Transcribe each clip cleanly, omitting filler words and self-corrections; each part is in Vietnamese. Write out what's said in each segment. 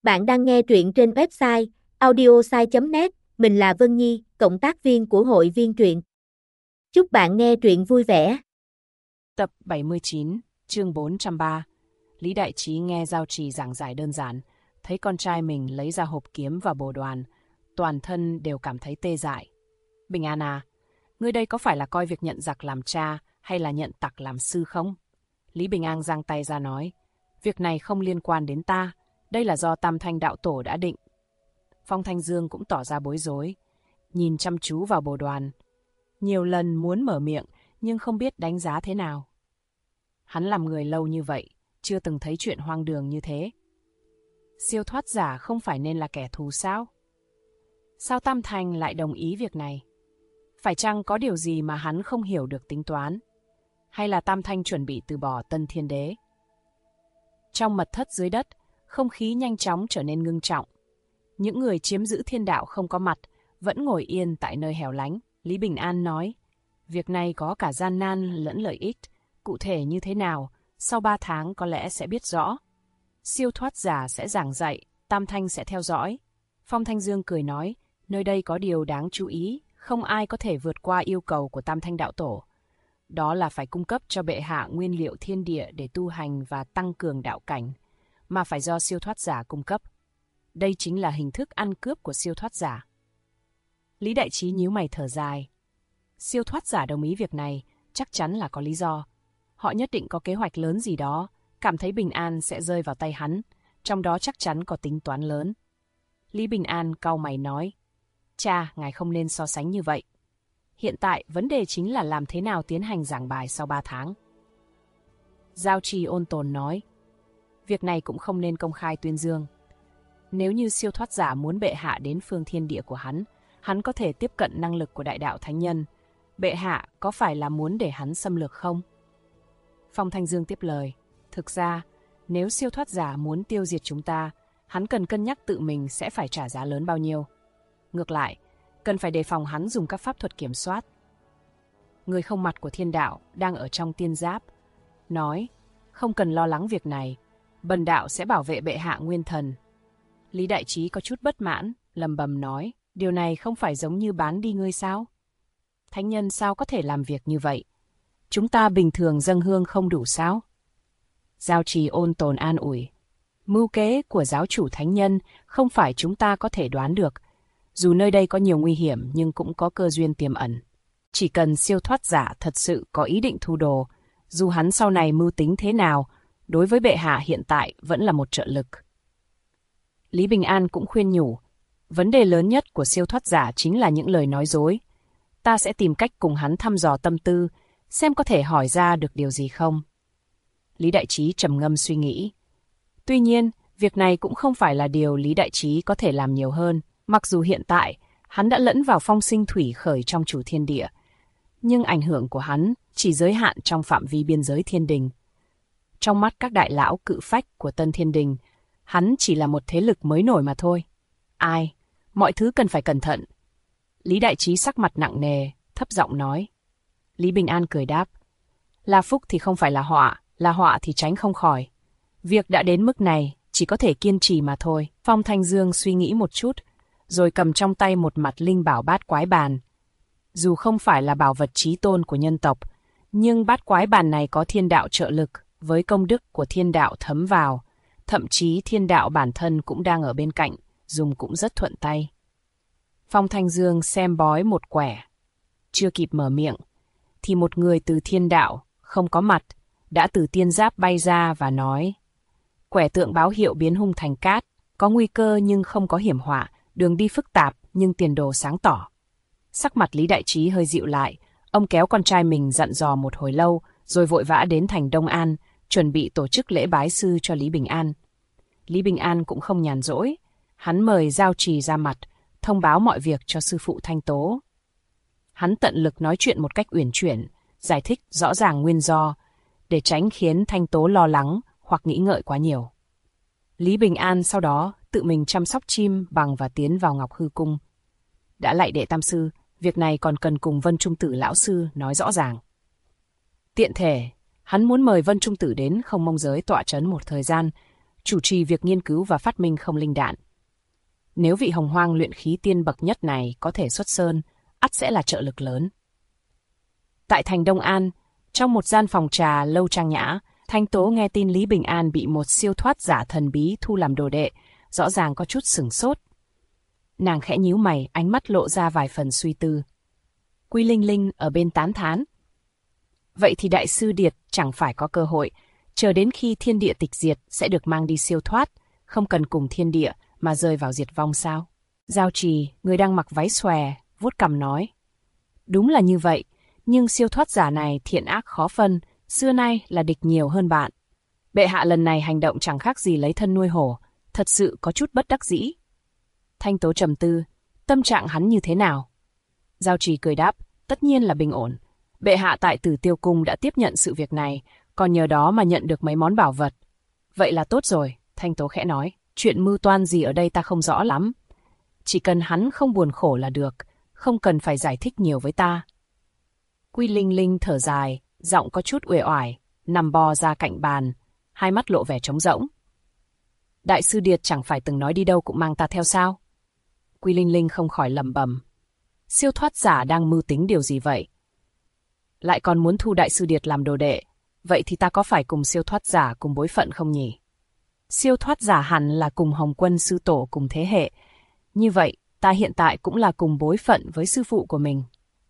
Bạn đang nghe truyện trên website audiosai.net, mình là Vân Nhi, cộng tác viên của hội viên truyện. Chúc bạn nghe truyện vui vẻ. Tập 79, chương 403. Lý Đại Trí nghe Giao Trì giảng giải đơn giản, thấy con trai mình lấy ra hộp kiếm và bồ đoàn, toàn thân đều cảm thấy tê dại. Bình An à, ngươi đây có phải là coi việc nhận giặc làm cha hay là nhận tặc làm sư không? Lý Bình An giang tay ra nói, việc này không liên quan đến ta, đây là do Tam Thanh đạo tổ đã định. Phong Thanh Dương cũng tỏ ra bối rối, nhìn chăm chú vào bồ đoàn, nhiều lần muốn mở miệng nhưng không biết đánh giá thế nào. Hắn làm người lâu như vậy, chưa từng thấy chuyện hoang đường như thế. Siêu thoát giả không phải nên là kẻ thù sao? Sao Tam Thanh lại đồng ý việc này? Phải chăng có điều gì mà hắn không hiểu được tính toán? Hay là Tam Thanh chuẩn bị từ bỏ Tân Thiên Đế? Trong mật thất dưới đất, không khí nhanh chóng trở nên ngưng trọng. Những người chiếm giữ thiên đạo không có mặt, vẫn ngồi yên tại nơi hẻo lánh. Lý Bình An nói, việc này có cả gian nan lẫn lợi ích. Cụ thể như thế nào, sau 3 tháng có lẽ sẽ biết rõ. Siêu thoát giả sẽ giảng dạy, Tam Thanh sẽ theo dõi. Phong Thanh Dương cười nói, nơi đây có điều đáng chú ý, không ai có thể vượt qua yêu cầu của Tam Thanh đạo tổ. Đó là phải cung cấp cho bệ hạ nguyên liệu thiên địa để tu hành và tăng cường đạo cảnh, mà phải do siêu thoát giả cung cấp. Đây chính là hình thức ăn cướp của siêu thoát giả. Lý Đại Trí nhíu mày thở dài. Siêu thoát giả đồng ý việc này, chắc chắn là có lý do. Họ nhất định có kế hoạch lớn gì đó, cảm thấy Bình An sẽ rơi vào tay hắn, trong đó chắc chắn có tính toán lớn. Lý Bình An cau mày nói, cha, ngài không nên so sánh như vậy. Hiện tại, vấn đề chính là làm thế nào tiến hành giảng bài sau 3 tháng. Giao Trì ôn tồn nói, việc này cũng không nên công khai tuyên dương. Nếu như siêu thoát giả muốn bệ hạ đến phương thiên địa của hắn có thể tiếp cận năng lực của đại đạo thánh nhân. Bệ hạ có phải là muốn để hắn xâm lược không? Phong Thanh Dương tiếp lời, thực ra, nếu siêu thoát giả muốn tiêu diệt chúng ta, hắn cần cân nhắc tự mình sẽ phải trả giá lớn bao nhiêu. Ngược lại, cần phải đề phòng hắn dùng các pháp thuật kiểm soát. Người không mặt của thiên đạo đang ở trong tiên giáp, nói, không cần lo lắng việc này, bần đạo sẽ bảo vệ bệ hạ nguyên thần. Lý Đại Trí có chút bất mãn, lầm bầm nói, điều này không phải giống như bán đi ngươi sao? Thánh nhân sao có thể làm việc như vậy? Chúng ta bình thường dâng hương không đủ sao? Giao Trì ôn tồn an ủi, mưu kế của giáo chủ thánh nhân không phải chúng ta có thể đoán được. Dù nơi đây có nhiều nguy hiểm nhưng cũng có cơ duyên tiềm ẩn. Chỉ cần siêu thoát giả thật sự có ý định thu đồ, dù hắn sau này mưu tính thế nào, đối với bệ hạ hiện tại vẫn là một trợ lực. Lý Bình An cũng khuyên nhủ, vấn đề lớn nhất của siêu thoát giả chính là những lời nói dối. Ta sẽ tìm cách cùng hắn thăm dò tâm tư, xem có thể hỏi ra được điều gì không. Lý Đại Trí trầm ngâm suy nghĩ. Tuy nhiên, việc này cũng không phải là điều Lý Đại Trí có thể làm nhiều hơn. Mặc dù hiện tại, hắn đã lẫn vào phong sinh thủy khởi trong chủ thiên địa, nhưng ảnh hưởng của hắn chỉ giới hạn trong phạm vi biên giới thiên đình. Trong mắt các đại lão cự phách của Tân Thiên Đình, hắn chỉ là một thế lực mới nổi mà thôi. Ai? Mọi thứ cần phải cẩn thận. Lý Đại Trí sắc mặt nặng nề, thấp giọng nói. Lý Bình An cười đáp. Là phúc thì không phải là họa thì tránh không khỏi. Việc đã đến mức này, chỉ có thể kiên trì mà thôi. Phong Thanh Dương suy nghĩ một chút, rồi cầm trong tay một mặt linh bảo bát quái bàn. Dù không phải là bảo vật chí tôn của nhân tộc, nhưng bát quái bàn này có thiên đạo trợ lực, với công đức của thiên đạo thấm vào. Thậm chí thiên đạo bản thân cũng đang ở bên cạnh, dùng cũng rất thuận tay. Phong Thanh Dương xem bói một quẻ. Chưa kịp mở miệng, thì một người từ thiên đạo, không có mặt, đã từ tiên giáp bay ra và nói. Quẻ tượng báo hiệu biến hung thành cát, có nguy cơ nhưng không có hiểm họa, đường đi phức tạp nhưng tiền đồ sáng tỏ. Sắc mặt Lý Đại Trí hơi dịu lại, ông kéo con trai mình dặn dò một hồi lâu, rồi vội vã đến thành Đông An, chuẩn bị tổ chức lễ bái sư cho Lý Bình An. Lý Bình An cũng không nhàn rỗi, hắn mời Giao Trì ra mặt, thông báo mọi việc cho sư phụ Thanh Tố. Hắn tận lực nói chuyện một cách uyển chuyển, giải thích rõ ràng nguyên do, để tránh khiến Thanh Tố lo lắng hoặc nghĩ ngợi quá nhiều. Lý Bình An sau đó tự mình chăm sóc chim bằng và tiến vào Ngọc Hư Cung. Đã lạy đệ tam sư, việc này còn cần cùng Vân Trung Tử lão sư nói rõ ràng. Tiện thể, hắn muốn mời Vân Trung Tử đến Không Mông Giới tọa trấn một thời gian, chủ trì việc nghiên cứu và phát minh không linh đạn. Nếu vị hồng hoang luyện khí tiên bậc nhất này có thể xuất sơn, ắt sẽ là trợ lực lớn. Tại thành Đông An, trong một gian phòng trà lâu trang nhã, Thanh Tố nghe tin Lý Bình An bị một siêu thoát giả thần bí thu làm đồ đệ, rõ ràng có chút sửng sốt. Nàng khẽ nhíu mày, ánh mắt lộ ra vài phần suy tư. Quy Linh Linh ở bên tán thán. Vậy thì Đại sư Điệt chẳng phải có cơ hội, chờ đến khi thiên địa tịch diệt sẽ được mang đi siêu thoát, không cần cùng thiên địa mà rơi vào diệt vong sao? Giao Trì, người đang mặc váy xòe, vuốt cằm nói. Đúng là như vậy, nhưng siêu thoát giả này thiện ác khó phân, xưa nay là địch nhiều hơn bạn. Bệ hạ lần này hành động chẳng khác gì lấy thân nuôi hổ, thật sự có chút bất đắc dĩ. Thanh Tố trầm tư, tâm trạng hắn như thế nào? Giao Trì cười đáp, tất nhiên là bình ổn. Bệ hạ tại Tử Tiêu Cung đã tiếp nhận sự việc này, còn nhờ đó mà nhận được mấy món bảo vật. Vậy là tốt rồi, Thanh Tố khẽ nói, chuyện mưu toan gì ở đây ta không rõ lắm. Chỉ cần hắn không buồn khổ là được, không cần phải giải thích nhiều với ta. Quy Linh Linh thở dài, giọng có chút uể oải, nằm bò ra cạnh bàn, hai mắt lộ vẻ trống rỗng. Đại sư Điệt chẳng phải từng nói đi đâu cũng mang ta theo sao? Quy Linh Linh không khỏi lẩm bẩm. Siêu thoát giả đang mưu tính điều gì vậy? Lại còn muốn thu Đại sư Điệt làm đồ đệ, vậy thì ta có phải cùng siêu thoát giả cùng bối phận không nhỉ? Siêu thoát giả hẳn là cùng Hồng Quân sư tổ cùng thế hệ. Như vậy, ta hiện tại cũng là cùng bối phận với sư phụ của mình.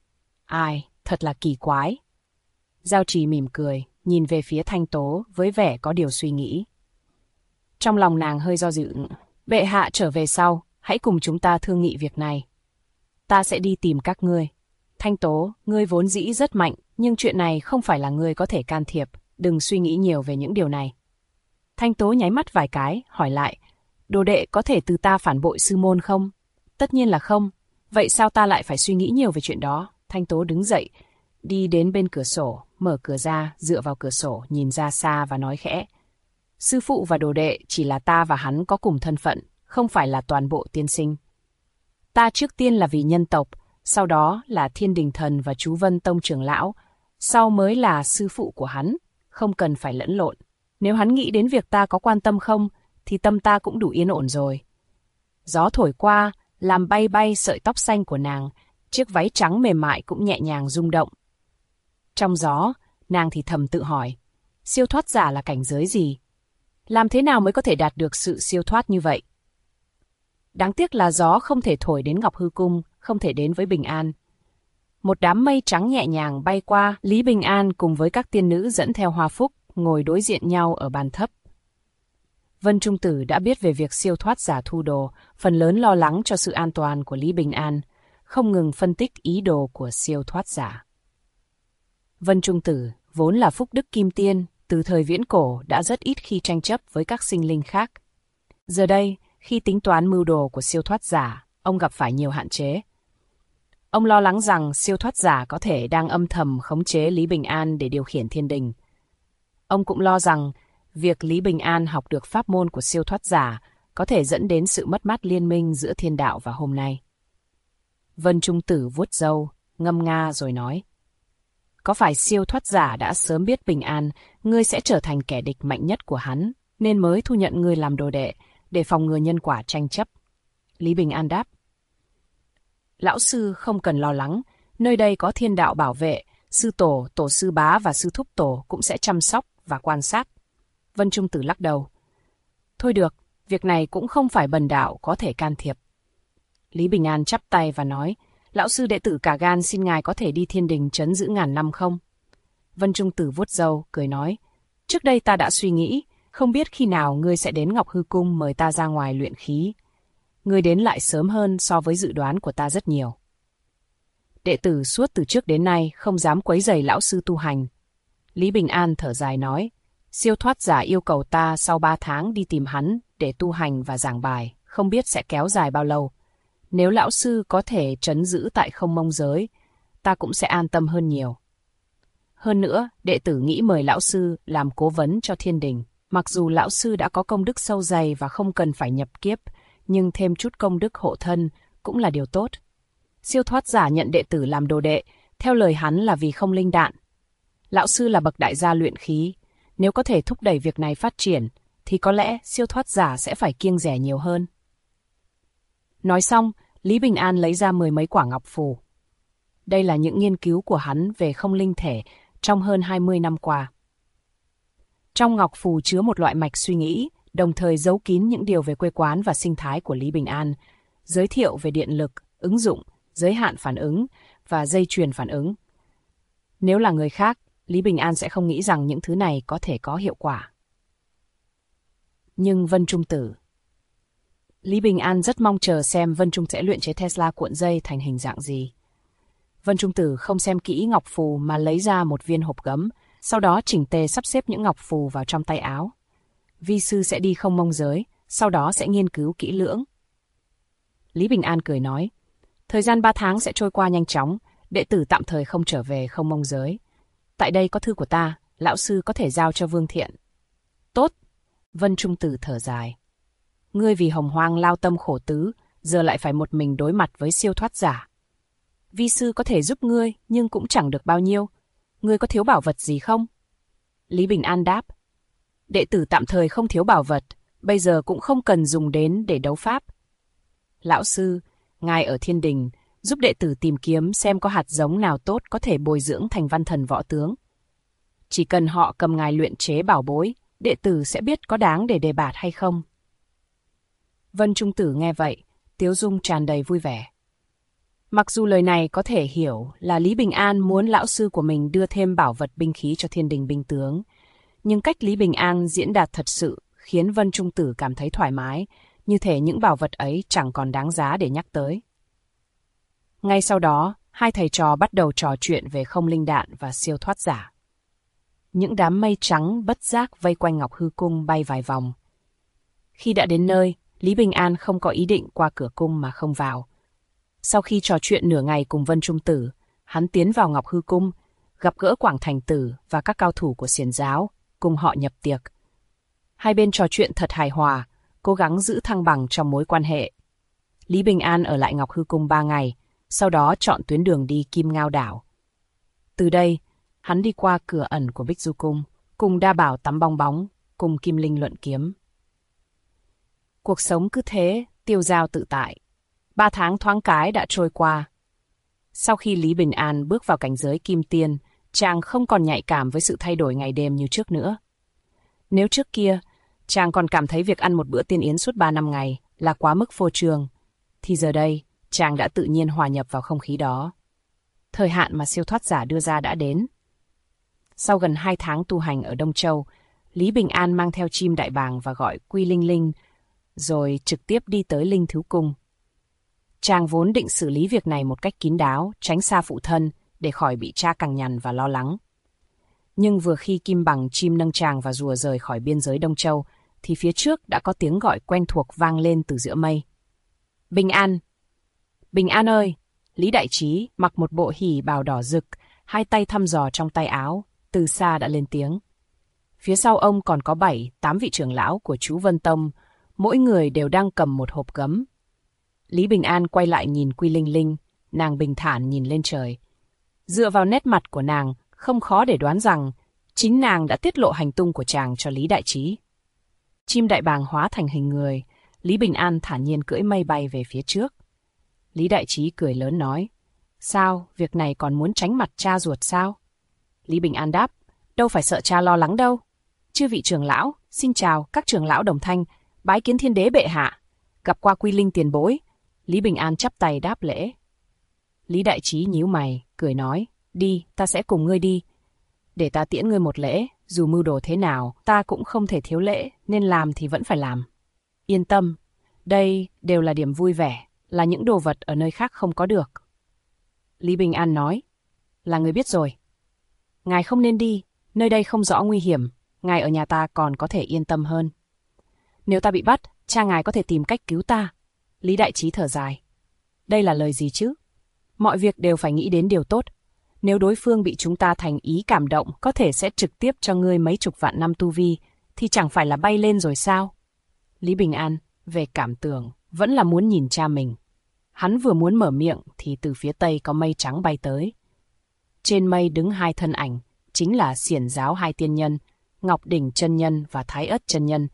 Ai, thật là kỳ quái. Giao Trì mỉm cười, nhìn về phía Thanh Tố với vẻ có điều suy nghĩ. Trong lòng nàng hơi do dự. Bệ hạ trở về sau, hãy cùng chúng ta thương nghị việc này. Ta sẽ đi tìm các ngươi. Thanh Tố, ngươi vốn dĩ rất mạnh, nhưng chuyện này không phải là ngươi có thể can thiệp, đừng suy nghĩ nhiều về những điều này. Thanh Tố nháy mắt vài cái, hỏi lại, đồ đệ có thể từ ta phản bội sư môn không? Tất nhiên là không, vậy sao ta lại phải suy nghĩ nhiều về chuyện đó? Thanh Tố đứng dậy, đi đến bên cửa sổ, mở cửa ra, dựa vào cửa sổ, nhìn ra xa và nói khẽ. Sư phụ và đồ đệ chỉ là ta và hắn có cùng thân phận, không phải là toàn bộ tiên sinh. Ta trước tiên là vì nhân tộc, sau đó là Thiên Đình Thần và chú Vân Tông trưởng lão, sau mới là sư phụ của hắn, không cần phải lẫn lộn. Nếu hắn nghĩ đến việc ta có quan tâm không, thì tâm ta cũng đủ yên ổn rồi. Gió thổi qua, làm bay bay sợi tóc xanh của nàng, chiếc váy trắng mềm mại cũng nhẹ nhàng rung động. Trong gió, nàng thì thầm tự hỏi, siêu thoát giả là cảnh giới gì? Làm thế nào mới có thể đạt được sự siêu thoát như vậy? Đáng tiếc là gió không thể thổi đến Ngọc Hư Cung, không thể đến với Bình An. Một đám mây trắng nhẹ nhàng bay qua, Lý Bình An cùng với các tiên nữ dẫn theo Hoa Phúc, ngồi đối diện nhau ở bàn thấp. Vân Trung Tử đã biết về việc siêu thoát giả thu đồ, phần lớn lo lắng cho sự an toàn của Lý Bình An, không ngừng phân tích ý đồ của siêu thoát giả. Vân Trung Tử, vốn là phúc đức kim tiên, từ thời viễn cổ đã rất ít khi tranh chấp với các sinh linh khác. Giờ đây, khi tính toán mưu đồ của siêu thoát giả, ông gặp phải nhiều hạn chế. Ông lo lắng rằng siêu thoát giả có thể đang âm thầm khống chế Lý Bình An để điều khiển thiên đình. Ông cũng lo rằng việc Lý Bình An học được pháp môn của siêu thoát giả có thể dẫn đến sự mất mát liên minh giữa thiên đạo và hôm nay. Vân Trung Tử vuốt râu, ngâm nga rồi nói. Có phải siêu thoát giả đã sớm biết Bình An, ngươi sẽ trở thành kẻ địch mạnh nhất của hắn, nên mới thu nhận ngươi làm đồ đệ, để phòng ngừa nhân quả tranh chấp? Lý Bình An đáp. Lão sư không cần lo lắng, nơi đây có thiên đạo bảo vệ, sư tổ, tổ sư bá và sư thúc tổ cũng sẽ chăm sóc và quan sát. Vân Trung Tử lắc đầu. Thôi được, việc này cũng không phải bần đạo có thể can thiệp. Lý Bình An chắp tay và nói, lão sư đệ tử cả gan xin ngài có thể đi thiên đình trấn giữ ngàn năm không? Vân Trung Tử vuốt râu, cười nói, trước đây ta đã suy nghĩ, không biết khi nào ngươi sẽ đến Ngọc Hư Cung mời ta ra ngoài luyện khí. Ngươi đến lại sớm hơn so với dự đoán của ta rất nhiều. Đệ tử suốt từ trước đến nay không dám quấy rầy lão sư tu hành. Lý Bình An thở dài nói, siêu thoát giả yêu cầu ta sau 3 tháng đi tìm hắn để tu hành và giảng bài, không biết sẽ kéo dài bao lâu. Nếu lão sư có thể trấn giữ tại Không Mông Giới, ta cũng sẽ an tâm hơn nhiều. Hơn nữa, đệ tử nghĩ mời lão sư làm cố vấn cho thiên đình. Mặc dù lão sư đã có công đức sâu dày và không cần phải nhập kiếp, nhưng thêm chút công đức hộ thân cũng là điều tốt. Siêu thoát giả nhận đệ tử làm đồ đệ, theo lời hắn là vì không linh đạn. Lão sư là bậc đại gia luyện khí, nếu có thể thúc đẩy việc này phát triển, thì có lẽ siêu thoát giả sẽ phải kiêng dè nhiều hơn. Nói xong, Lý Bình An lấy ra 10 mấy quả ngọc phù. Đây là những nghiên cứu của hắn về không linh thể trong hơn 20 năm qua. Trong ngọc phù chứa một loại mạch suy nghĩ, đồng thời giấu kín những điều về quê quán và sinh thái của Lý Bình An, giới thiệu về điện lực, ứng dụng, giới hạn phản ứng và dây chuyền phản ứng. Nếu là người khác, Lý Bình An sẽ không nghĩ rằng những thứ này có thể có hiệu quả. Nhưng Vân Trung Tử... Lý Bình An rất mong chờ xem Vân Trung sẽ luyện chế Tesla cuộn dây thành hình dạng gì. Vân Trung Tử không xem kỹ ngọc phù mà lấy ra một viên hộp gấm, sau đó chỉnh tề sắp xếp những ngọc phù vào trong tay áo. Vi sư sẽ đi không mông giới, sau đó sẽ nghiên cứu kỹ lưỡng. Lý Bình An cười nói, thời gian 3 tháng sẽ trôi qua nhanh chóng, đệ tử tạm thời không trở về không mông giới. Tại đây có thư của ta, lão sư có thể giao cho Vương Thiện. Tốt, Vân Trung Tử thở dài. Ngươi vì Hồng Hoang lao tâm khổ tứ, giờ lại phải một mình đối mặt với siêu thoát giả. Vi sư có thể giúp ngươi, nhưng cũng chẳng được bao nhiêu. Ngươi có thiếu bảo vật gì không? Lý Bình An đáp. Đệ tử tạm thời không thiếu bảo vật, bây giờ cũng không cần dùng đến để đấu pháp. Lão sư, ngài ở thiên đình, giúp đệ tử tìm kiếm xem có hạt giống nào tốt có thể bồi dưỡng thành văn thần võ tướng. Chỉ cần họ cầm ngài luyện chế bảo bối, đệ tử sẽ biết có đáng để đề bạt hay không. Vân Trung Tử nghe vậy, tiếu dung tràn đầy vui vẻ. Mặc dù lời này có thể hiểu là Lý Bình An muốn lão sư của mình đưa thêm bảo vật binh khí cho thiên đình binh tướng, nhưng cách Lý Bình An diễn đạt thật sự khiến Vân Trung Tử cảm thấy thoải mái, như thể những bảo vật ấy chẳng còn đáng giá để nhắc tới. Ngay sau đó, hai thầy trò bắt đầu trò chuyện về không linh đạn và siêu thoát giả. Những đám mây trắng bất giác vây quanh Ngọc Hư Cung bay vài vòng. Khi đã đến nơi, Lý Bình An không có ý định qua cửa cung mà không vào. Sau khi trò chuyện nửa ngày cùng Vân Trung Tử, hắn tiến vào Ngọc Hư Cung, gặp gỡ Quảng Thành Tử và các cao thủ của Xiển giáo, cùng họ nhập tiệc. Hai bên trò chuyện thật hài hòa, cố gắng giữ thăng bằng trong mối quan hệ. Lý Bình An ở lại Ngọc Hư Cung 3 ngày, sau đó chọn tuyến đường đi Kim Ngao Đảo. Từ đây, hắn đi qua cửa ẩn của Bích Du Cung, cùng Đa Bảo tắm bong bóng, cùng Kim Linh luận kiếm. Cuộc sống cứ thế, tiêu dao tự tại. 3 tháng thoáng cái đã trôi qua. Sau khi Lý Bình An bước vào cảnh giới Kim Tiên, chàng không còn nhạy cảm với sự thay đổi ngày đêm như trước nữa. Nếu trước kia, chàng còn cảm thấy việc ăn một bữa tiên yến suốt 3 năm ngày là quá mức phô trương, thì giờ đây, chàng đã tự nhiên hòa nhập vào không khí đó. Thời hạn mà siêu thoát giả đưa ra đã đến. Sau gần 2 tháng tu hành ở Đông Châu, Lý Bình An mang theo chim đại bàng và gọi Quy Linh Linh, rồi trực tiếp đi tới Linh Thứ Cung. Chàng vốn định xử lý việc này một cách kín đáo, tránh xa phụ thân, để khỏi bị cha cằn nhằn và lo lắng. Nhưng vừa khi Kim Bằng chim nâng chàng và rùa rời khỏi biên giới Đông Châu, thì phía trước đã có tiếng gọi quen thuộc vang lên từ giữa mây. Bình An! Bình An ơi! Lý Đại Trí mặc một bộ hỉ bào đỏ rực, hai tay thăm dò trong tay áo, từ xa đã lên tiếng. Phía sau ông còn có 7-8 vị trưởng lão của chú Vân Tông, mỗi người đều đang cầm một hộp gấm. Lý Bình An quay lại nhìn Quy Linh Linh, nàng bình thản nhìn lên trời. Dựa vào nét mặt của nàng, không khó để đoán rằng chính nàng đã tiết lộ hành tung của chàng cho Lý Đại Trí. Chim đại bàng hóa thành hình người, Lý Bình An thản nhiên cưỡi mây bay về phía trước. Lý Đại Trí cười lớn nói, sao, việc này còn muốn tránh mặt cha ruột sao? Lý Bình An đáp, đâu phải sợ cha lo lắng đâu. Chư vị trưởng lão, xin chào các trưởng lão đồng thanh, bái kiến thiên đế bệ hạ. Gặp qua Quy Linh tiền bối. Lý Bình An chắp tay đáp lễ. Lý Đại Trí nhíu mày, cười nói, đi, ta sẽ cùng ngươi đi. Để ta tiễn ngươi một lễ, dù mưu đồ thế nào, ta cũng không thể thiếu lễ, nên làm thì vẫn phải làm. Yên tâm, đây đều là điểm vui vẻ, là những đồ vật ở nơi khác không có được. Lý Bình An nói, là người biết rồi. Ngài không nên đi, nơi đây không rõ nguy hiểm, ngài ở nhà ta còn có thể yên tâm hơn. Nếu ta bị bắt, cha ngài có thể tìm cách cứu ta. Lý Đại Trí thở dài. Đây là lời gì chứ? Mọi việc đều phải nghĩ đến điều tốt. Nếu đối phương bị chúng ta thành ý cảm động, có thể sẽ trực tiếp cho ngươi mấy chục vạn năm tu vi, thì chẳng phải là bay lên rồi sao? Lý Bình An, về cảm tưởng, vẫn là muốn nhìn cha mình. Hắn vừa muốn mở miệng, thì từ phía tây có mây trắng bay tới. Trên mây đứng hai thân ảnh, chính là Xiển giáo hai tiên nhân, Ngọc Đỉnh chân nhân và Thái Ất chân nhân,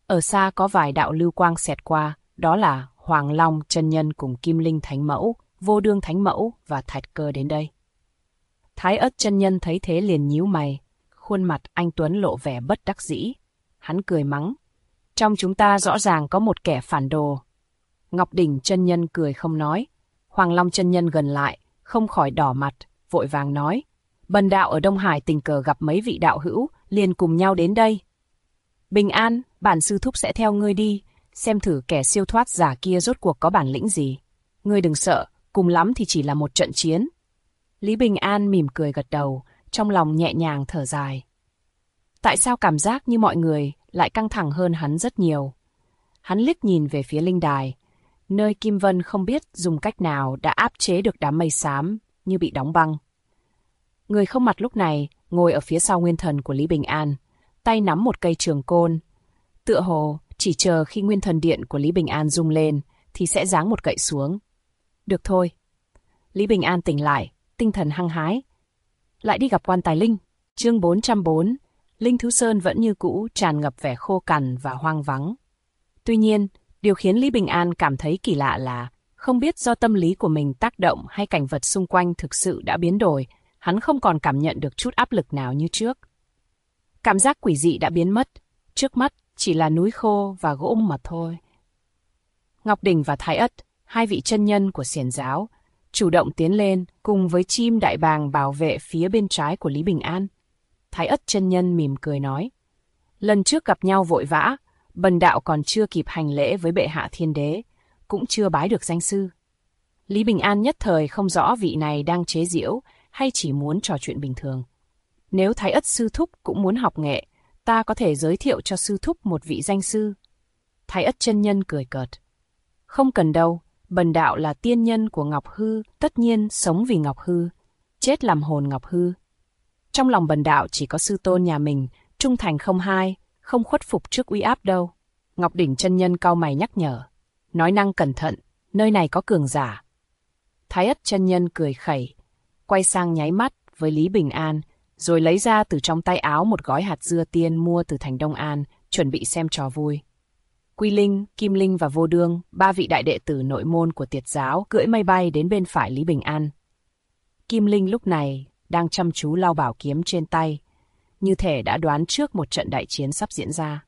Ở xa có vài đạo lưu quang xẹt qua, đó là Hoàng Long chân nhân cùng Kim Linh Thánh Mẫu, Vô Đương Thánh Mẫu và Thạch Cơ đến đây. Thái Ất chân nhân thấy thế liền nhíu mày, khuôn mặt anh tuấn lộ vẻ bất đắc dĩ. Hắn cười mắng, trong chúng ta rõ ràng có một kẻ phản đồ. Ngọc Đỉnh chân nhân cười không nói. Hoàng Long chân nhân gần lại, không khỏi đỏ mặt, vội vàng nói, bần đạo ở Đông Hải tình cờ gặp mấy vị đạo hữu, liền cùng nhau đến đây. Bình an, bản sư thúc sẽ theo ngươi đi, xem thử kẻ siêu thoát giả kia rốt cuộc có bản lĩnh gì. Ngươi đừng sợ, cùng lắm thì chỉ là một trận chiến. Lý Bình An mỉm cười gật đầu, trong lòng nhẹ nhàng thở dài. Tại sao cảm giác như mọi người lại căng thẳng hơn hắn rất nhiều? Hắn liếc nhìn về phía linh đài, nơi Kim Vân không biết dùng cách nào đã áp chế được đám mây xám như bị đóng băng. Người không mặt lúc này ngồi ở phía sau nguyên thần của Lý Bình An, tay nắm một cây trường côn. Tựa hồ chỉ chờ khi nguyên thần điện của Lý Bình An rung lên thì sẽ giáng một gậy xuống. Được thôi. Lý Bình An tỉnh lại, tinh thần hăng hái. Lại đi gặp quan tài linh. Chương 404, Linh Thú Sơn vẫn như cũ tràn ngập vẻ khô cằn và hoang vắng. Tuy nhiên, điều khiến Lý Bình An cảm thấy kỳ lạ là không biết do tâm lý của mình tác động hay cảnh vật xung quanh thực sự đã biến đổi, hắn không còn cảm nhận được chút áp lực nào như trước. Cảm giác quỷ dị đã biến mất, trước mắt chỉ là núi khô và gỗ mà thôi. Ngọc Đỉnh và Thái Ất, hai vị chân nhân của xiển giáo, chủ động tiến lên cùng với chim đại bàng bảo vệ phía bên trái của Lý Bình An. Thái Ất chân nhân mỉm cười nói, lần trước gặp nhau vội vã, bần đạo còn chưa kịp hành lễ với bệ hạ thiên đế, cũng chưa bái được danh sư. Lý Bình An nhất thời không rõ vị này đang chế giễu hay chỉ muốn trò chuyện bình thường. Nếu Thái Ất sư thúc cũng muốn học nghệ, ta có thể giới thiệu cho sư thúc một vị danh sư. Thái Ất chân nhân cười cợt. Không cần đâu, bần đạo là tiên nhân của Ngọc Hư, tất nhiên sống vì Ngọc Hư, chết làm hồn Ngọc Hư. Trong lòng bần đạo chỉ có sư tôn nhà mình, trung thành không hai, không khuất phục trước uy áp đâu. Ngọc Đỉnh chân nhân cau mày nhắc nhở. Nói năng cẩn thận, nơi này có cường giả. Thái Ất chân nhân cười khẩy, quay sang nháy mắt với Lý Bình An, rồi lấy ra từ trong tay áo một gói hạt dưa tiên mua từ thành Đông An, chuẩn bị xem trò vui. Quy Linh, Kim Linh và Vô Đương, ba vị đại đệ tử nội môn của Tiệt giáo, cưỡi mây bay đến bên phải Lý Bình An. Kim Linh lúc này đang chăm chú lau bảo kiếm trên tay, như thể đã đoán trước một trận đại chiến sắp diễn ra.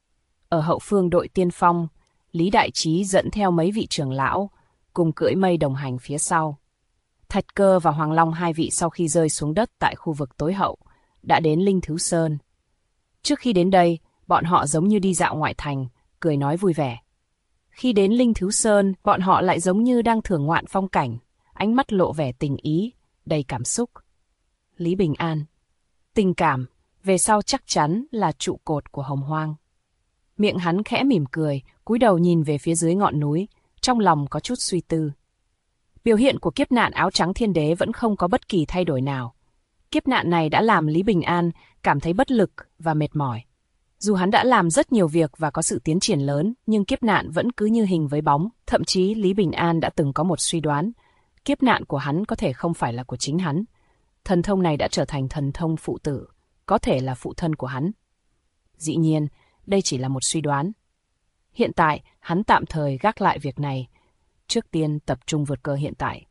Ở hậu phương đội tiên phong, Lý Đại Trí dẫn theo mấy vị trưởng lão, cùng cưỡi mây đồng hành phía sau. Thạch Cơ và Hoàng Long hai vị sau khi rơi xuống đất tại khu vực tối hậu, đã đến Linh Thú Sơn. Trước khi đến đây, bọn họ giống như đi dạo ngoại thành, cười nói vui vẻ. Khi đến Linh Thú Sơn, bọn họ lại giống như đang thưởng ngoạn phong cảnh, ánh mắt lộ vẻ tình ý, đầy cảm xúc. Lý Bình An. Tình cảm, về sau chắc chắn là trụ cột của Hồng Hoang. Miệng hắn khẽ mỉm cười, cúi đầu nhìn về phía dưới ngọn núi, trong lòng có chút suy tư. Biểu hiện của kiếp nạn áo trắng thiên đế vẫn không có bất kỳ thay đổi nào. Kiếp nạn này đã làm Lý Bình An cảm thấy bất lực và mệt mỏi. Dù hắn đã làm rất nhiều việc và có sự tiến triển lớn, nhưng kiếp nạn vẫn cứ như hình với bóng. Thậm chí Lý Bình An đã từng có một suy đoán, kiếp nạn của hắn có thể không phải là của chính hắn. Thần thông này đã trở thành thần thông phụ tử, có thể là phụ thân của hắn. Dĩ nhiên, đây chỉ là một suy đoán. Hiện tại, hắn tạm thời gác lại việc này. Trước tiên tập trung vượt cơ hiện tại.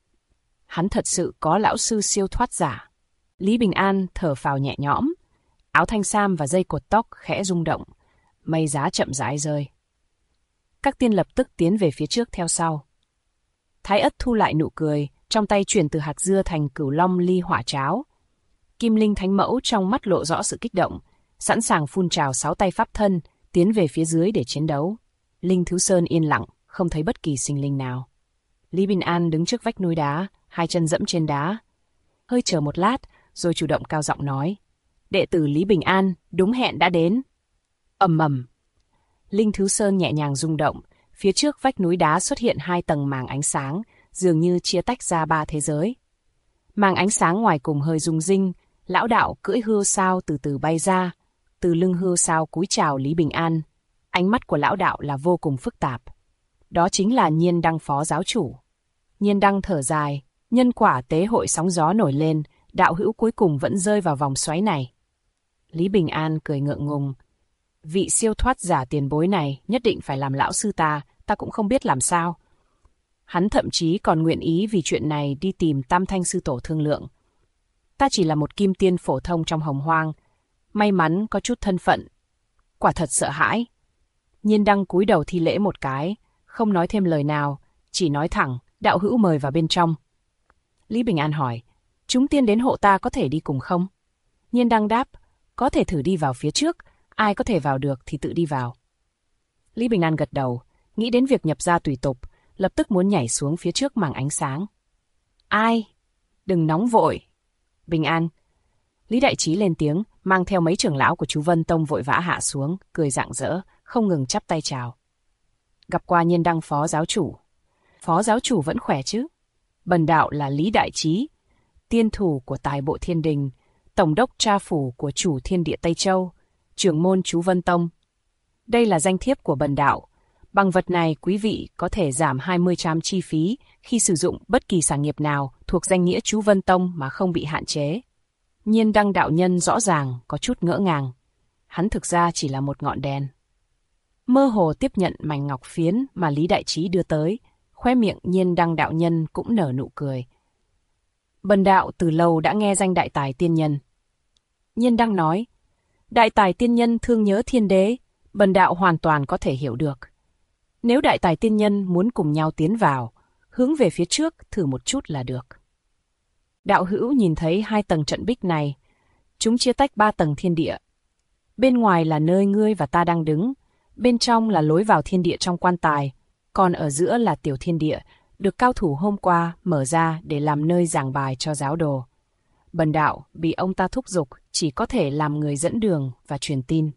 Hắn thật sự có lão sư siêu thoát giả. Lý Bình An thở phào nhẹ nhõm. Áo thanh sam và dây cột tóc khẽ rung động. Mây giá chậm rãi rơi. Các tiên lập tức tiến về phía trước theo sau. Thái Ất thu lại nụ cười, trong tay chuyển từ hạt dưa thành Cửu Long ly hỏa cháo. Kim Linh Thánh Mẫu trong mắt lộ rõ sự kích động, sẵn sàng phun trào 6 tay pháp thân, tiến về phía dưới để chiến đấu. Linh Thú Sơn yên lặng, không thấy bất kỳ sinh linh nào. Lý Bình An đứng trước vách núi đá, hai chân dẫm trên đá. Hơi chờ một lát, rồi chủ động cao giọng nói. Đệ tử Lý Bình An, đúng hẹn đã đến. Ầm ầm. Linh Thú Sơn nhẹ nhàng rung động, phía trước vách núi đá xuất hiện 2 tầng màng ánh sáng, dường như chia tách ra 3 thế giới. Màng ánh sáng ngoài cùng hơi rung rinh, lão đạo cưỡi hươu sao từ từ bay ra, từ lưng hươu sao cúi chào Lý Bình An. Ánh mắt của lão đạo là vô cùng phức tạp. Đó chính là Nhiên Đăng phó giáo chủ. Nhiên Đăng thở dài, nhân quả tế hội sóng gió nổi lên, đạo hữu cuối cùng vẫn rơi vào vòng xoáy này. Lý Bình An cười ngượng ngùng. Vị siêu thoát giả tiền bối này nhất định phải làm lão sư ta cũng không biết làm sao. Hắn thậm chí còn nguyện ý vì chuyện này đi tìm Tam Thanh sư tổ thương lượng. Ta chỉ là một kim tiên phổ thông trong hồng hoang, may mắn có chút thân phận. Quả thật sợ hãi. Nhiên Đăng cúi đầu thi lễ một cái, không nói thêm lời nào, chỉ nói thẳng, đạo hữu mời vào bên trong. Lý Bình An hỏi, chúng tiên đến hộ ta có thể đi cùng không? Nhiên Đăng đáp, có thể thử đi vào phía trước, ai có thể vào được thì tự đi vào. Lý Bình An gật đầu, nghĩ đến việc nhập gia tùy tục, lập tức muốn nhảy xuống phía trước màng ánh sáng. Ai? Đừng nóng vội. Bình An. Lý Đại Trí lên tiếng, mang theo mấy trưởng lão của chú Vân Tông vội vã hạ xuống, cười rạng rỡ, không ngừng chắp tay chào. Gặp qua Nhiên Đăng phó giáo chủ. Phó giáo chủ vẫn khỏe chứ? Bần đạo là Lý Đại Trí, tiên thủ của tài bộ thiên đình, tổng đốc tra phủ của chủ thiên địa Tây Châu, trưởng môn chú Vân Tông. Đây là danh thiếp của bần đạo. Bằng vật này quý vị có thể giảm 20% chi phí khi sử dụng bất kỳ sản nghiệp nào thuộc danh nghĩa chú Vân Tông mà không bị hạn chế. Nhiên Đăng đạo nhân rõ ràng có chút ngỡ ngàng. Hắn thực ra chỉ là một ngọn đèn. Mơ hồ tiếp nhận mảnh ngọc phiến mà Lý Đại Trí đưa tới, khóe miệng Nhiên Đăng đạo nhân cũng nở nụ cười. Bần đạo từ lâu đã nghe danh đại tài tiên nhân. Nhiên Đăng nói, đại tài tiên nhân thương nhớ thiên đế, bần đạo hoàn toàn có thể hiểu được. Nếu đại tài tiên nhân muốn cùng nhau tiến vào, hướng về phía trước thử một chút là được. Đạo hữu nhìn thấy 2 tầng trận bích này, chúng chia tách 3 tầng thiên địa. Bên ngoài là nơi ngươi và ta đang đứng, bên trong là lối vào thiên địa trong quan tài, còn ở giữa là tiểu thiên địa, được cao thủ hôm qua mở ra để làm nơi giảng bài cho giáo đồ. Bần đạo bị ông ta thúc giục chỉ có thể làm người dẫn đường và truyền tin.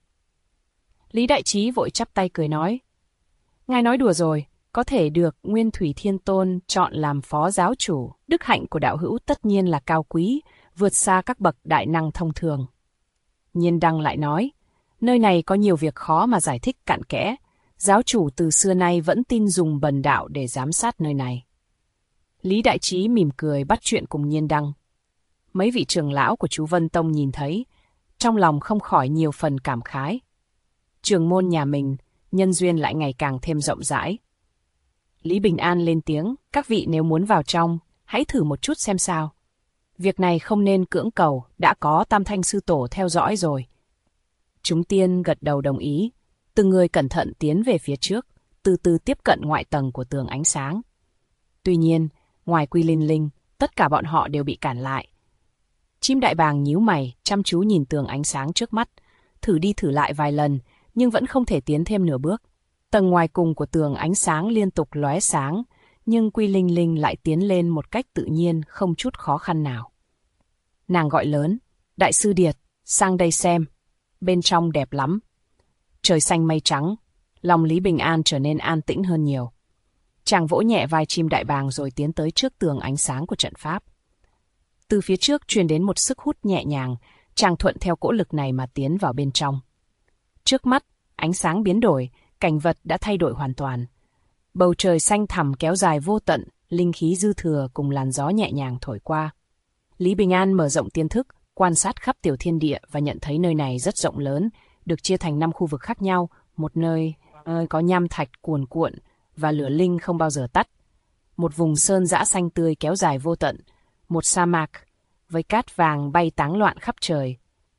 Lý Đại Trí vội chắp tay cười nói, ngài nói đùa rồi, có thể được Nguyên Thủy Thiên Tôn chọn làm phó giáo chủ, đức hạnh của đạo hữu tất nhiên là cao quý, vượt xa các bậc đại năng thông thường. Nhiên Đăng lại nói, nơi này có nhiều việc khó mà giải thích cặn kẽ, giáo chủ từ xưa nay vẫn tin dùng bần đạo để giám sát nơi này. Lý Đại Trí mỉm cười bắt chuyện cùng Nhiên Đăng. Mấy vị trưởng lão của chú Vân Tông nhìn thấy, trong lòng không khỏi nhiều phần cảm khái. Trưởng môn nhà mình, nhân duyên lại ngày càng thêm rộng rãi. Lý Bình An lên tiếng, các vị nếu muốn vào trong, hãy thử một chút xem sao. Việc này không nên cưỡng cầu, đã có Tam Thanh sư tổ theo dõi rồi. Chúng tiên gật đầu đồng ý, từng người cẩn thận tiến về phía trước, từ từ tiếp cận ngoại tầng của tường ánh sáng. Tuy nhiên, ngoài Quy Linh Linh, tất cả bọn họ đều bị cản lại. Chim đại bàng nhíu mày, chăm chú nhìn tường ánh sáng trước mắt, thử đi thử lại vài lần, nhưng vẫn không thể tiến thêm nửa bước. Tầng ngoài cùng của tường ánh sáng liên tục lóe sáng, nhưng Quy Linh Linh lại tiến lên một cách tự nhiên, không chút khó khăn nào. Nàng gọi lớn, Đại sư Điệt, sang đây xem, bên trong đẹp lắm. Trời xanh mây trắng, lòng Lý Bình An trở nên an tĩnh hơn nhiều. Chàng vỗ nhẹ vai chim đại bàng rồi tiến tới trước tường ánh sáng của trận pháp. Từ phía trước truyền đến một sức hút nhẹ nhàng, chàng thuận theo cỗ lực này mà tiến vào bên trong. Trước mắt, ánh sáng biến đổi, cảnh vật đã thay đổi hoàn toàn. Bầu trời xanh thẳm kéo dài vô tận, linh khí dư thừa cùng làn gió nhẹ nhàng thổi qua. Lý Bình An mở rộng tiên thức, quan sát khắp tiểu thiên địa và nhận thấy nơi này rất rộng lớn, được chia thành 5 khu vực khác nhau, một nơi có nham thạch cuồn cuộn và lửa linh không bao giờ tắt. Một vùng sơn dã xanh tươi kéo dài vô tận, một sa mạc với cát vàng bay táng loạn khắp trời.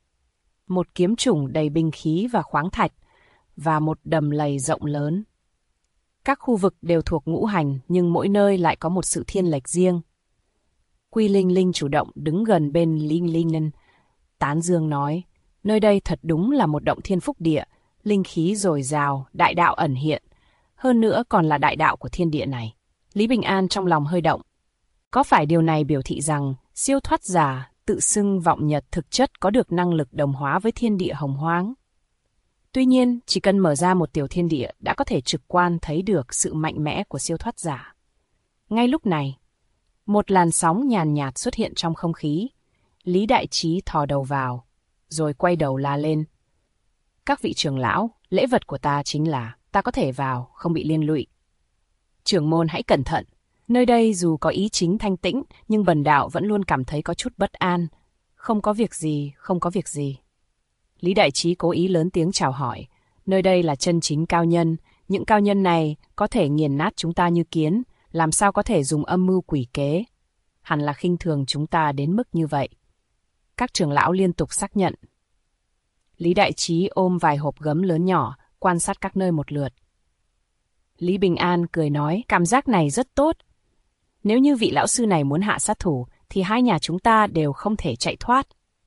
Một kiếm chủng đầy binh khí và khoáng thạch và một đầm lầy rộng lớn. Các khu vực đều thuộc ngũ hành nhưng mỗi nơi lại có một sự thiên lệch riêng. Quy Linh Linh chủ động đứng gần bên Linh Linh, tán dương nói, nơi đây thật đúng là một động thiên phúc địa, linh khí dồi dào, đại đạo ẩn hiện, hơn nữa còn là đại đạo của thiên địa này. Lý Bình An trong lòng hơi động. Có phải điều này biểu thị rằng siêu thoát giả tự xưng vọng nhật thực chất có được năng lực đồng hóa với thiên địa hồng hoang? Tuy nhiên, chỉ cần mở ra một tiểu thiên địa đã có thể trực quan thấy được sự mạnh mẽ của siêu thoát giả. Ngay lúc này, một làn sóng nhàn nhạt xuất hiện trong không khí. Lý Đại Trí thò đầu vào, rồi quay đầu la lên. Các vị trưởng lão, lễ vật của ta chính là ta có thể vào, không bị liên lụy. Trưởng môn hãy cẩn thận. Nơi đây dù có ý chính thanh tĩnh, nhưng bần đạo vẫn luôn cảm thấy có chút bất an. Không có việc gì, không có việc gì. Lý Đại Trí cố ý lớn tiếng chào hỏi, Nơi đây là chân chính cao nhân, những cao nhân này có thể nghiền nát chúng ta như kiến, làm sao có thể dùng âm mưu quỷ kế. Hẳn là khinh thường chúng ta đến mức như vậy. Các trưởng lão liên tục xác nhận. Lý Đại Trí ôm vài hộp gấm lớn nhỏ, quan sát các nơi một lượt. Lý Bình An cười nói, cảm giác này rất tốt. Nếu như vị lão sư này muốn hạ sát thủ, thì hai nhà chúng ta đều không thể chạy thoát.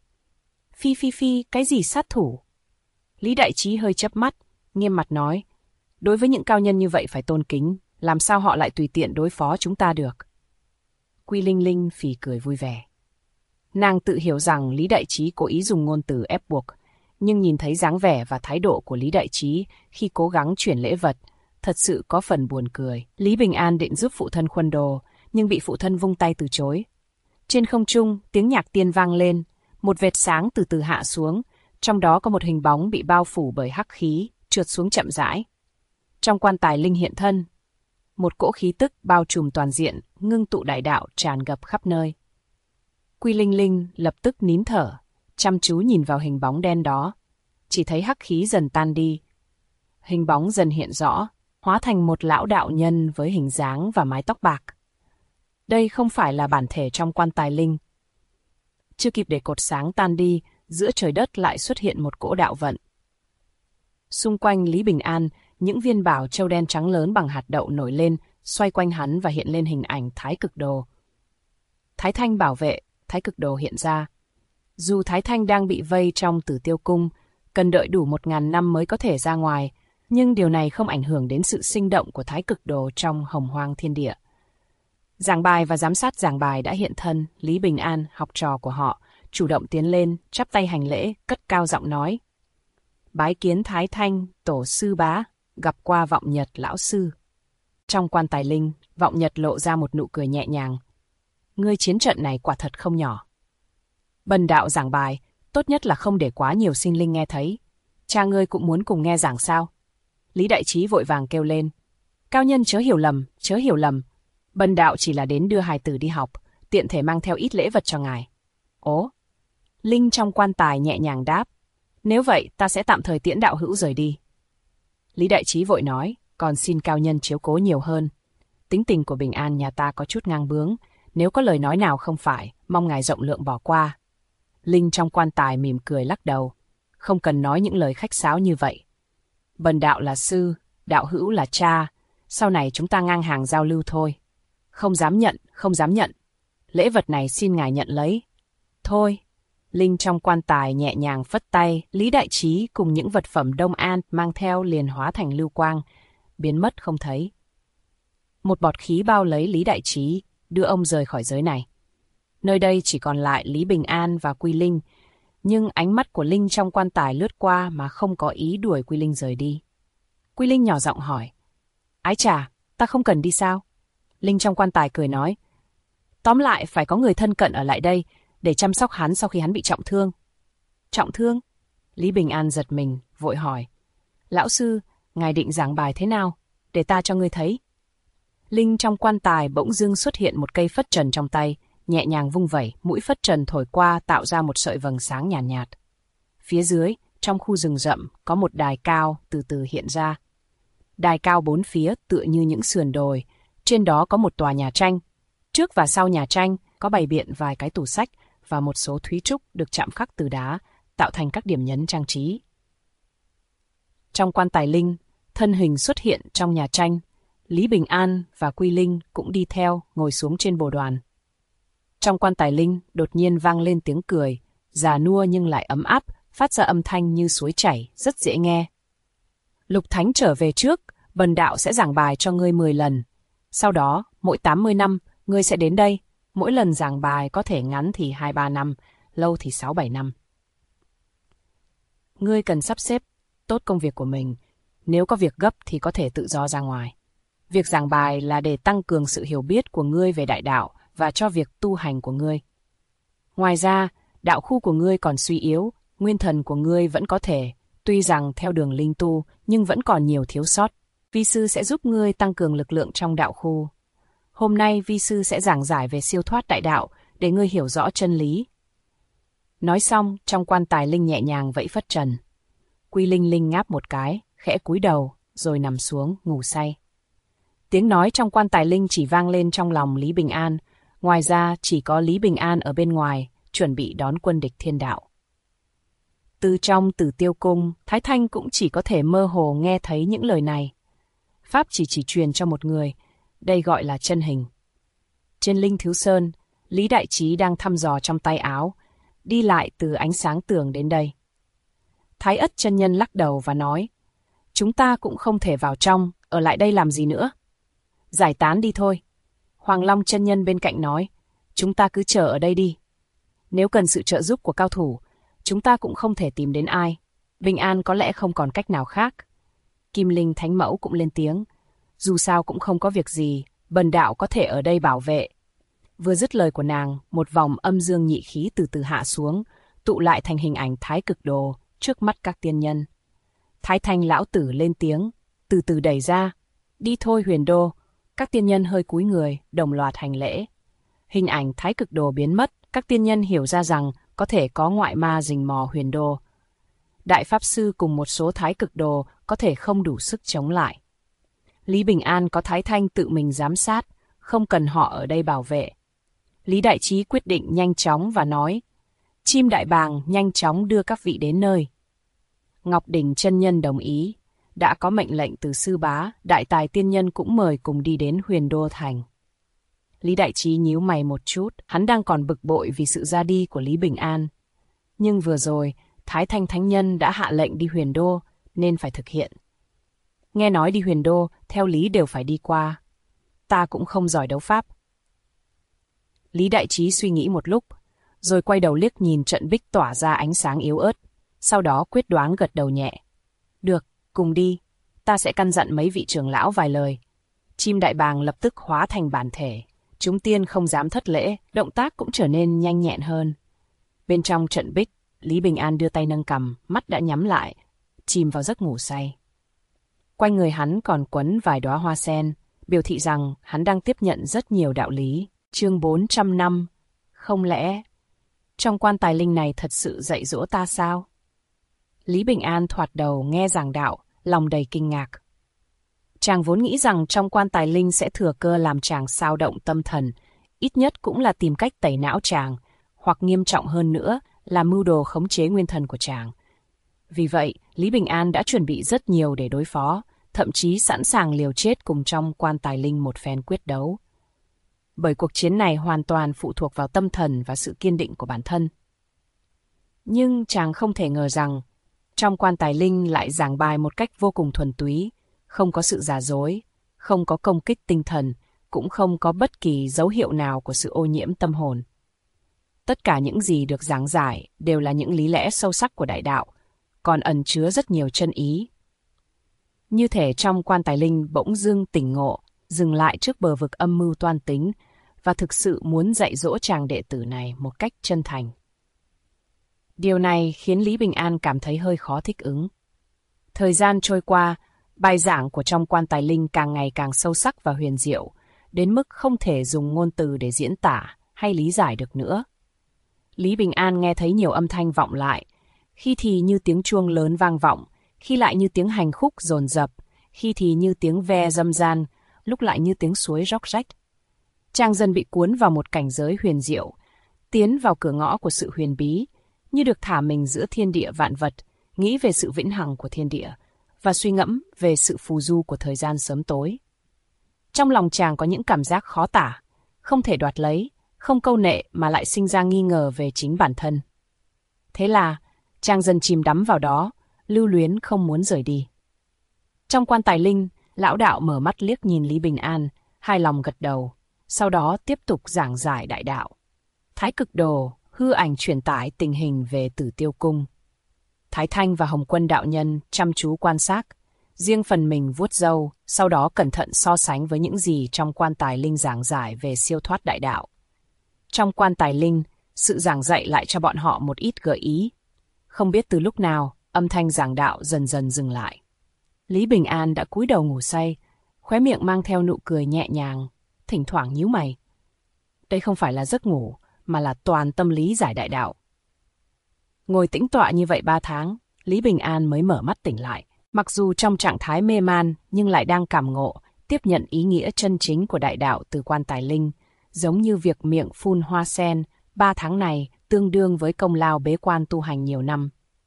Phi, cái gì sát thủ? Lý Đại Trí hơi chớp mắt, nghiêm mặt nói, đối với những cao nhân như vậy phải tôn kính, làm sao họ lại tùy tiện đối phó chúng ta được. Quy Linh Linh phì cười vui vẻ. Nàng tự hiểu rằng Lý Đại Trí cố ý dùng ngôn từ ép buộc, nhưng nhìn thấy dáng vẻ và thái độ của Lý Đại Trí khi cố gắng chuyển lễ vật, thật sự có phần buồn cười. Lý Bình An định giúp phụ thân khuân đồ, nhưng bị phụ thân vung tay từ chối. Trên không trung, tiếng nhạc tiên vang lên, một vệt sáng từ từ hạ xuống, trong đó có một hình bóng bị bao phủ bởi hắc khí, trượt xuống chậm rãi. Trong quan tài linh hiện thân, một cỗ khí tức bao trùm toàn diện, ngưng tụ đại đạo tràn ngập khắp nơi. Quy Linh Linh lập tức nín thở, chăm chú nhìn vào hình bóng đen đó, chỉ thấy hắc khí dần tan đi. Hình bóng dần hiện rõ, hóa thành một lão đạo nhân với hình dáng và mái tóc bạc. Đây không phải là bản thể trong quan tài linh. Chưa kịp để cột sáng tan đi, giữa trời đất lại xuất hiện một cỗ đạo vận. Xung quanh Lý Bình An, những viên bảo châu đen trắng lớn bằng hạt đậu nổi lên, xoay quanh hắn và hiện lên hình ảnh Thái Cực Đồ. Thái Thanh bảo vệ, Thái Cực Đồ hiện ra. Dù Thái Thanh đang bị vây trong Tử Tiêu Cung, cần đợi đủ 1000 năm mới có thể ra ngoài, nhưng điều này không ảnh hưởng đến sự sinh động của Thái Cực Đồ trong Hồng Hoang Thiên Địa. Giảng bài và giám sát giảng bài đã hiện thân, Lý Bình An, học trò của họ, chủ động tiến lên, chắp tay hành lễ, cất cao giọng nói. Bái kiến Thái Thanh, tổ sư bá, gặp qua Vọng Nhật lão sư. Trong quan tài linh, Vọng Nhật lộ ra một nụ cười nhẹ nhàng. Ngươi chiến trận này quả thật không nhỏ. Bần đạo giảng bài, tốt nhất là không để quá nhiều sinh linh nghe thấy. Cha ngươi cũng muốn cùng nghe giảng sao? Lý Đại Trí vội vàng kêu lên. Cao nhân chớ hiểu lầm, chớ hiểu lầm. Bần đạo chỉ là đến đưa hài tử đi học, tiện thể mang theo ít lễ vật cho ngài. Ố! Linh trong quan tài nhẹ nhàng đáp. Nếu vậy, ta sẽ tạm thời tiễn đạo hữu rời đi. Lý Đại Trí vội nói, còn xin cao nhân chiếu cố nhiều hơn. Tính tình của Bình An nhà ta có chút ngang bướng, nếu có lời nói nào không phải, mong ngài rộng lượng bỏ qua. Linh trong quan tài mỉm cười lắc đầu. Không cần nói những lời khách sáo như vậy. Bần đạo là sư, đạo hữu là cha, sau này chúng ta ngang hàng giao lưu thôi. Không dám nhận, không dám nhận. Lễ vật này xin ngài nhận lấy. Thôi. Linh trong quan tài nhẹ nhàng phất tay, Lý Đại Trí cùng những vật phẩm Đông An mang theo liền hóa thành lưu quang, biến mất không thấy. Một bọt khí bao lấy Lý Đại Trí, đưa ông rời khỏi giới này. Nơi đây chỉ còn lại Lý Bình An và Quy Linh, nhưng ánh mắt của Linh trong quan tài lướt qua mà không có ý đuổi Quy Linh rời đi. Quy Linh nhỏ giọng hỏi, ái chà, ta không cần đi sao? Linh trong quan tài cười nói, tóm lại phải có người thân cận ở lại đây, để chăm sóc hắn sau khi hắn bị trọng thương. Trọng thương? Lý Bình An giật mình, vội hỏi. Lão sư, ngài định giảng bài thế nào? Để ta cho ngươi thấy. Linh trong quan tài bỗng dưng xuất hiện một cây phất trần trong tay, nhẹ nhàng vung vẩy, mũi phất trần thổi qua tạo ra một sợi vầng sáng nhàn nhạt. Phía dưới, trong khu rừng rậm, có một đài cao từ từ hiện ra. Đài cao bốn phía tựa như những sườn đồi, trên đó có một tòa nhà tranh. Trước và sau nhà tranh có bày biện vài cái tủ sách và một số thúy trúc được chạm khắc từ đá, tạo thành các điểm nhấn trang trí. Trong quan tài linh, thân hình xuất hiện trong nhà tranh, Lý Bình An và Quy Linh cũng đi theo, ngồi xuống trên bồ đoàn. Trong quan tài linh, đột nhiên vang lên tiếng cười, già nua nhưng lại ấm áp, phát ra âm thanh như suối chảy, rất dễ nghe. Lục Thánh trở về trước, bần đạo sẽ giảng bài cho ngươi 10 lần. Sau đó, mỗi 80 năm, ngươi sẽ đến đây. Mỗi lần giảng bài có thể ngắn thì 2-3 năm, lâu thì 6-7 năm. Ngươi cần sắp xếp tốt công việc của mình. Nếu có việc gấp thì có thể tự do ra ngoài. Việc giảng bài là để tăng cường sự hiểu biết của ngươi về đại đạo và cho việc tu hành của ngươi. Ngoài ra, đạo khu của ngươi còn suy yếu, nguyên thần của ngươi vẫn có thể, tuy rằng theo đường linh tu nhưng vẫn còn nhiều thiếu sót. Vi sư sẽ giúp ngươi tăng cường lực lượng trong đạo khu. Hôm nay vi sư sẽ giảng giải về siêu thoát đại đạo để ngươi hiểu rõ chân lý. Nói xong, trong quan tài linh nhẹ nhàng vẫy phất trần. Quy Linh Linh ngáp một cái, khẽ cúi đầu, rồi nằm xuống, ngủ say. Tiếng nói trong quan tài linh chỉ vang lên trong lòng Lý Bình An, ngoài ra chỉ có Lý Bình An ở bên ngoài, chuẩn bị đón quân địch thiên đạo. Từ trong Tử Tiêu Cung, Thái Thanh cũng chỉ có thể mơ hồ nghe thấy những lời này. Pháp chỉ truyền cho một người, đây gọi là chân hình. Trên Linh Thiếu Sơn, Lý Đại Trí đang thăm dò trong tay áo, đi lại từ ánh sáng tường đến đây. Thái Ất chân nhân lắc đầu và nói, chúng ta cũng không thể vào trong, ở lại đây làm gì nữa. Giải tán đi thôi. Hoàng Long chân nhân bên cạnh nói, chúng ta cứ chờ ở đây đi. Nếu cần sự trợ giúp của cao thủ, chúng ta cũng không thể tìm đến ai. Bình An có lẽ không còn cách nào khác. Kim Linh Thánh Mẫu cũng lên tiếng, dù sao cũng không có việc gì, bần đạo có thể ở đây bảo vệ. Vừa dứt lời của nàng, một vòng âm dương nhị khí từ từ hạ xuống, tụ lại thành hình ảnh Thái Cực Đồ trước mắt các tiên nhân. Thái Thanh lão tử lên tiếng, từ từ đẩy ra, đi thôi Huyền Đô. Các tiên nhân hơi cúi người, đồng loạt hành lễ. Hình ảnh Thái Cực Đồ biến mất, các tiên nhân hiểu ra rằng có thể có ngoại ma rình mò Huyền Đô. Đại Pháp Sư cùng một số Thái Cực Đồ có thể không đủ sức chống lại. Lý Bình An có Thái Thanh tự mình giám sát, không cần họ ở đây bảo vệ. Lý Đại Trí quyết định nhanh chóng và nói, chim đại bàng nhanh chóng đưa các vị đến nơi. Ngọc Đỉnh chân nhân đồng ý, đã có mệnh lệnh từ sư bá, đại tài tiên nhân cũng mời cùng đi đến Huyền Đô Thành. Lý Đại Trí nhíu mày một chút, hắn đang còn bực bội vì sự ra đi của Lý Bình An. Nhưng vừa rồi, Thái Thanh Thánh Nhân đã hạ lệnh đi Huyền Đô, nên phải thực hiện. Nghe nói đi Huyền Đô, theo lý đều phải đi qua. Ta cũng không giỏi đấu pháp. Lý Đại Trí suy nghĩ một lúc, rồi quay đầu liếc nhìn trận bích tỏa ra ánh sáng yếu ớt, sau đó quyết đoán gật đầu nhẹ. Được, cùng đi, ta sẽ căn dặn mấy vị trưởng lão vài lời. Chim đại bàng lập tức hóa thành bản thể, chúng tiên không dám thất lễ, động tác cũng trở nên nhanh nhẹn hơn. Bên trong trận bích, Lý Bình An đưa tay nâng cằm, mắt đã nhắm lại, chìm vào giấc ngủ say. Quanh người hắn còn quấn vài đóa hoa sen, biểu thị rằng hắn đang tiếp nhận rất nhiều đạo lý. Chương 405. Không lẽ trong quan tài linh này thật sự dạy dỗ ta sao? Lý Bình An thoạt đầu nghe giảng đạo, lòng đầy kinh ngạc. Chàng vốn nghĩ rằng trong quan tài linh sẽ thừa cơ làm chàng xao động tâm thần, ít nhất cũng là tìm cách tẩy não chàng, hoặc nghiêm trọng hơn nữa là mưu đồ khống chế nguyên thần của chàng. Vì vậy, Lý Bình An đã chuẩn bị rất nhiều để đối phó, thậm chí sẵn sàng liều chết cùng trong quan tài linh một phen quyết đấu. Bởi cuộc chiến này hoàn toàn phụ thuộc vào tâm thần và sự kiên định của bản thân. Nhưng chàng không thể ngờ rằng, trong quan tài linh lại giảng bài một cách vô cùng thuần túy, không có sự giả dối, không có công kích tinh thần, cũng không có bất kỳ dấu hiệu nào của sự ô nhiễm tâm hồn. Tất cả những gì được giảng giải đều là những lý lẽ sâu sắc của đại đạo, còn ẩn chứa rất nhiều chân ý. Như thể trong quan tài linh bỗng dưng tỉnh ngộ, dừng lại trước bờ vực âm mưu toan tính và thực sự muốn dạy dỗ chàng đệ tử này một cách chân thành. Điều này khiến Lý Bình An cảm thấy hơi khó thích ứng. Thời gian trôi qua, bài giảng của trong quan tài linh càng ngày càng sâu sắc và huyền diệu, đến mức không thể dùng ngôn từ để diễn tả hay lý giải được nữa. Lý Bình An nghe thấy nhiều âm thanh vọng lại, khi thì như tiếng chuông lớn vang vọng, khi lại như tiếng hành khúc dồn dập, khi thì như tiếng ve râm ran, lúc lại như tiếng suối róc rách. Chàng dần bị cuốn vào một cảnh giới huyền diệu, tiến vào cửa ngõ của sự huyền bí, như được thả mình giữa thiên địa vạn vật, nghĩ về sự vĩnh hằng của thiên địa, và suy ngẫm về sự phù du của thời gian sớm tối. Trong lòng chàng có những cảm giác khó tả, không thể đoạt lấy, không câu nệ mà lại sinh ra nghi ngờ về chính bản thân. Thế là, chàng dần chìm đắm vào đó, lưu luyến không muốn rời đi. Trong quan tài linh, lão đạo mở mắt liếc nhìn Lý Bình An, hài lòng gật đầu, sau đó tiếp tục giảng giải đại đạo. Thái Cực Đồ, hư ảnh truyền tải tình hình về Tử Tiêu Cung. Thái Thanh và Hồng Quân đạo nhân chăm chú quan sát, riêng phần mình vuốt râu, sau đó cẩn thận so sánh với những gì trong quan tài linh giảng giải về siêu thoát đại đạo. Trong quan tài linh, sự giảng dạy lại cho bọn họ một ít gợi ý. Không biết từ lúc nào, âm thanh giảng đạo dần dần dừng lại. Lý Bình An đã cúi đầu ngủ say, khóe miệng mang theo nụ cười nhẹ nhàng, thỉnh thoảng nhíu mày. Đây không phải là giấc ngủ, mà là toàn tâm lý giải đại đạo. Ngồi tĩnh tọa như vậy 3 tháng, Lý Bình An mới mở mắt tỉnh lại. Mặc dù trong trạng thái mê man nhưng lại đang cảm ngộ, tiếp nhận ý nghĩa chân chính của đại đạo từ quan tài linh, giống như việc miệng phun hoa sen, 3 tháng này tương đương với công lao bế quan tu hành nhiều năm.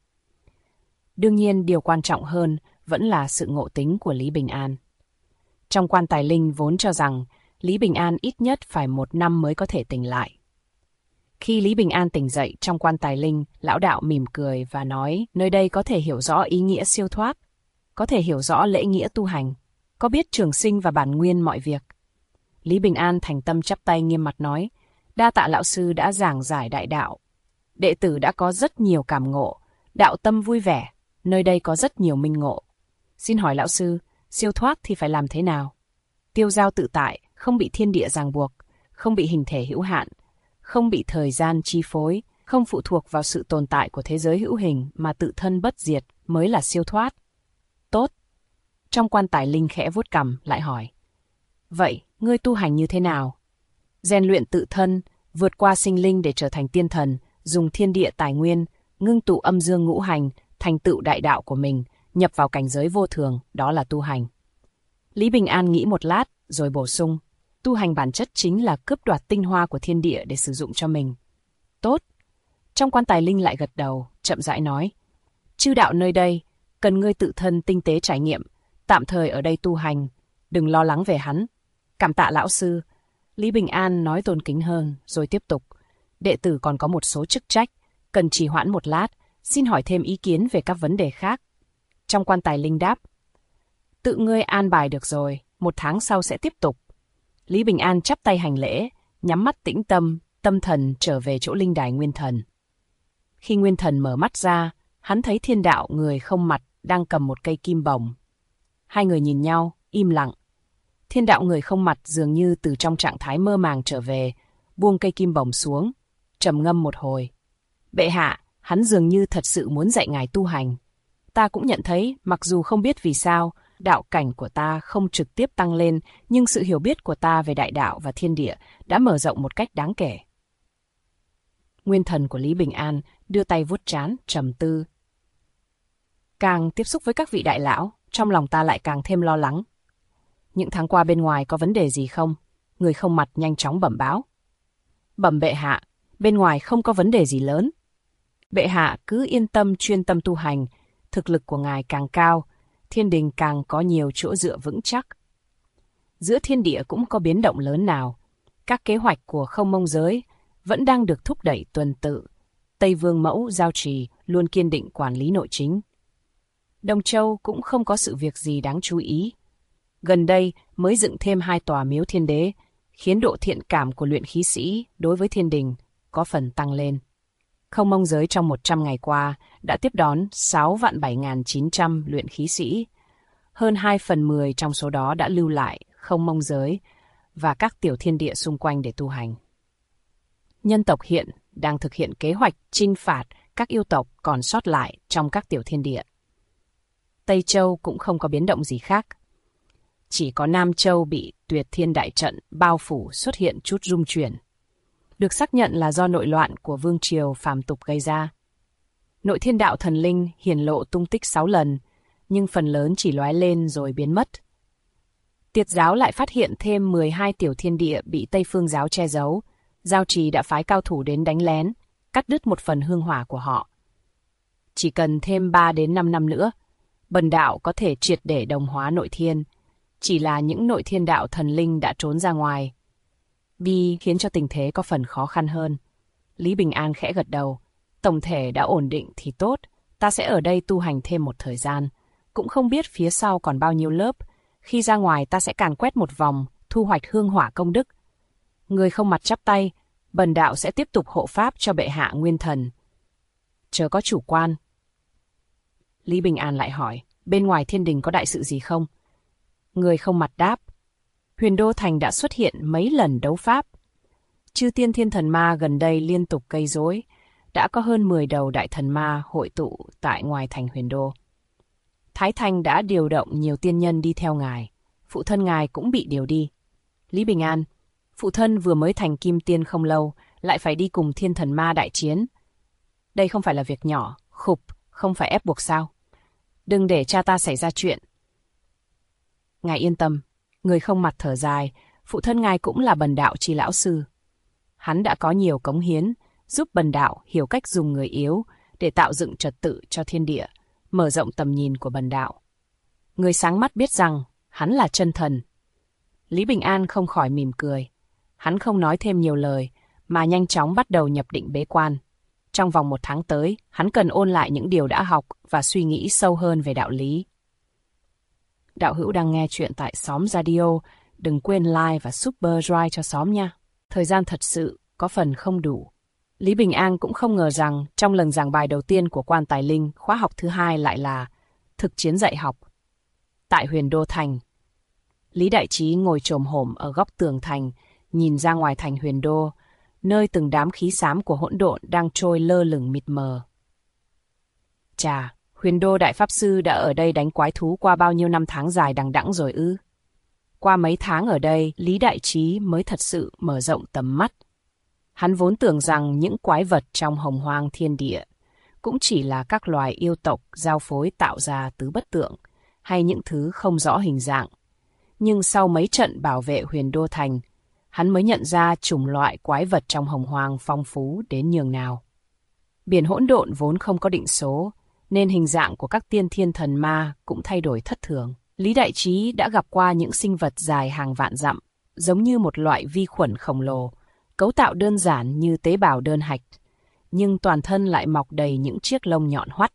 Đương nhiên điều quan trọng hơn vẫn là sự ngộ tính của Lý Bình An. Trong quan tài linh vốn cho rằng Lý Bình An ít nhất phải 1 năm mới có thể tỉnh lại. Khi Lý Bình An tỉnh dậy trong quan tài linh, lão đạo mỉm cười và nói nơi đây có thể hiểu rõ ý nghĩa siêu thoát, có thể hiểu rõ lễ nghĩa tu hành, có biết trường sinh và bản nguyên mọi việc. Lý Bình An thành tâm chắp tay nghiêm mặt nói, đa tạ lão sư đã giảng giải đại đạo. Đệ tử đã có rất nhiều cảm ngộ, đạo tâm vui vẻ, nơi đây có rất nhiều minh ngộ. Xin hỏi lão sư, siêu thoát thì phải làm thế nào? Tiêu dao tự tại, không bị thiên địa ràng buộc, không bị hình thể hữu hạn, không bị thời gian chi phối, không phụ thuộc vào sự tồn tại của thế giới hữu hình mà tự thân bất diệt mới là siêu thoát. Tốt. Trong quan tài linh khẽ vuốt cằm lại hỏi. Vậy, ngươi tu hành như thế nào? Rèn luyện tự thân, vượt qua sinh linh để trở thành tiên thần, dùng thiên địa tài nguyên, ngưng tụ âm dương ngũ hành, thành tựu đại đạo của mình, nhập vào cảnh giới vô thường, đó là tu hành. Lý Bình An nghĩ một lát, rồi bổ sung, tu hành bản chất chính là cướp đoạt tinh hoa của thiên địa để sử dụng cho mình. Tốt. Trong quan tài linh lại gật đầu, chậm rãi nói, chư đạo nơi đây, cần ngươi tự thân tinh tế trải nghiệm, tạm thời ở đây tu hành, đừng lo lắng về hắn. Cảm tạ lão sư. Lý Bình An nói tôn kính hơn, rồi tiếp tục, đệ tử còn có một số chức trách, cần trì hoãn một lát, xin hỏi thêm ý kiến về các vấn đề khác. Trong quan tài linh đáp, tự ngươi an bài được rồi, 1 tháng sau sẽ tiếp tục. Lý Bình An chắp tay hành lễ, nhắm mắt tĩnh tâm, tâm thần trở về chỗ linh đài Nguyên Thần. Khi Nguyên Thần mở mắt ra, hắn thấy Thiên Đạo người không mặt đang cầm một cây kim bổng. Hai người nhìn nhau, im lặng. Thiên Đạo người không mặt dường như từ trong trạng thái mơ màng trở về, buông cây kim bổng xuống, trầm ngâm một hồi. Bệ hạ, hắn dường như thật sự muốn dạy ngài tu hành. Ta cũng nhận thấy, mặc dù không biết vì sao, đạo cảnh của ta không trực tiếp tăng lên, nhưng sự hiểu biết của ta về đại đạo và thiên địa đã mở rộng một cách đáng kể. Nguyên Thần của Lý Bình An đưa tay vuốt trán, trầm tư. Càng tiếp xúc với các vị đại lão, trong lòng ta lại càng thêm lo lắng. Những tháng qua bên ngoài có vấn đề gì không? Người không mặt nhanh chóng bẩm báo. Bẩm bệ hạ, bên ngoài không có vấn đề gì lớn. Bệ hạ cứ yên tâm chuyên tâm tu hành, thực lực của ngài càng cao, thiên đình càng có nhiều chỗ dựa vững chắc. Giữa thiên địa cũng có biến động lớn nào. Các kế hoạch của Không Mông Giới vẫn đang được thúc đẩy tuần tự. Tây Vương Mẫu Giao Trì luôn kiên định quản lý nội chính. Đông Châu cũng không có sự việc gì đáng chú ý. Gần đây mới dựng thêm 2 tòa miếu thiên đế, khiến độ thiện cảm của luyện khí sĩ đối với thiên đình có phần tăng lên. Không Mông Giới trong 100 ngày qua đã tiếp đón 6.7.900 luyện khí sĩ. Hơn 2/10 trong số đó đã lưu lại Không Mông Giới và các tiểu thiên địa xung quanh để tu hành. Nhân tộc hiện đang thực hiện kế hoạch chinh phạt các yêu tộc còn sót lại trong các tiểu thiên địa. Tây Châu cũng không có biến động gì khác. Chỉ có Nam Châu bị Tuyệt Thiên Đại Trận bao phủ xuất hiện chút rung chuyển. Được xác nhận là do nội loạn của Vương Triều phàm tục gây ra. Nội thiên đạo thần linh hiển lộ tung tích 6 lần, nhưng phần lớn chỉ lóe lên rồi biến mất. Tiệt giáo lại phát hiện thêm 12 tiểu thiên địa bị Tây Phương giáo che giấu. Giao Trì đã phái cao thủ đến đánh lén, cắt đứt một phần hương hỏa của họ. Chỉ cần thêm 3 đến 5 năm nữa, bần đạo có thể triệt để đồng hóa nội thiên. Chỉ là những nội thiên đạo thần linh đã trốn ra ngoài. Bi khiến cho tình thế có phần khó khăn hơn. Lý Bình An khẽ gật đầu. Tổng thể đã ổn định thì tốt, ta sẽ ở đây tu hành thêm một thời gian. Cũng không biết phía sau còn bao nhiêu lớp. Khi ra ngoài ta sẽ càn quét một vòng, thu hoạch hương hỏa công đức. Người không mặt chắp tay, bần đạo sẽ tiếp tục hộ pháp cho bệ hạ Nguyên Thần. Chớ có chủ quan. Lý Bình An lại hỏi, bên ngoài thiên đình có đại sự gì không? Người không mặt đáp, Huyền Đô Thành đã xuất hiện mấy lần đấu pháp. Chư tiên thiên thần ma gần đây liên tục gây rối, đã có hơn 10 đầu đại thần ma hội tụ tại ngoài thành Huyền Đô. Thái Thành đã điều động nhiều tiên nhân đi theo ngài, phụ thân ngài cũng bị điều đi. Lý Bình An, phụ thân vừa mới thành kim tiên không lâu, lại phải đi cùng thiên thần ma đại chiến. Đây không phải là việc nhỏ, khục, không phải ép buộc sao? đừng để cha ta xảy ra chuyện. Ngài yên tâm, người không mặt thở dài, phụ thân ngài cũng là Bần Đạo Chi lão sư. Hắn đã có nhiều cống hiến, giúp Bần Đạo hiểu cách dùng người yếu để tạo dựng trật tự cho thiên địa, mở rộng tầm nhìn của Bần Đạo. Người sáng mắt biết rằng hắn là chân thần. Lý Bình An không khỏi mỉm cười. Hắn không nói thêm nhiều lời, mà nhanh chóng bắt đầu nhập định bế quan. Trong vòng 1 tháng tới, hắn cần ôn lại những điều đã học và suy nghĩ sâu hơn về đạo lý. Đạo hữu đang nghe chuyện tại Xóm Radio, đừng quên like và subscribe cho xóm nha. Thời gian thật sự có phần không đủ. Lý Bình An cũng không ngờ rằng trong lần giảng bài đầu tiên của Quan Tài Linh, khóa học thứ 2 lại là thực chiến dạy học. Tại Huyền Đô Thành, Lý Đại Trí ngồi chồm hổm ở góc tường thành, nhìn ra ngoài thành Huyền Đô, nơi từng đám khí xám của hỗn độn đang trôi lơ lửng mịt mờ. Chà, Huyền Đô Đại Pháp Sư đã ở đây đánh quái thú qua bao nhiêu năm tháng dài đằng đẵng rồi ư? Qua mấy tháng ở đây, Lý Đại Trí mới thật sự mở rộng tầm mắt. Hắn vốn tưởng rằng những quái vật trong hồng hoang thiên địa cũng chỉ là các loài yêu tộc giao phối tạo ra tứ bất tượng, hay những thứ không rõ hình dạng. Nhưng sau mấy trận bảo vệ Huyền Đô Thành, hắn mới nhận ra chủng loại quái vật trong hồng hoang phong phú đến nhường nào. Biển hỗn độn vốn không có định số, nên hình dạng của các tiên thiên thần ma cũng thay đổi thất thường. Lý Đại Trí đã gặp qua những sinh vật dài hàng vạn dặm, giống như một loại vi khuẩn khổng lồ, cấu tạo đơn giản như tế bào đơn hạch, nhưng toàn thân lại mọc đầy những chiếc lông nhọn hoắt.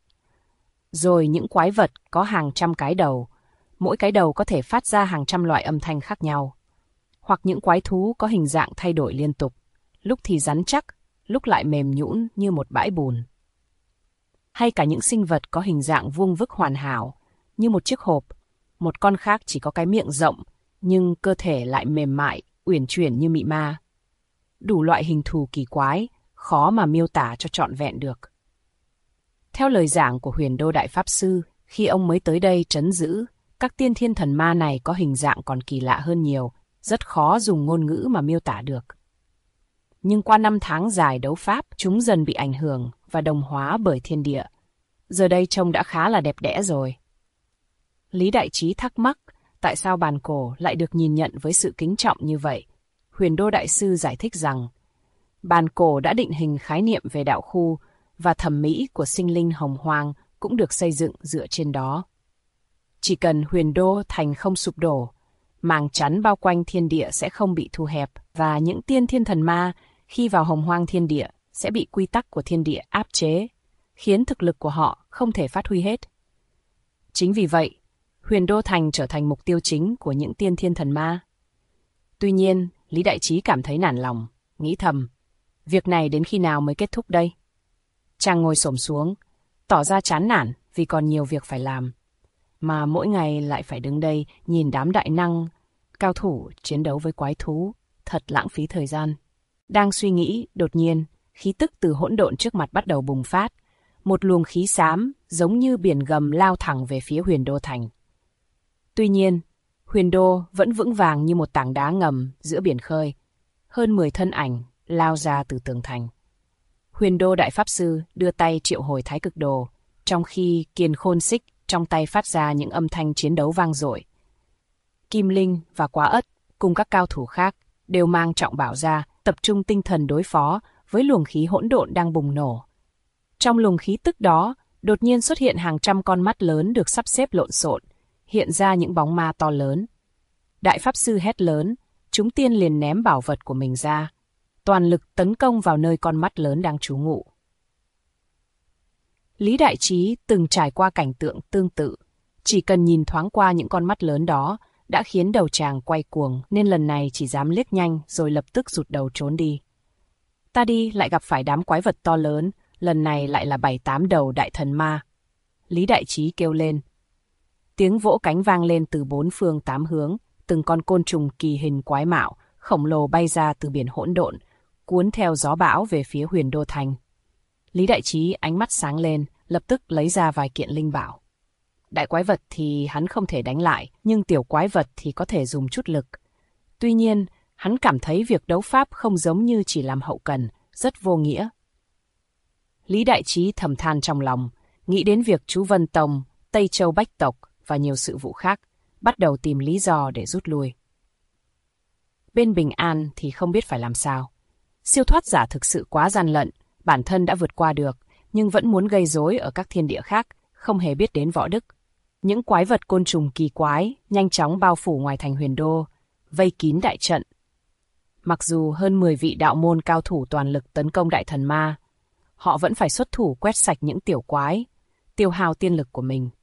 Rồi những quái vật có hàng trăm cái đầu, mỗi cái đầu có thể phát ra hàng trăm loại âm thanh khác nhau. Hoặc những quái thú có hình dạng thay đổi liên tục, lúc thì rắn chắc, lúc lại mềm nhũn như một bãi bùn. Hay cả những sinh vật có hình dạng vuông vức hoàn hảo, như một chiếc hộp, một con khác chỉ có cái miệng rộng, nhưng cơ thể lại mềm mại, uyển chuyển như mị ma. Đủ loại hình thù kỳ quái, khó mà miêu tả cho trọn vẹn được. Theo lời giảng của Huyền Đô Đại Pháp Sư, khi ông mới tới đây trấn giữ, các tiên thiên thần ma này có hình dạng còn kỳ lạ hơn nhiều, rất khó dùng ngôn ngữ mà miêu tả được. Nhưng qua 5 tháng dài đấu pháp, chúng dần bị ảnh hưởng và đồng hóa bởi thiên địa. Giờ đây trông đã khá là đẹp đẽ rồi. Lý Đại Trí thắc mắc, tại sao bàn cổ lại được nhìn nhận với sự kính trọng như vậy? Huyền Đô Đại Sư giải thích rằng, bàn cổ đã định hình khái niệm về đạo khu và thẩm mỹ của sinh linh hồng hoang cũng được xây dựng dựa trên đó. Chỉ cần Huyền Đô Thành không sụp đổ, màng chắn bao quanh thiên địa sẽ không bị thu hẹp và những tiên thiên thần ma khi vào hồng hoang thiên địa sẽ bị quy tắc của thiên địa áp chế, khiến thực lực của họ không thể phát huy hết. Chính vì vậy, Huyền Đô Thành trở thành mục tiêu chính của những tiên thiên thần ma. Tuy nhiên, Lý Đại Trí cảm thấy nản lòng, nghĩ thầm, việc này đến khi nào mới kết thúc đây? Chàng ngồi xổm xuống, tỏ ra chán nản vì còn nhiều việc phải làm. Mà mỗi ngày lại phải đứng đây nhìn đám đại năng, cao thủ chiến đấu với quái thú, thật lãng phí thời gian. Đang suy nghĩ, đột nhiên, khí tức từ hỗn độn trước mặt bắt đầu bùng phát. Một luồng khí xám giống như biển gầm lao thẳng về phía Huyền Đô Thành. Tuy nhiên, Huyền Đô vẫn vững vàng như một tảng đá ngầm giữa biển khơi. Hơn 10 thân ảnh lao ra từ tường thành. Huyền Đô Đại Pháp Sư đưa tay triệu hồi Thái Cực Đồ, trong khi Kiền Khôn Xích trong tay phát ra những âm thanh chiến đấu vang dội. Kim Linh và Quá Ất cùng các cao thủ khác đều mang trọng bảo ra, tập trung tinh thần đối phó với luồng khí hỗn độn đang bùng nổ. Trong luồng khí tức đó, đột nhiên xuất hiện hàng trăm con mắt lớn được sắp xếp lộn xộn, hiện ra những bóng ma to lớn. Đại Pháp Sư hét lớn, chúng tiên liền ném bảo vật của mình ra, toàn lực tấn công vào nơi con mắt lớn đang trú ngụ. Lý Đại Trí từng trải qua cảnh tượng tương tự, chỉ cần nhìn thoáng qua những con mắt lớn đó đã khiến đầu chàng quay cuồng, nên lần này chỉ dám liếc nhanh rồi lập tức rụt đầu trốn đi. Ta đi lại gặp phải đám quái vật to lớn, lần này lại là 7-8 đầu đại thần ma. Lý Đại Trí kêu lên. Tiếng vỗ cánh vang lên từ 4 phương 8 hướng, từng con côn trùng kỳ hình quái mạo, khổng lồ bay ra từ biển hỗn độn, cuốn theo gió bão về phía Huyền Đô Thành. Lý Đại Trí ánh mắt sáng lên, lập tức lấy ra vài kiện linh bảo. Đại quái vật thì hắn không thể đánh lại, nhưng tiểu quái vật thì có thể dùng chút lực. Tuy nhiên, hắn cảm thấy việc đấu pháp không giống như chỉ làm hậu cần, rất vô nghĩa. Lý Đại Trí thầm than trong lòng, nghĩ đến việc chú Vân Tông Tây Châu Bách tộc và nhiều sự vụ khác, bắt đầu tìm lý do để rút lui. Bên Bình An thì không biết phải làm sao. Siêu thoát giả thực sự quá gian lận, bản thân đã vượt qua được, nhưng vẫn muốn gây rối ở các thiên địa khác, không hề biết đến võ đức. Những quái vật côn trùng kỳ quái nhanh chóng bao phủ ngoài thành Huyền Đô, vây kín đại trận. Mặc dù hơn 10 vị đạo môn cao thủ toàn lực tấn công đại thần ma, họ vẫn phải xuất thủ quét sạch những tiểu quái, tiêu hao tiên lực của mình.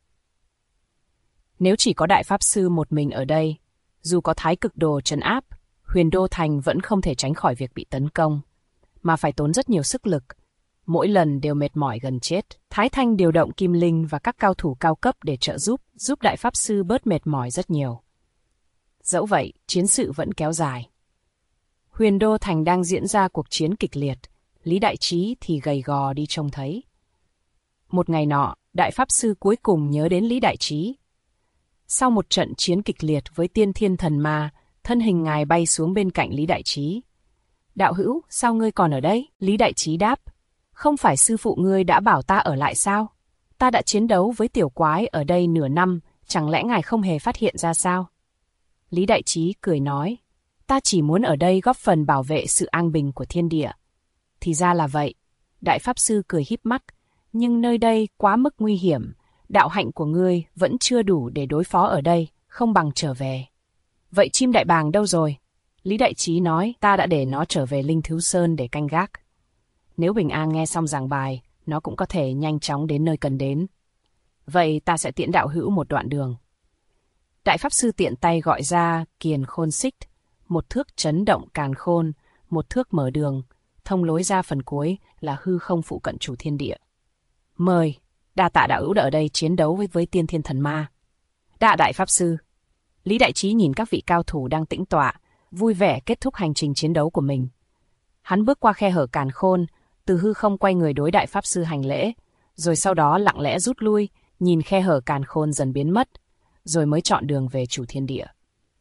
Nếu chỉ có đại pháp sư một mình ở đây, dù có thái cực đồ trấn áp, Huyền Đô thành vẫn không thể tránh khỏi việc bị tấn công, mà phải tốn rất nhiều sức lực. Mỗi lần đều mệt mỏi gần chết. Thái Thanh điều động Kim Linh và các cao thủ cao cấp để trợ giúp đại pháp sư bớt mệt mỏi rất nhiều. Dẫu vậy, chiến sự vẫn kéo dài. Huyền Đô thành đang diễn ra cuộc chiến kịch liệt, Lý Đại Trí thì gầy gò đi trông thấy. Một ngày nọ, đại pháp sư cuối cùng nhớ đến Lý Đại Trí. Sau một trận chiến kịch liệt với tiên thiên thần ma, thân hình ngài bay xuống bên cạnh Lý Đại Trí. Đạo hữu, sao ngươi còn ở đây? Lý Đại Trí đáp. Không phải sư phụ ngươi đã bảo ta ở lại sao? Ta đã chiến đấu với tiểu quái ở đây nửa năm, chẳng lẽ ngài không hề phát hiện ra sao? Lý Đại Trí cười nói, ta chỉ muốn ở đây góp phần bảo vệ sự an bình của thiên địa. Thì ra là vậy. Đại pháp sư cười híp mắt, nhưng nơi đây quá mức nguy hiểm, đạo hạnh của ngươi vẫn chưa đủ để đối phó ở đây, không bằng trở về. Vậy chim đại bàng đâu rồi? Lý Đại Trí nói, ta đã để nó trở về Linh Thiếu Sơn để canh gác. Nếu Bình An nghe xong giảng bài, nó cũng có thể nhanh chóng đến nơi cần đến. Vậy ta sẽ tiễn đạo hữu một đoạn đường. Đại pháp sư tiện tay gọi ra kiền khôn xích, một thước chấn động càn khôn, một thước mở đường, thông lối ra phần cuối là hư không phụ cận chủ thiên địa. Mời, đa tạ đạo hữu đã ở đây chiến đấu với tiên thiên thần ma. Đa đại pháp sư. Lý Đại Trí nhìn các vị cao thủ đang tĩnh tọa, vui vẻ kết thúc hành trình chiến đấu của mình. Hắn bước qua khe hở càn khôn, từ hư không quay người đối đại pháp sư hành lễ, rồi sau đó lặng lẽ rút lui, nhìn khe hở càn khôn dần biến mất, rồi mới chọn đường về chủ thiên địa.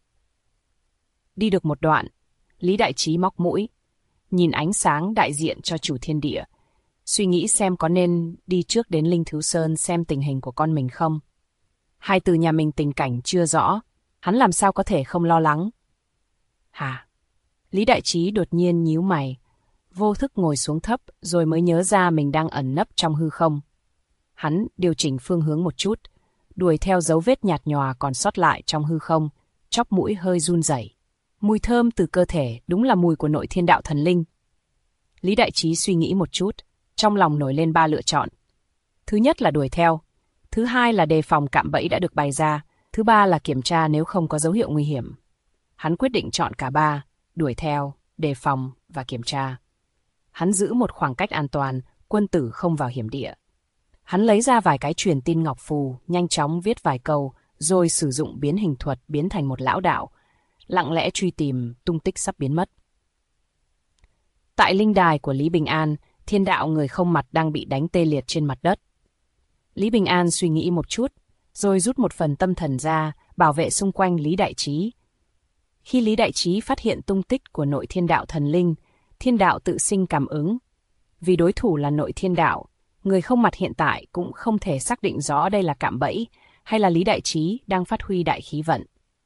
Đi được một đoạn, Lý Đại Trí móc mũi, nhìn ánh sáng đại diện cho chủ thiên địa, suy nghĩ xem có nên đi trước đến Linh Thiếu Sơn xem tình hình của con mình không. Hai từ nhà mình tình cảnh chưa rõ, hắn làm sao có thể không lo lắng. Hả? Lý Đại Trí đột nhiên nhíu mày, vô thức ngồi xuống thấp rồi mới nhớ ra mình đang ẩn nấp trong hư không. Hắn điều chỉnh phương hướng một chút, đuổi theo dấu vết nhạt nhòa còn sót lại trong hư không, chóp mũi hơi run rẩy. Mùi thơm từ cơ thể đúng là mùi của nội thiên đạo thần linh. Lý Đại Trí suy nghĩ một chút, trong lòng nổi lên 3 lựa chọn. Thứ nhất là đuổi theo, thứ hai là đề phòng cạm bẫy đã được bày ra, thứ ba là kiểm tra nếu không có dấu hiệu nguy hiểm. Hắn quyết định chọn cả 3, đuổi theo, đề phòng và kiểm tra. Hắn giữ một khoảng cách an toàn, quân tử không vào hiểm địa. Hắn lấy ra vài cái truyền tin ngọc phù, nhanh chóng viết vài câu, rồi sử dụng biến hình thuật biến thành một lão đạo, lặng lẽ truy tìm tung tích sắp biến mất. Tại linh đài của Lý Bình An, thiên đạo người không mặt đang bị đánh tê liệt trên mặt đất. Lý Bình An suy nghĩ một chút, rồi rút một phần tâm thần ra, bảo vệ xung quanh Lý Đại Trí. Khi Lý Đại Trí phát hiện tung tích của nội thiên đạo thần linh, thiên đạo tự sinh cảm ứng. Vì đối thủ là nội thiên đạo, người không mặt hiện tại cũng không thể xác định rõ đây là cạm bẫy hay là Lý Đại Trí đang phát huy đại khí vận.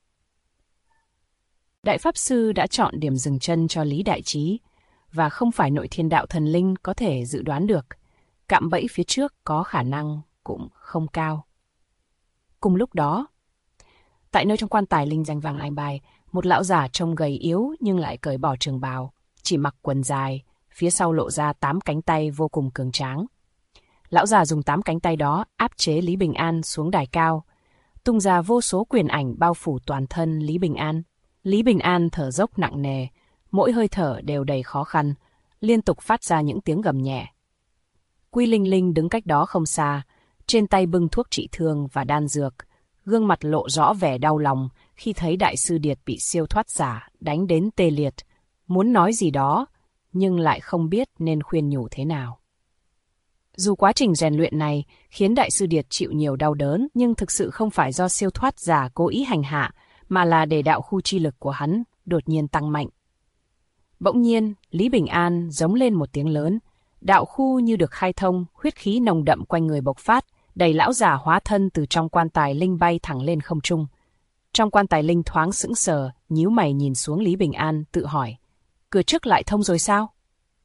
Đại Pháp Sư đã chọn điểm dừng chân cho Lý Đại Trí, và không phải nội thiên đạo thần linh có thể dự đoán được. Cạm bẫy phía trước có khả năng cũng không cao. Cùng lúc đó, tại nơi trong quan tài linh danh vàng anh bài, một lão giả trông gầy yếu nhưng lại cởi bỏ trường bào, chỉ mặc quần dài, phía sau lộ ra 8 cánh tay vô cùng cường tráng. Lão già dùng 8 cánh tay đó áp chế Lý Bình An xuống đài cao, tung ra vô số quyền ảnh bao phủ toàn thân Lý Bình An. Lý Bình An thở dốc nặng nề, mỗi hơi thở đều đầy khó khăn, liên tục phát ra những tiếng gầm nhẹ. Quy Linh Linh đứng cách đó không xa, trên tay bưng thuốc trị thương và đan dược, gương mặt lộ rõ vẻ đau lòng khi thấy Đại sư Điệt bị siêu thoát giả đánh đến tê liệt, muốn nói gì đó, nhưng lại không biết nên khuyên nhủ thế nào. Dù quá trình rèn luyện này khiến Đại sư Điệt chịu nhiều đau đớn, nhưng thực sự không phải do siêu thoát giả cố ý hành hạ, mà là để đạo khu chi lực của hắn đột nhiên tăng mạnh. Bỗng nhiên, Lý Bình An giống lên một tiếng lớn, đạo khu như được khai thông, huyết khí nồng đậm quanh người bộc phát, đẩy lão già hóa thân từ trong quan tài linh bay thẳng lên không trung. Trong quan tài linh thoáng sững sờ, nhíu mày nhìn xuống Lý Bình An, tự hỏi, cửa trước lại thông rồi sao?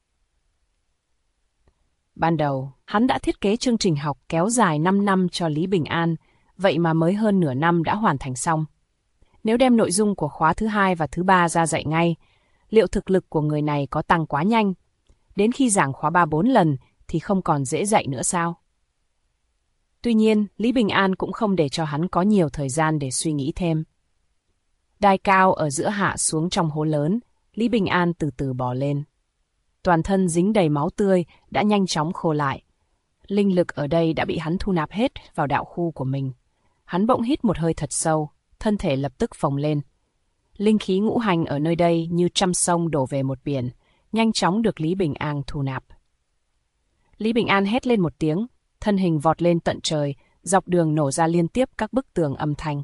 Ban đầu, hắn đã thiết kế chương trình học kéo dài 5 năm cho Lý Bình An, vậy mà mới hơn nửa năm đã hoàn thành xong. Nếu đem nội dung của khóa thứ 2 và thứ 3 ra dạy ngay, liệu thực lực của người này có tăng quá nhanh? Đến khi giảng khóa 3-4 lần thì không còn dễ dạy nữa sao? Tuy nhiên, Lý Bình An cũng không để cho hắn có nhiều thời gian để suy nghĩ thêm. Đài cao ở giữa hạ xuống trong hố lớn, Lý Bình An từ từ bò lên. Toàn thân dính đầy máu tươi đã nhanh chóng khô lại. Linh lực ở đây đã bị hắn thu nạp hết vào đạo khu của mình. Hắn bỗng hít một hơi thật sâu, thân thể lập tức phồng lên. Linh khí ngũ hành ở nơi đây như trăm sông đổ về một biển, nhanh chóng được Lý Bình An thu nạp. Lý Bình An hét lên một tiếng, thân hình vọt lên tận trời, dọc đường nổ ra liên tiếp các bức tường âm thanh.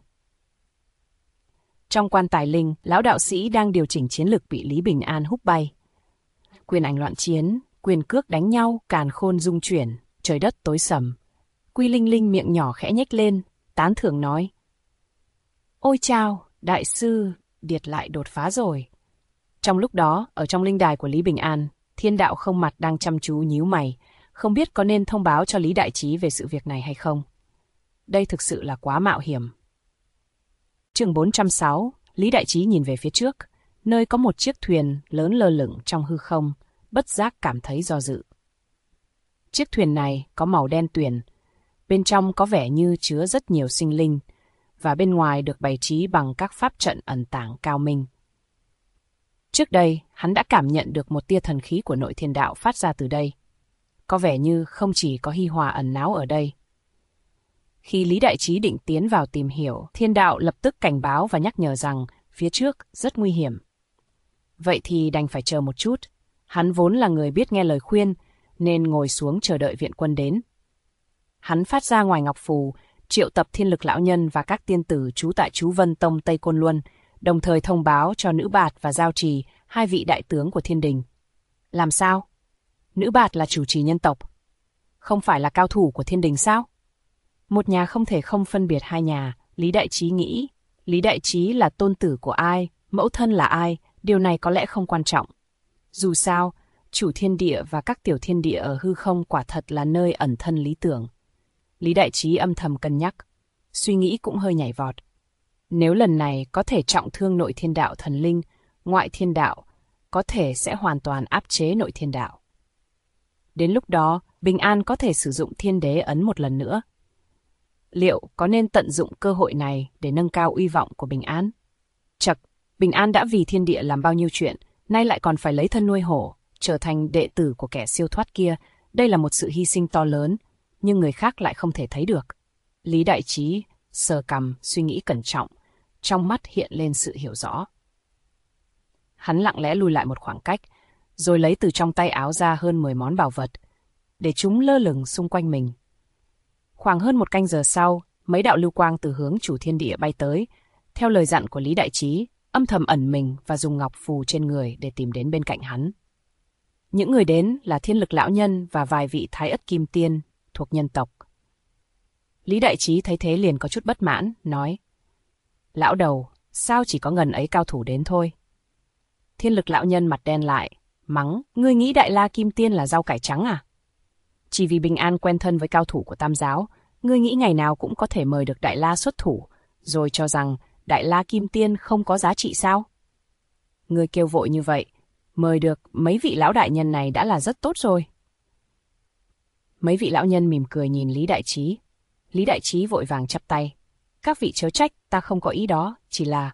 Trong quan tài linh, lão đạo sĩ đang điều chỉnh chiến lực bị Lý Bình An húc bay. Quyền ảnh loạn chiến, quyền cước đánh nhau, càn khôn rung chuyển, trời đất tối sầm. Quy Linh Linh miệng nhỏ khẽ nhếch lên, tán thưởng nói: Ôi chao, đại sư, điệt lại đột phá rồi. Trong lúc đó, ở trong linh đài của Lý Bình An, Thiên Đạo Không Mặt đang chăm chú nhíu mày, không biết có nên thông báo cho Lý Đại Trí về sự việc này hay không. Đây thực sự là quá mạo hiểm. Chương 406, Lý Đại Trí nhìn về phía trước, nơi có một chiếc thuyền lớn lơ lửng trong hư không, bất giác cảm thấy do dự. Chiếc thuyền này có màu đen tuyền, bên trong có vẻ như chứa rất nhiều sinh linh, và bên ngoài được bày trí bằng các pháp trận ẩn tàng cao minh. Trước đây, hắn đã cảm nhận được một tia thần khí của nội thiên đạo phát ra từ đây. Có vẻ như không chỉ có hi hòa ẩn náu ở đây. Khi Lý Đại Trí định tiến vào tìm hiểu, thiên đạo lập tức cảnh báo và nhắc nhở rằng phía trước rất nguy hiểm. Vậy thì đành phải chờ một chút. Hắn vốn là người biết nghe lời khuyên, nên ngồi xuống chờ đợi viện quân đến. Hắn phát ra ngoài ngọc phù, triệu tập Thiên Lực Lão Nhân và các tiên tử trú tại Chú Vân Tông Tây Côn Luân, đồng thời thông báo cho Nữ Bạt và Giao Trì, hai vị đại tướng của thiên đình. Làm sao? Nữ Bạt là chủ trì nhân tộc, không phải là cao thủ của thiên đình sao? Một nhà không thể không phân biệt hai nhà, Lý Đại Trí nghĩ. Lý Đại Trí là tôn tử của ai, mẫu thân là ai, điều này có lẽ không quan trọng. Dù sao, chủ thiên địa và các tiểu thiên địa ở hư không quả thật là nơi ẩn thân lý tưởng. Lý Đại Trí âm thầm cân nhắc, suy nghĩ cũng hơi nhảy vọt. Nếu lần này có thể trọng thương nội thiên đạo thần linh, ngoại thiên đạo có thể sẽ hoàn toàn áp chế nội thiên đạo. Đến lúc đó, Bình An có thể sử dụng thiên đế ấn một lần nữa. Liệu có nên tận dụng cơ hội này để nâng cao uy vọng của Bình An? Chậc, Bình An đã vì thiên địa làm bao nhiêu chuyện, nay lại còn phải lấy thân nuôi hổ, trở thành đệ tử của kẻ siêu thoát kia. Đây là một sự hy sinh to lớn, nhưng người khác lại không thể thấy được. Lý Đại Trí sờ cằm, suy nghĩ cẩn trọng, trong mắt hiện lên sự hiểu rõ. Hắn lặng lẽ lùi lại một khoảng cách, rồi lấy từ trong tay áo ra hơn 10 món bảo vật, để chúng lơ lửng xung quanh mình. Khoảng hơn một canh giờ sau, mấy đạo lưu quang từ hướng chủ thiên địa bay tới, theo lời dặn của Lý Đại Trí, âm thầm ẩn mình và dùng ngọc phù trên người để tìm đến bên cạnh hắn. Những người đến là Thiên Lực Lão Nhân và vài vị Thái Ất Kim Tiên thuộc nhân tộc. Lý Đại Trí thấy thế liền có chút bất mãn, nói: Lão đầu, sao chỉ có ngần ấy cao thủ đến thôi? Thiên Lực Lão Nhân mặt đen lại, mắng: Ngươi nghĩ Đại La Kim Tiên là rau cải trắng à? Chỉ vì Bình An quen thân với cao thủ của Tam Giáo, ngươi nghĩ ngày nào cũng có thể mời được Đại La xuất thủ, rồi cho rằng Đại La Kim Tiên không có giá trị sao? Ngươi kêu vội như vậy, mời được mấy vị lão đại nhân này đã là rất tốt rồi. Mấy vị lão nhân mỉm cười nhìn Lý Đại Trí. Lý Đại Trí vội vàng chắp tay: Các vị chớ trách, ta không có ý đó, chỉ là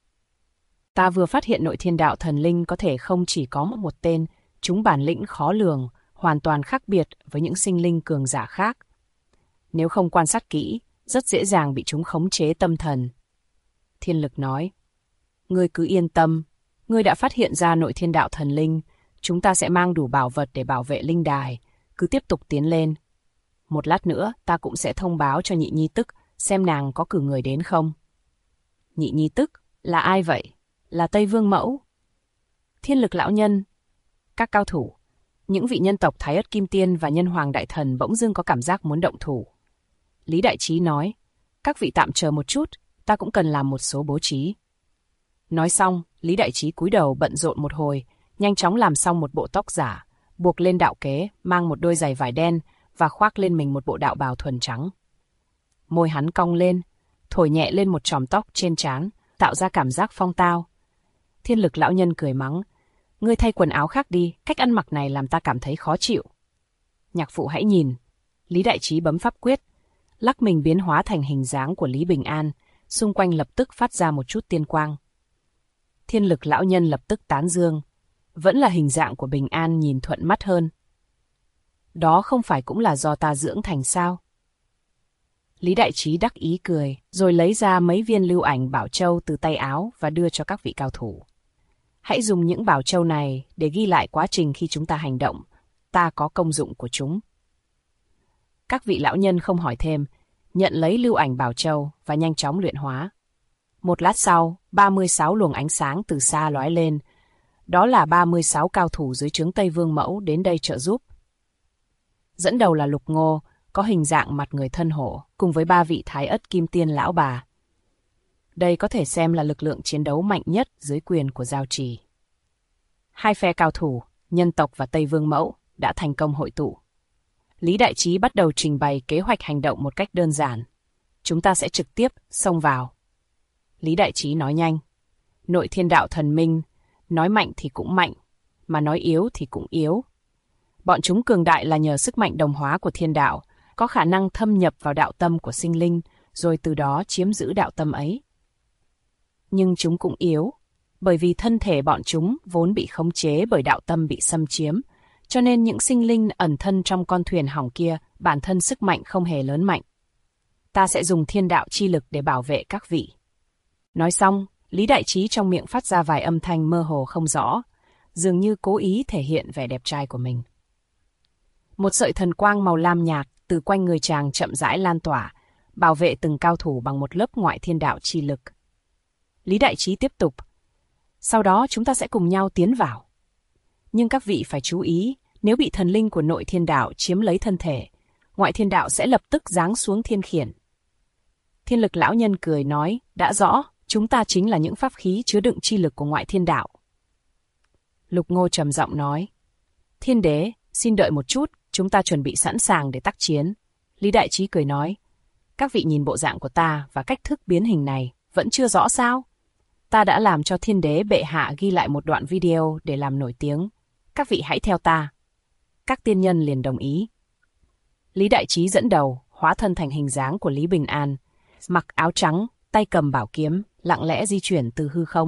ta vừa phát hiện nội thiên đạo thần linh có thể không chỉ có một tên, chúng bản lĩnh khó lường, hoàn toàn khác biệt với những sinh linh cường giả khác. Nếu không quan sát kỹ, rất dễ dàng bị chúng khống chế tâm thần. Thiên Lực nói: Ngươi cứ yên tâm, ngươi đã phát hiện ra nội thiên đạo thần linh, chúng ta sẽ mang đủ bảo vật để bảo vệ linh đài, cứ tiếp tục tiến lên. Một lát nữa ta cũng sẽ thông báo cho Nhị Nhi Tức xem nàng có cử người đến không. Nhị Nhi Tức là ai vậy? Là Tây Vương Mẫu. Thiên Lực Lão Nhân, các cao thủ, những vị nhân tộc Thái Ất Kim Tiên và Nhân Hoàng Đại Thần bỗng dưng có cảm giác muốn động thủ. Lý Đại Trí nói, các vị tạm chờ một chút, ta cũng cần làm một số bố trí. Nói xong, Lý Đại Trí cúi đầu bận rộn một hồi, nhanh chóng làm xong một bộ tóc giả, buộc lên đạo kế, mang một đôi giày vải đen và khoác lên mình một bộ đạo bào thuần trắng. Môi hắn cong lên, thổi nhẹ lên một chòm tóc trên trán, tạo ra cảm giác phong tao. Thiên Lực lão nhân cười mắng, ngươi thay quần áo khác đi, cách ăn mặc này làm ta cảm thấy khó chịu. Nhạc phụ hãy nhìn. Lý Đại Trí bấm pháp quyết, lắc mình biến hóa thành hình dáng của Lý Bình An, xung quanh lập tức phát ra một chút tiên quang. Thiên Lực lão nhân lập tức tán dương, vẫn là hình dạng của Bình An nhìn thuận mắt hơn. Đó không phải cũng là do ta dưỡng thành sao? Lý Đại Trí đắc ý cười, rồi lấy ra mấy viên lưu ảnh bảo châu từ tay áo và đưa cho các vị cao thủ. Hãy dùng những bảo châu này để ghi lại quá trình khi chúng ta hành động, ta có công dụng của chúng. Các vị lão nhân không hỏi thêm, nhận lấy lưu ảnh bảo châu và nhanh chóng luyện hóa. Một lát sau, 36 luồng ánh sáng từ xa lóe lên. Đó là 36 cao thủ dưới trướng Tây Vương Mẫu đến đây trợ giúp. Dẫn đầu là Lục Ngô, có hình dạng mặt người thân hổ, cùng với 3 vị Thái Ất Kim Tiên lão bà. Đây có thể xem là lực lượng chiến đấu mạnh nhất dưới quyền của Giao Trì. Hai phe cao thủ, Nhân tộc và Tây Vương Mẫu, đã thành công hội tụ. Lý Đại Trí bắt đầu trình bày kế hoạch hành động một cách đơn giản. Chúng ta sẽ trực tiếp xông vào. Lý Đại Trí nói nhanh. Nội thiên đạo thần minh, nói mạnh thì cũng mạnh, mà nói yếu thì cũng yếu. Bọn chúng cường đại là nhờ sức mạnh đồng hóa của thiên đạo, có khả năng thâm nhập vào đạo tâm của sinh linh, rồi từ đó chiếm giữ đạo tâm ấy. Nhưng chúng cũng yếu, bởi vì thân thể bọn chúng vốn bị khống chế bởi đạo tâm bị xâm chiếm, cho nên những sinh linh ẩn thân trong con thuyền hỏng kia, bản thân sức mạnh không hề lớn mạnh. Ta sẽ dùng thiên đạo chi lực để bảo vệ các vị. Nói xong, Lý Đại Trí trong miệng phát ra vài âm thanh mơ hồ không rõ, dường như cố ý thể hiện vẻ đẹp trai của mình. Một sợi thần quang màu lam nhạt từ quanh người chàng chậm rãi lan tỏa, bảo vệ từng cao thủ bằng một lớp ngoại thiên đạo chi lực. Lý Đại Trí tiếp tục. Sau đó chúng ta sẽ cùng nhau tiến vào. Nhưng các vị phải chú ý, nếu bị thần linh của nội thiên đạo chiếm lấy thân thể, ngoại thiên đạo sẽ lập tức giáng xuống thiên khiển. Thiên Lực lão nhân cười nói, đã rõ, chúng ta chính là những pháp khí chứa đựng chi lực của ngoại thiên đạo. Lục Ngô trầm giọng nói, Thiên đế, xin đợi một chút, chúng ta chuẩn bị sẵn sàng để tác chiến. Lý Đại Trí cười nói, các vị nhìn bộ dạng của ta và cách thức biến hình này, vẫn chưa rõ sao? Ta đã làm cho thiên đế bệ hạ ghi lại một đoạn video để làm nổi tiếng. Các vị hãy theo ta. Các tiên nhân liền đồng ý. Lý Đại Trí dẫn đầu, hóa thân thành hình dáng của Lý Bình An, mặc áo trắng, tay cầm bảo kiếm, lặng lẽ di chuyển từ hư không.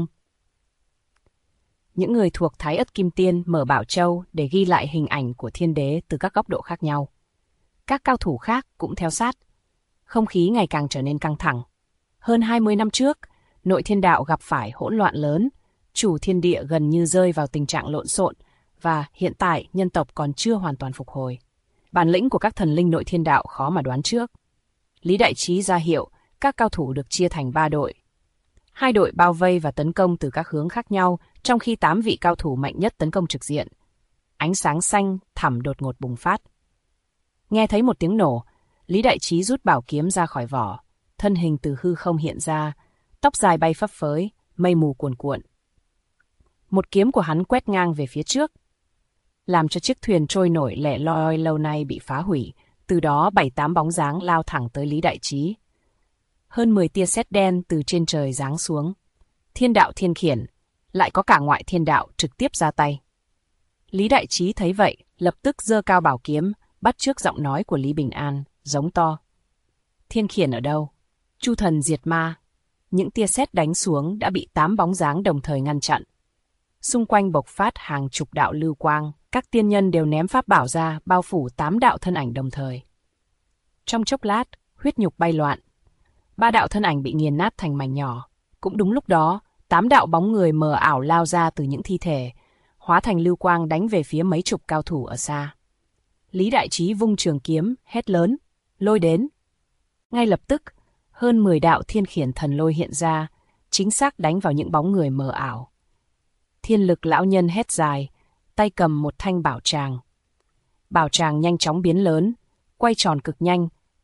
Những người thuộc Thái Ất Kim Tiên mở bảo châu để ghi lại hình ảnh của thiên đế từ các góc độ khác nhau. Các cao thủ khác cũng theo sát. Không khí ngày càng trở nên căng thẳng. Hơn 20 năm trước, nội thiên đạo gặp phải hỗn loạn lớn, chủ thiên địa gần như rơi vào tình trạng lộn xộn, và hiện tại nhân tộc còn chưa hoàn toàn phục hồi. Bản lĩnh của các thần linh nội thiên đạo khó mà đoán trước. Lý Đại Trí ra hiệu, các cao thủ được chia thành 3 đội. 2 đội bao vây và tấn công từ các hướng khác nhau, trong khi 8 vị cao thủ mạnh nhất tấn công trực diện. Ánh sáng xanh thẳm đột ngột bùng phát. Nghe thấy một tiếng nổ, Lý Đại Trí rút bảo kiếm ra khỏi vỏ, thân hình từ hư không hiện ra, tóc dài bay phấp phới, mây mù cuồn cuộn. Một kiếm của hắn quét ngang về phía trước, làm cho chiếc thuyền trôi nổi lẻ loi lâu nay bị phá hủy, từ đó 7-8 bóng dáng lao thẳng tới Lý Đại Trí. Hơn 10 tia sét đen từ trên trời giáng xuống. Thiên đạo thiên khiển, lại có cả ngoại thiên đạo trực tiếp ra tay. Lý Đại Trí thấy vậy, lập tức giơ cao bảo kiếm, bắt chước giọng nói của Lý Bình An, giống to. Thiên khiển ở đâu? Chu thần diệt ma. Những tia sét đánh xuống đã bị 8 bóng dáng đồng thời ngăn chặn. Xung quanh bộc phát hàng chục đạo lưu quang, các tiên nhân đều ném pháp bảo ra, bao phủ 8 đạo thân ảnh đồng thời. Trong chốc lát, huyết nhục bay loạn. 3 đạo thân ảnh bị nghiền nát thành mảnh nhỏ. Cũng đúng lúc đó, 8 đạo bóng người mờ ảo lao ra từ những thi thể, hóa thành lưu quang đánh về phía mấy chục cao thủ ở xa. Lý Đại Trí vung trường kiếm, hét lớn, lôi đến. Ngay lập tức, hơn 10 đạo thiên khiển thần lôi hiện ra, chính xác đánh vào những bóng người mờ ảo. Thiên Lực lão nhân hét dài, tay cầm một thanh bảo tràng. Bảo tràng nhanh chóng biến lớn, quay tròn cực nhanh,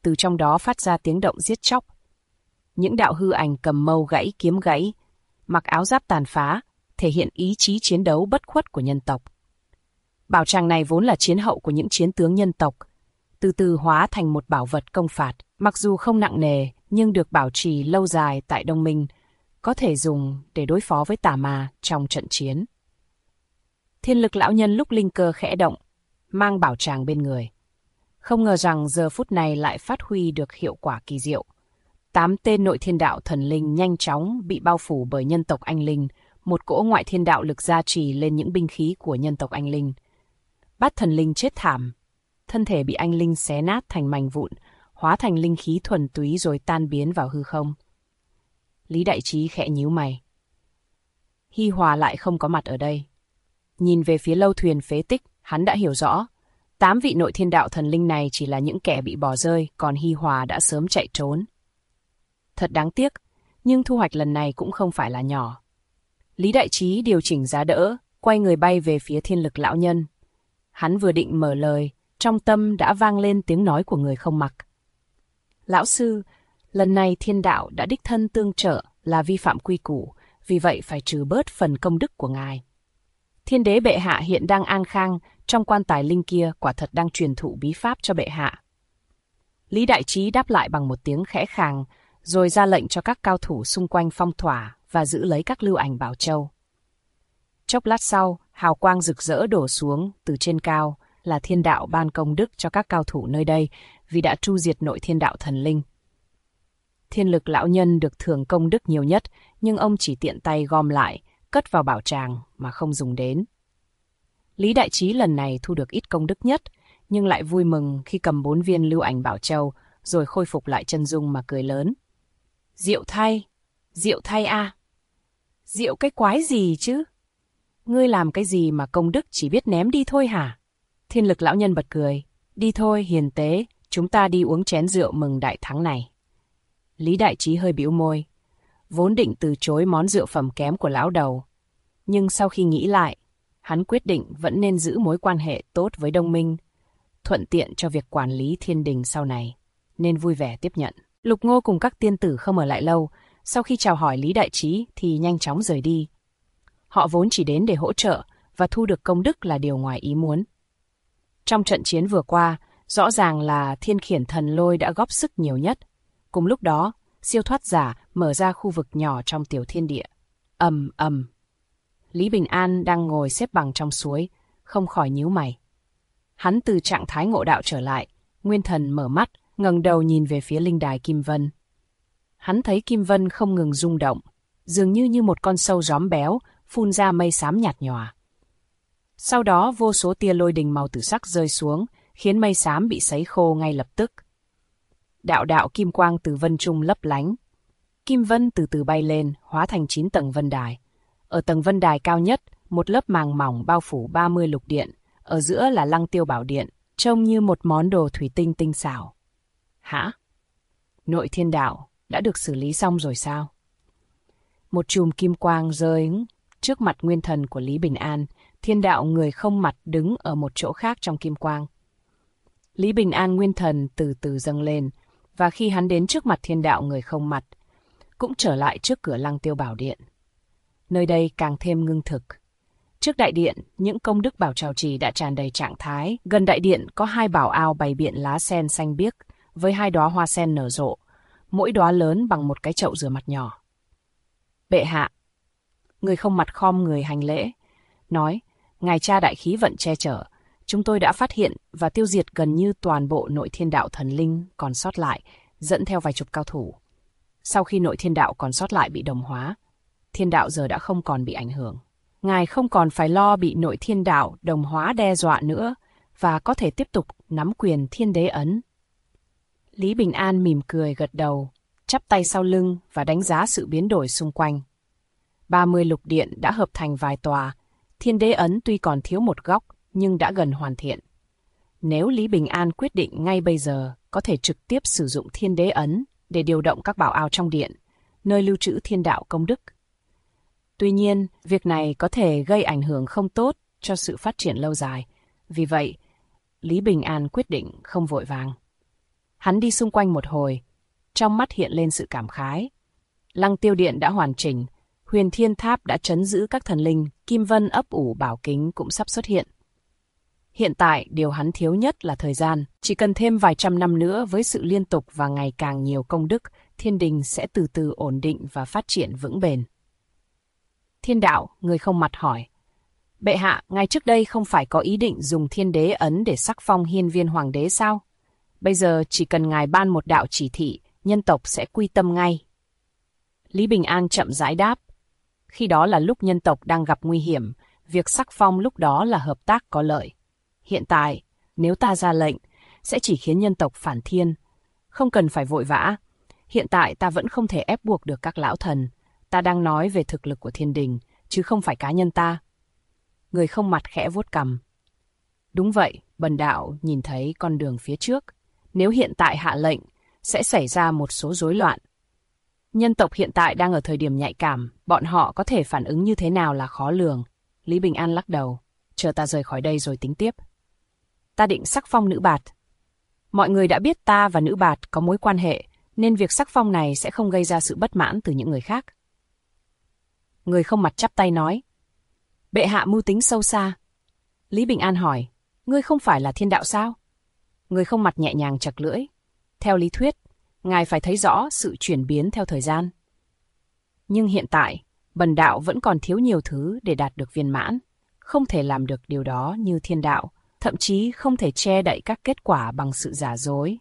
từ trong đó phát ra tiếng động giết chóc. Những đạo hư ảnh cầm mâu gãy kiếm gãy, mặc áo giáp tàn phá, thể hiện ý chí chiến đấu bất khuất của nhân tộc. Bảo tràng này vốn là chiến hậu của những chiến tướng nhân tộc, từ từ hóa thành một bảo vật công phạt, mặc dù không nặng nề nhưng được bảo trì lâu dài tại Đông Minh, có thể dùng để đối phó với tà ma trong trận chiến. Thiên Lực lão nhân lúc linh cơ khẽ động, mang bảo tràng bên người. Không ngờ rằng giờ phút này lại phát huy được hiệu quả kỳ diệu. 8 tên nội thiên đạo thần linh nhanh chóng bị bao phủ bởi nhân tộc anh linh, một cỗ ngoại thiên đạo lực gia trì lên những binh khí của nhân tộc anh linh. Bát thần linh chết thảm, thân thể bị anh linh xé nát thành mảnh vụn, hóa thành linh khí thuần túy rồi tan biến vào hư không. Lý Đại Trí khẽ nhíu mày. Hi Hòa lại không có mặt ở đây. Nhìn về phía lâu thuyền phế tích, hắn đã hiểu rõ. 8 vị nội thiên đạo thần linh này chỉ là những kẻ bị bỏ rơi, còn Hi Hòa đã sớm chạy trốn. Thật đáng tiếc, nhưng thu hoạch lần này cũng không phải là nhỏ. Lý Đại Trí điều chỉnh giá đỡ, quay người bay về phía Thiên Lực lão nhân. Hắn vừa định mở lời, trong tâm đã vang lên tiếng nói của người không mặc. Lão sư, lần này thiên đạo đã đích thân tương trợ là vi phạm quy củ, vì vậy phải trừ bớt phần công đức của ngài. Thiên đế bệ hạ hiện đang an khang, trong quan tài linh kia quả thật đang truyền thụ bí pháp cho bệ hạ. Lý Đại Trí đáp lại bằng một tiếng khẽ khàng, rồi ra lệnh cho các cao thủ xung quanh phong tỏa và giữ lấy các lưu ảnh Bảo Châu. Chốc lát sau, hào quang rực rỡ đổ xuống từ trên cao, là thiên đạo ban công đức cho các cao thủ nơi đây vì đã tru diệt nội thiên đạo thần linh. Thiên Lực lão nhân được thưởng công đức nhiều nhất, nhưng ông chỉ tiện tay gom lại, cất vào bảo tràng mà không dùng đến. Lý Đại Trí lần này thu được ít công đức nhất, nhưng lại vui mừng khi cầm 4 viên lưu ảnh Bảo Châu, rồi khôi phục lại chân dung mà cười lớn. Diệu thay a! Diệu cái quái gì chứ? Ngươi làm cái gì mà công đức chỉ biết ném đi thôi hả? Thiên Lực lão nhân bật cười. Đi thôi hiền tế, chúng ta đi uống chén rượu mừng đại thắng này. Lý Đại Trí hơi bĩu môi, vốn định từ chối món rượu phẩm kém của lão đầu. Nhưng sau khi nghĩ lại, hắn quyết định vẫn nên giữ mối quan hệ tốt với Đông Minh, thuận tiện cho việc quản lý thiên đình sau này, nên vui vẻ tiếp nhận. Lục Ngô cùng các tiên tử không ở lại lâu, sau khi chào hỏi Lý Đại Trí thì nhanh chóng rời đi. Họ vốn chỉ đến để hỗ trợ và thu được công đức là điều ngoài ý muốn. Trong trận chiến vừa qua, rõ ràng là Thiên Khiển Thần Lôi đã góp sức nhiều nhất. Cùng lúc đó, siêu thoát giả mở ra khu vực nhỏ trong tiểu thiên địa. Ầm ầm. Lý Bình An đang ngồi xếp bằng trong suối, không khỏi nhíu mày. Hắn từ trạng thái ngộ đạo trở lại, nguyên thần mở mắt, ngẩng đầu nhìn về phía linh đài Kim Vân. Hắn thấy Kim Vân không ngừng rung động, dường như một con sâu gióm béo, phun ra mây xám nhạt nhòa. Sau đó vô số tia lôi đình màu tử sắc rơi xuống, khiến mây xám bị sấy khô ngay lập tức. Đạo đạo kim quang từ vân trung lấp lánh. Kim Vân từ từ bay lên, hóa thành 9 tầng vân đài. Ở tầng vân đài cao nhất, một lớp màng mỏng bao phủ 30 lục điện, ở giữa là Lăng Tiêu Bảo Điện, trông như một món đồ thủy tinh tinh xảo. Hả? Nội thiên đạo đã được xử lý xong rồi sao? Một chùm kim quang rơi trước mặt nguyên thần của Lý Bình An, thiên đạo người không mặt đứng ở một chỗ khác trong kim quang. Lý Bình An nguyên thần từ từ dâng lên, và khi hắn đến trước mặt thiên đạo người không mặt, cũng trở lại trước cửa Lăng Tiêu Bảo Điện. Nơi đây càng thêm ngưng thực. Trước đại điện, những công đức bảo trào trì đã tràn đầy trạng thái. Gần đại điện có 2 bảo ao bày biện lá sen xanh biếc, với 2 đóa hoa sen nở rộ, mỗi đóa lớn bằng một cái chậu rửa mặt nhỏ. Bệ hạ. Người không mặt khom người hành lễ, nói, ngài cha đại khí vận che chở, chúng tôi đã phát hiện và tiêu diệt gần như toàn bộ nội thiên đạo thần linh còn sót lại, dẫn theo vài chục cao thủ. Sau khi nội thiên đạo còn sót lại bị đồng hóa, thiên đạo giờ đã không còn bị ảnh hưởng. Ngài không còn phải lo bị nội thiên đạo đồng hóa đe dọa nữa, và có thể tiếp tục nắm quyền thiên đế ấn. Lý Bình An mỉm cười gật đầu, chắp tay sau lưng và đánh giá sự biến đổi xung quanh. 30 lục điện đã hợp thành vài tòa, thiên đế ấn tuy còn thiếu một góc nhưng đã gần hoàn thiện. Nếu Lý Bình An quyết định ngay bây giờ có thể trực tiếp sử dụng thiên đế ấn để điều động các bảo ao trong điện, nơi lưu trữ thiên đạo công đức. Tuy nhiên, việc này có thể gây ảnh hưởng không tốt cho sự phát triển lâu dài. Vì vậy, Lý Bình An quyết định không vội vàng. Hắn đi xung quanh một hồi, trong mắt hiện lên sự cảm khái. Lăng Tiêu Điện đã hoàn chỉnh, Huyền Thiên Tháp đã trấn giữ các thần linh, Kim Vân ấp ủ bảo kính cũng sắp xuất hiện. Hiện tại, điều hắn thiếu nhất là thời gian. Chỉ cần thêm vài trăm năm nữa với sự liên tục và ngày càng nhiều công đức, thiên đình sẽ từ từ ổn định và phát triển vững bền. Thiên đạo, người không mặt hỏi. Bệ hạ, ngay trước đây không phải có ý định dùng thiên đế ấn để sắc phong Hiên Viên Hoàng đế sao? Bây giờ chỉ cần ngài ban một đạo chỉ thị, nhân tộc sẽ quy tâm ngay. Lý Bình An chậm rãi đáp. Khi đó là lúc nhân tộc đang gặp nguy hiểm, việc sắc phong lúc đó là hợp tác có lợi. Hiện tại, nếu ta ra lệnh, sẽ chỉ khiến nhân tộc phản thiên. Không cần phải vội vã. Hiện tại ta vẫn không thể ép buộc được các lão thần. Ta đang nói về thực lực của thiên đình, chứ không phải cá nhân ta. Người không mặt khẽ vuốt cằm. Đúng vậy, bần đạo nhìn thấy con đường phía trước. Nếu hiện tại hạ lệnh, sẽ xảy ra một số rối loạn. Nhân tộc hiện tại đang ở thời điểm nhạy cảm, bọn họ có thể phản ứng như thế nào là khó lường. Lý Bình An lắc đầu, chờ ta rời khỏi đây rồi tính tiếp. Ta định sắc phong nữ bạt. Mọi người đã biết ta và nữ bạt có mối quan hệ, nên việc sắc phong này sẽ không gây ra sự bất mãn từ những người khác. Người không mặt chắp tay nói. Bệ hạ mưu tính sâu xa. Lý Bình An hỏi, ngươi không phải là thiên đạo sao? Người không mặt nhẹ nhàng chặt lưỡi. Theo lý thuyết, ngài phải thấy rõ sự chuyển biến theo thời gian. Nhưng hiện tại, bần đạo vẫn còn thiếu nhiều thứ để đạt được viên mãn. Không thể làm được điều đó như thiên đạo, thậm chí không thể che đậy các kết quả bằng sự giả dối.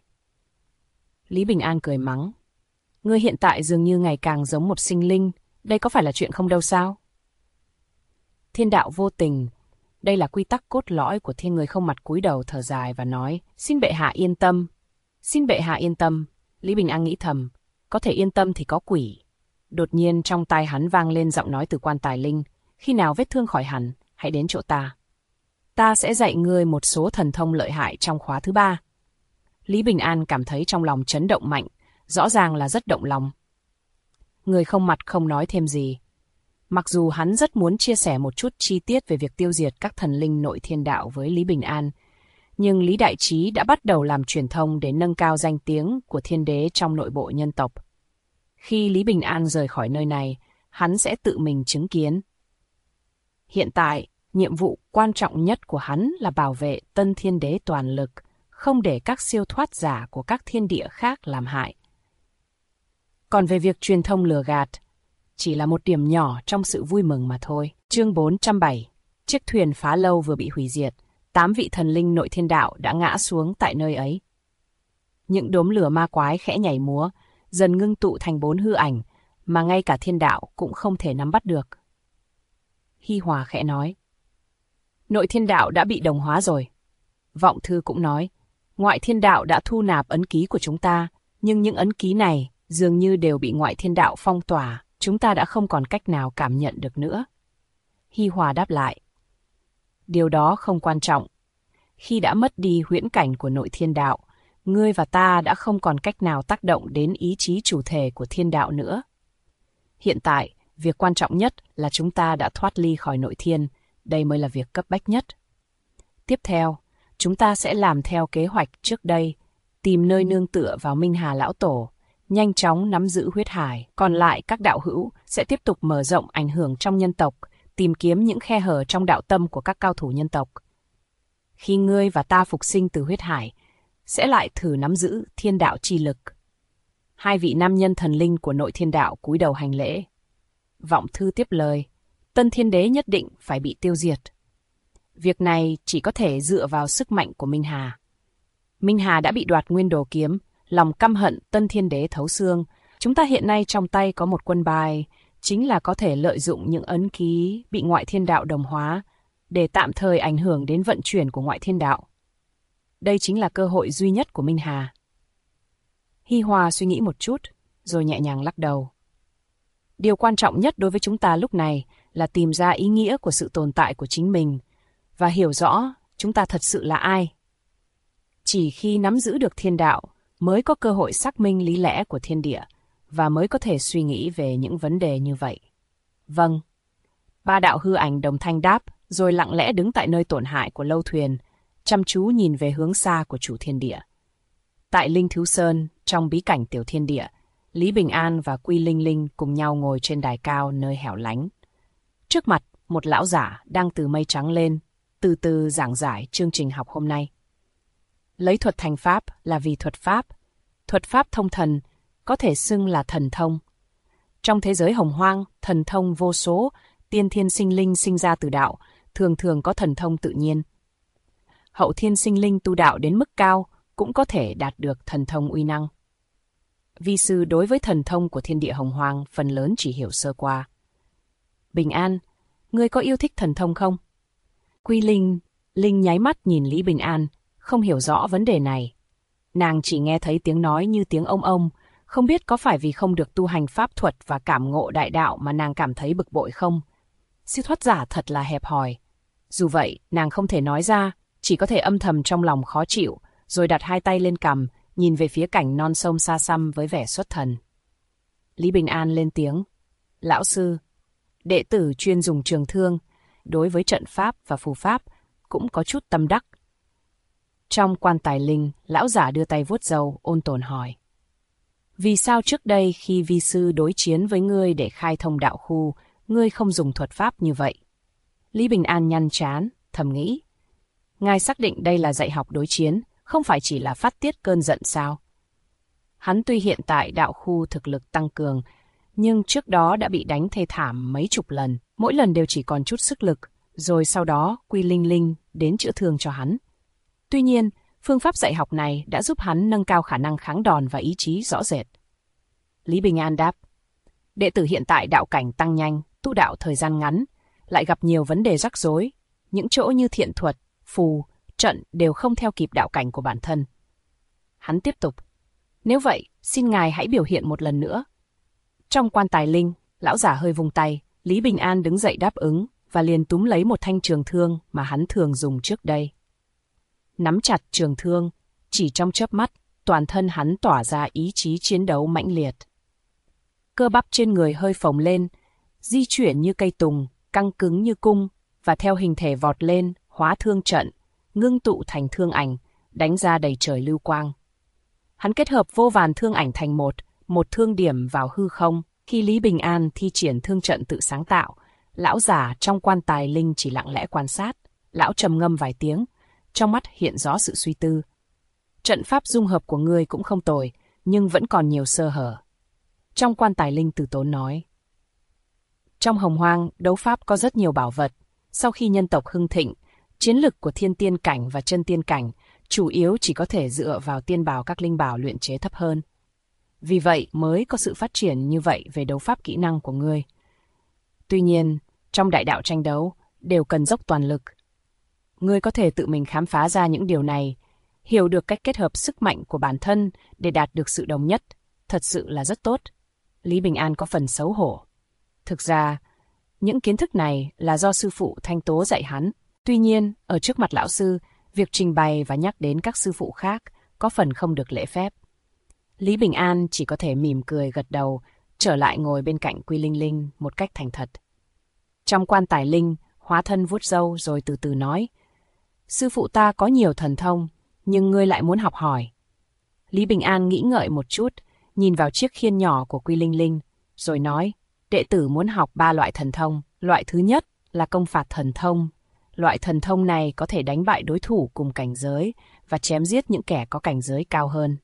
Lý Bình An cười mắng. Ngươi hiện tại dường như ngày càng giống một sinh linh, đây có phải là chuyện không đâu sao? Thiên đạo vô tình, đây là quy tắc cốt lõi của thiên. Người không mặt cúi đầu thở dài và nói, xin bệ hạ yên tâm. Xin bệ hạ yên tâm. Lý Bình An nghĩ thầm, có thể yên tâm thì có quỷ. Đột nhiên trong tai hắn vang lên giọng nói từ Quan Tài Linh, khi nào vết thương khỏi hẳn, hãy đến chỗ ta. Ta sẽ dạy ngươi một số thần thông lợi hại trong khóa thứ 3. Lý Bình An cảm thấy trong lòng chấn động mạnh, rõ ràng là rất động lòng. Người không mặt không nói thêm gì. Mặc dù hắn rất muốn chia sẻ một chút chi tiết về việc tiêu diệt các thần linh nội thiên đạo với Lý Bình An, nhưng Lý Đại Trí đã bắt đầu làm truyền thông để nâng cao danh tiếng của thiên đế trong nội bộ nhân tộc. Khi Lý Bình An rời khỏi nơi này, hắn sẽ tự mình chứng kiến. Hiện tại, nhiệm vụ quan trọng nhất của hắn là bảo vệ Tân Thiên Đế toàn lực, không để các siêu thoát giả của các thiên địa khác làm hại. Còn về việc truyền thông lừa gạt, chỉ là một điểm nhỏ trong sự vui mừng mà thôi. Chương 407. Chiếc thuyền Phá Lâu vừa bị hủy diệt, 8 vị thần linh nội thiên đạo đã ngã xuống tại nơi ấy. Những đốm lửa ma quái khẽ nhảy múa, dần ngưng tụ thành 4 hư ảnh, mà ngay cả thiên đạo cũng không thể nắm bắt được. Hi Hòa khẽ nói. Nội thiên đạo đã bị đồng hóa rồi. Vọng Thư cũng nói, ngoại thiên đạo đã thu nạp ấn ký của chúng ta, nhưng những ấn ký này dường như đều bị ngoại thiên đạo phong tỏa, chúng ta đã không còn cách nào cảm nhận được nữa. Hi Hòa đáp lại. Điều đó không quan trọng. Khi đã mất đi huyễn cảnh của nội thiên đạo, ngươi và ta đã không còn cách nào tác động đến ý chí chủ thể của thiên đạo nữa. Hiện tại, việc quan trọng nhất là chúng ta đã thoát ly khỏi nội thiên, đây mới là việc cấp bách nhất. Tiếp theo, chúng ta sẽ làm theo kế hoạch trước đây, tìm nơi nương tựa vào Minh Hà Lão Tổ, nhanh chóng nắm giữ huyết hải. Còn lại các đạo hữu sẽ tiếp tục mở rộng ảnh hưởng trong nhân tộc, tìm kiếm những khe hở trong đạo tâm của các cao thủ nhân tộc. Khi ngươi và ta phục sinh từ huyết hải, sẽ lại thử nắm giữ thiên đạo chi lực. 2 vị nam nhân thần linh của nội thiên đạo cúi đầu hành lễ. Vọng Thư tiếp lời, Tân Thiên Đế nhất định phải bị tiêu diệt. Việc này chỉ có thể dựa vào sức mạnh của Minh Hà. Minh Hà đã bị đoạt nguyên đồ kiếm, lòng căm hận Tân Thiên Đế thấu xương. Chúng ta hiện nay trong tay có một quân bài, chính là có thể lợi dụng những ấn ký bị ngoại thiên đạo đồng hóa để tạm thời ảnh hưởng đến vận chuyển của ngoại thiên đạo. Đây chính là cơ hội duy nhất của Minh Hà. Hi Hòa suy nghĩ một chút, rồi nhẹ nhàng lắc đầu. Điều quan trọng nhất đối với chúng ta lúc này là tìm ra ý nghĩa của sự tồn tại của chính mình và hiểu rõ chúng ta thật sự là ai. Chỉ khi nắm giữ được thiên đạo mới có cơ hội xác minh lý lẽ của thiên địa và mới có thể suy nghĩ về những vấn đề như vậy. Vâng. 3 đạo hư ảnh đồng thanh đáp, rồi lặng lẽ đứng tại nơi tổn hại của lâu thuyền, chăm chú nhìn về hướng xa của chủ thiên địa. Tại Linh Thiếu Sơn, trong bí cảnh Tiểu Thiên Địa, Lý Bình An và Quy Linh Linh cùng nhau ngồi trên đài cao nơi hẻo lánh. Trước mặt, một lão giả đang từ mây trắng lên, từ từ giảng giải chương trình học hôm nay. Lấy thuật thành pháp là vì thuật pháp thông thần, có thể xưng là thần thông. Trong thế giới hồng hoang, thần thông vô số, tiên thiên sinh linh sinh ra từ đạo, thường thường có thần thông tự nhiên. Hậu thiên sinh linh tu đạo đến mức cao, cũng có thể đạt được thần thông uy năng. Vi sư đối với thần thông của thiên địa hồng hoang phần lớn chỉ hiểu sơ qua. Bình An, ngươi có yêu thích thần thông không? Quy Linh nháy mắt nhìn Lý Bình An, không hiểu rõ vấn đề này. Nàng chỉ nghe thấy tiếng nói như tiếng ông, không biết có phải vì không được tu hành pháp thuật và cảm ngộ đại đạo mà nàng cảm thấy bực bội không? Siêu thoát giả thật là hẹp hòi. Dù vậy, nàng không thể nói ra, chỉ có thể âm thầm trong lòng khó chịu, rồi đặt hai tay lên cằm, nhìn về phía cảnh non sông xa xăm với vẻ xuất thần. Lý Bình An lên tiếng. Lão sư, đệ tử chuyên dùng trường thương, đối với trận pháp và phù pháp cũng có chút tâm đắc. Trong quan tài linh, lão giả đưa tay vuốt râu, ôn tồn hỏi. Vì sao trước đây khi vi sư đối chiến với ngươi để khai thông đạo khu, ngươi không dùng thuật pháp như vậy? Lý Bình An nhăn trán, thầm nghĩ. Ngài xác định đây là dạy học đối chiến, không phải chỉ là phát tiết cơn giận sao? Hắn tuy hiện tại đạo khu thực lực tăng cường, nhưng trước đó đã bị đánh thê thảm mấy chục lần, mỗi lần đều chỉ còn chút sức lực, rồi sau đó Quy Linh Linh đến chữa thương cho hắn. Tuy nhiên, phương pháp dạy học này đã giúp hắn nâng cao khả năng kháng đòn và ý chí rõ rệt. Lý Bình An đáp, đệ tử hiện tại đạo cảnh tăng nhanh, tu đạo thời gian ngắn, lại gặp nhiều vấn đề rắc rối, những chỗ như thiện thuật, phù, trận đều không theo kịp đạo cảnh của bản thân. Hắn tiếp tục, nếu vậy, xin ngài hãy biểu hiện một lần nữa. Trong quan tài linh, lão giả hơi vung tay, Lý Bình An đứng dậy đáp ứng và liền túm lấy một thanh trường thương mà hắn thường dùng trước đây. Nắm chặt trường thương, chỉ trong chớp mắt, toàn thân hắn tỏa ra ý chí chiến đấu mãnh liệt. Cơ bắp trên người hơi phồng lên, di chuyển như cây tùng, căng cứng như cung, và theo hình thể vọt lên, hóa thương trận, ngưng tụ thành thương ảnh, đánh ra đầy trời lưu quang. Hắn kết hợp vô vàn thương ảnh thành một thương điểm vào hư không. Khi Lý Bình An thi triển thương trận tự sáng tạo, lão giả trong quan tài linh chỉ lặng lẽ quan sát. Lão trầm ngâm vài tiếng, trong mắt hiện rõ sự suy tư. Trận pháp dung hợp của ngươi cũng không tồi, nhưng vẫn còn nhiều sơ hở. Trong quan tài linh từ tốn nói. Trong hồng hoang, đấu pháp có rất nhiều bảo vật. Sau khi nhân tộc hưng thịnh, chiến lực của thiên tiên cảnh và chân tiên cảnh chủ yếu chỉ có thể dựa vào tiên bảo các linh bảo luyện chế thấp hơn. Vì vậy mới có sự phát triển như vậy về đấu pháp kỹ năng của ngươi. Tuy nhiên, trong đại đạo tranh đấu, đều cần dốc toàn lực. Ngươi có thể tự mình khám phá ra những điều này, hiểu được cách kết hợp sức mạnh của bản thân để đạt được sự đồng nhất, thật sự là rất tốt. Lý Bình An có phần xấu hổ. Thực ra, những kiến thức này là do sư phụ Thanh Tố dạy hắn. Tuy nhiên, ở trước mặt lão sư, việc trình bày và nhắc đến các sư phụ khác có phần không được lễ phép. Lý Bình An chỉ có thể mỉm cười gật đầu, trở lại ngồi bên cạnh Quy Linh Linh một cách thành thật. Trong quan tài linh, hóa thân vuốt râu rồi từ từ nói, sư phụ ta có nhiều thần thông, nhưng ngươi lại muốn học hỏi. Lý Bình An nghĩ ngợi một chút, nhìn vào chiếc khiên nhỏ của Quy Linh Linh, rồi nói, đệ tử muốn học 3 loại thần thông. Loại thứ nhất là công phạt thần thông. Loại thần thông này có thể đánh bại đối thủ cùng cảnh giới và chém giết những kẻ có cảnh giới cao hơn.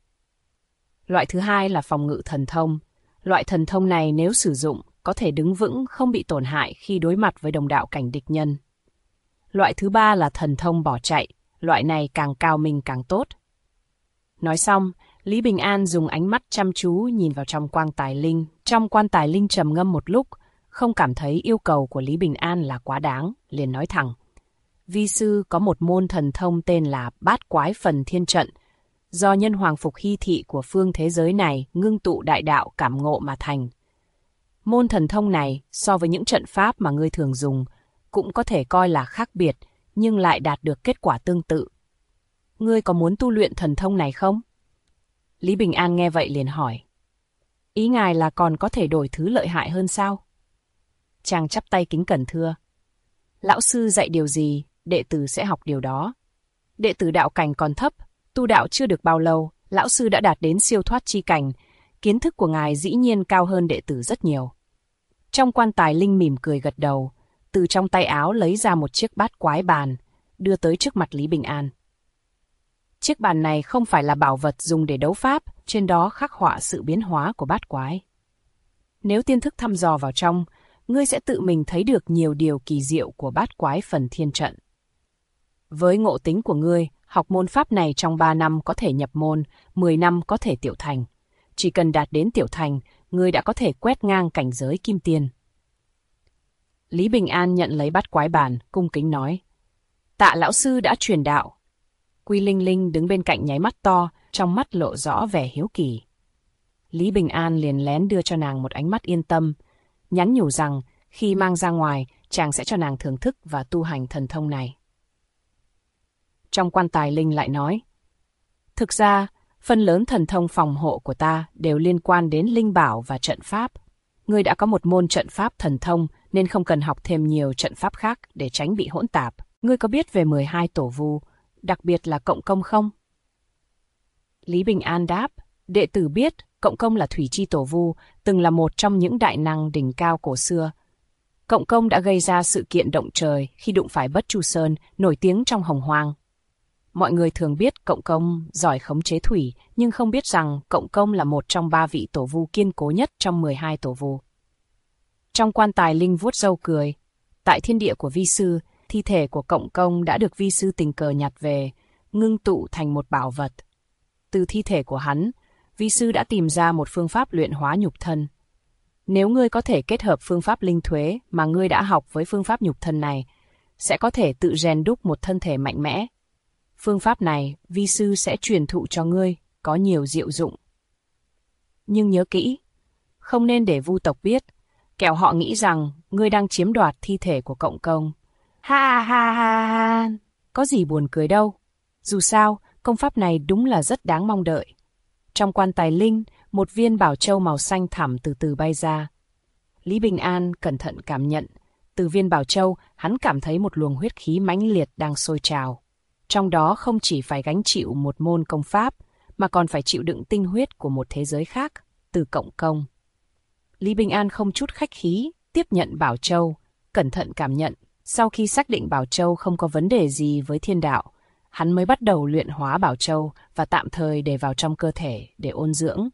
Loại thứ hai là phòng ngự thần thông. Loại thần thông này nếu sử dụng, có thể đứng vững không bị tổn hại khi đối mặt với đồng đạo cảnh địch nhân. Loại thứ ba là thần thông bỏ chạy. Loại này càng cao minh càng tốt. Nói xong, Lý Bình An dùng ánh mắt chăm chú nhìn vào trong quan tài linh. Trong quan tài linh trầm ngâm một lúc, không cảm thấy yêu cầu của Lý Bình An là quá đáng, liền nói thẳng. Vi sư có một môn thần thông tên là Bát Quái Phần Thiên Trận, do nhân hoàng phục hy thị của phương thế giới này ngưng tụ đại đạo cảm ngộ mà thành. Môn thần thông này, so với những trận pháp mà ngươi thường dùng, cũng có thể coi là khác biệt, nhưng lại đạt được kết quả tương tự. Ngươi có muốn tu luyện thần thông này không? Lý Bình An nghe vậy liền hỏi. Ý ngài là còn có thể đổi thứ lợi hại hơn sao? Chàng chắp tay kính cẩn thưa. Lão sư dạy điều gì, đệ tử sẽ học điều đó. Đệ tử đạo cảnh còn thấp, tu đạo chưa được bao lâu, Lão sư đã đạt đến siêu thoát chi cảnh, kiến thức của ngài dĩ nhiên cao hơn đệ tử rất nhiều. Trong quan tài linh mỉm cười gật đầu, từ trong tay áo lấy ra một chiếc bát quái bàn, đưa tới trước mặt Lý Bình An. Chiếc bàn này không phải là bảo vật dùng để đấu pháp, trên đó khắc họa sự biến hóa của bát quái. Nếu tiên thức thăm dò vào trong, ngươi sẽ tự mình thấy được nhiều điều kỳ diệu của bát quái phần thiên trận. Với ngộ tính của ngươi, học môn pháp này trong 3 năm có thể nhập môn, 10 năm có thể tiểu thành. Chỉ cần đạt đến tiểu thành, ngươi đã có thể quét ngang cảnh giới kim tiên. Lý Bình An nhận lấy bát quái bàn, cung kính nói. Tạ lão sư đã truyền đạo. Quy Linh Linh đứng bên cạnh nháy mắt to, trong mắt lộ rõ vẻ hiếu kỳ. Lý Bình An liền lén đưa cho nàng một ánh mắt yên tâm, nhắn nhủ rằng khi mang ra ngoài, chàng sẽ cho nàng thưởng thức và tu hành thần thông này. Trong quan tài linh lại nói, thực ra, phần lớn thần thông phòng hộ của ta đều liên quan đến linh bảo và trận pháp. Ngươi đã có một môn trận pháp thần thông nên không cần học thêm nhiều trận pháp khác để tránh bị hỗn tạp. Ngươi có biết về 12 tổ vu, đặc biệt là cộng công không? Lý Bình An đáp, đệ tử biết cộng công là thủy chi tổ vu, từng là một trong những đại năng đỉnh cao cổ xưa. Cộng công đã gây ra sự kiện động trời khi đụng phải Bất Chu Sơn, nổi tiếng trong Hồng Hoang. Mọi người thường biết cộng công giỏi khống chế thủy, nhưng không biết rằng cộng công là một trong 3 vị tổ vu kiên cố nhất trong 12 tổ vu. Trong quan tài linh vuốt râu cười, tại thiên địa của vi sư, thi thể của cộng công đã được vi sư tình cờ nhặt về, ngưng tụ thành một bảo vật. Từ thi thể của hắn, vi sư đã tìm ra một phương pháp luyện hóa nhục thân. Nếu ngươi có thể kết hợp phương pháp linh thuế mà ngươi đã học với phương pháp nhục thân này, sẽ có thể tự rèn đúc một thân thể mạnh mẽ. Phương pháp này, vi sư sẽ truyền thụ cho ngươi, có nhiều diệu dụng. Nhưng nhớ kỹ, không nên để vu tộc biết, kẻo họ nghĩ rằng ngươi đang chiếm đoạt thi thể của cộng công. Ha ha ha ha, có gì buồn cười đâu. Dù sao, công pháp này đúng là rất đáng mong đợi. Trong quan tài linh, một viên bảo châu màu xanh thẳm từ từ bay ra. Lý Bình An cẩn thận cảm nhận, từ viên bảo châu, hắn cảm thấy một luồng huyết khí mãnh liệt đang sôi trào. Trong đó không chỉ phải gánh chịu một môn công pháp, mà còn phải chịu đựng tinh huyết của một thế giới khác, từ cộng công. Lý Bình An không chút khách khí, tiếp nhận bảo châu, cẩn thận cảm nhận. Sau khi xác định bảo châu không có vấn đề gì với thiên đạo, hắn mới bắt đầu luyện hóa bảo châu và tạm thời để vào trong cơ thể để ôn dưỡng.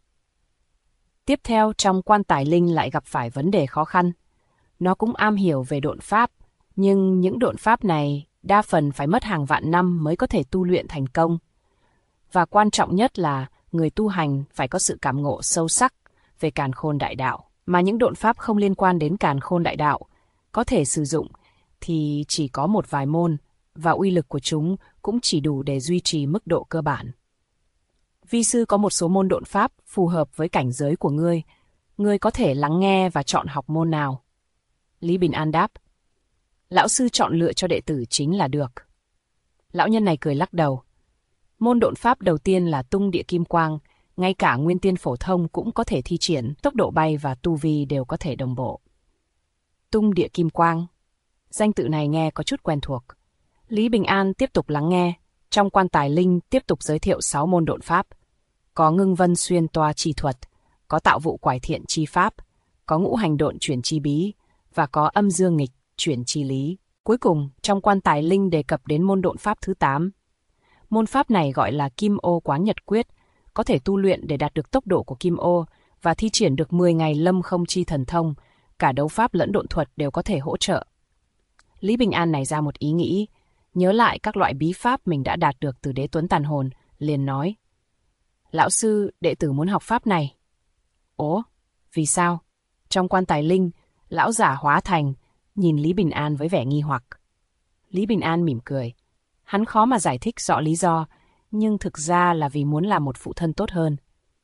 Tiếp theo, trong quan tài linh lại gặp phải vấn đề khó khăn. Nó cũng am hiểu về độn pháp, nhưng những độn pháp này đa phần phải mất hàng vạn năm mới có thể tu luyện thành công. Và quan trọng nhất là người tu hành phải có sự cảm ngộ sâu sắc về càn khôn đại đạo, mà những độn pháp không liên quan đến càn khôn đại đạo có thể sử dụng thì chỉ có một vài môn, và uy lực của chúng cũng chỉ đủ để duy trì mức độ cơ bản. Vi sư có một số môn độn pháp phù hợp với cảnh giới của ngươi. Ngươi có thể lắng nghe và chọn học môn nào. Lý Bình An đáp. Lão sư chọn lựa cho đệ tử chính là được. Lão nhân này cười lắc đầu. Môn độn pháp đầu tiên là tung địa kim quang, ngay cả nguyên tiên phổ thông cũng có thể thi triển, tốc độ bay và tu vi đều có thể đồng bộ. Tung địa kim quang. Danh tự này nghe có chút quen thuộc. Lý Bình An tiếp tục lắng nghe. Trong quan tài linh tiếp tục giới thiệu 6 môn độn pháp. Có ngưng vân xuyên toa chi thuật, có tạo vụ quải thiện chi pháp, có ngũ hành độn chuyển chi bí, và có âm dương nghịch chuyển chi lý. Cuối cùng, trong quan tài linh đề cập đến môn độn pháp thứ 8. Môn pháp này gọi là Kim Ô Quán Nhật Quyết, có thể tu luyện để đạt được tốc độ của Kim Ô và thi triển được 10 ngày lâm không chi thần thông, cả đấu pháp lẫn độn thuật đều có thể hỗ trợ. Lý Bình An nảy ra một ý nghĩ, nhớ lại các loại bí pháp mình đã đạt được từ Đế Tuấn Tàn Hồn, liền nói. Lão sư, đệ tử muốn học pháp này. Ồ, vì sao? Trong quan tài linh, lão giả hóa thành, nhìn Lý Bình An với vẻ nghi hoặc. Lý Bình An mỉm cười. Hắn khó mà giải thích rõ lý do, nhưng thực ra là vì muốn làm một phụ thân tốt hơn.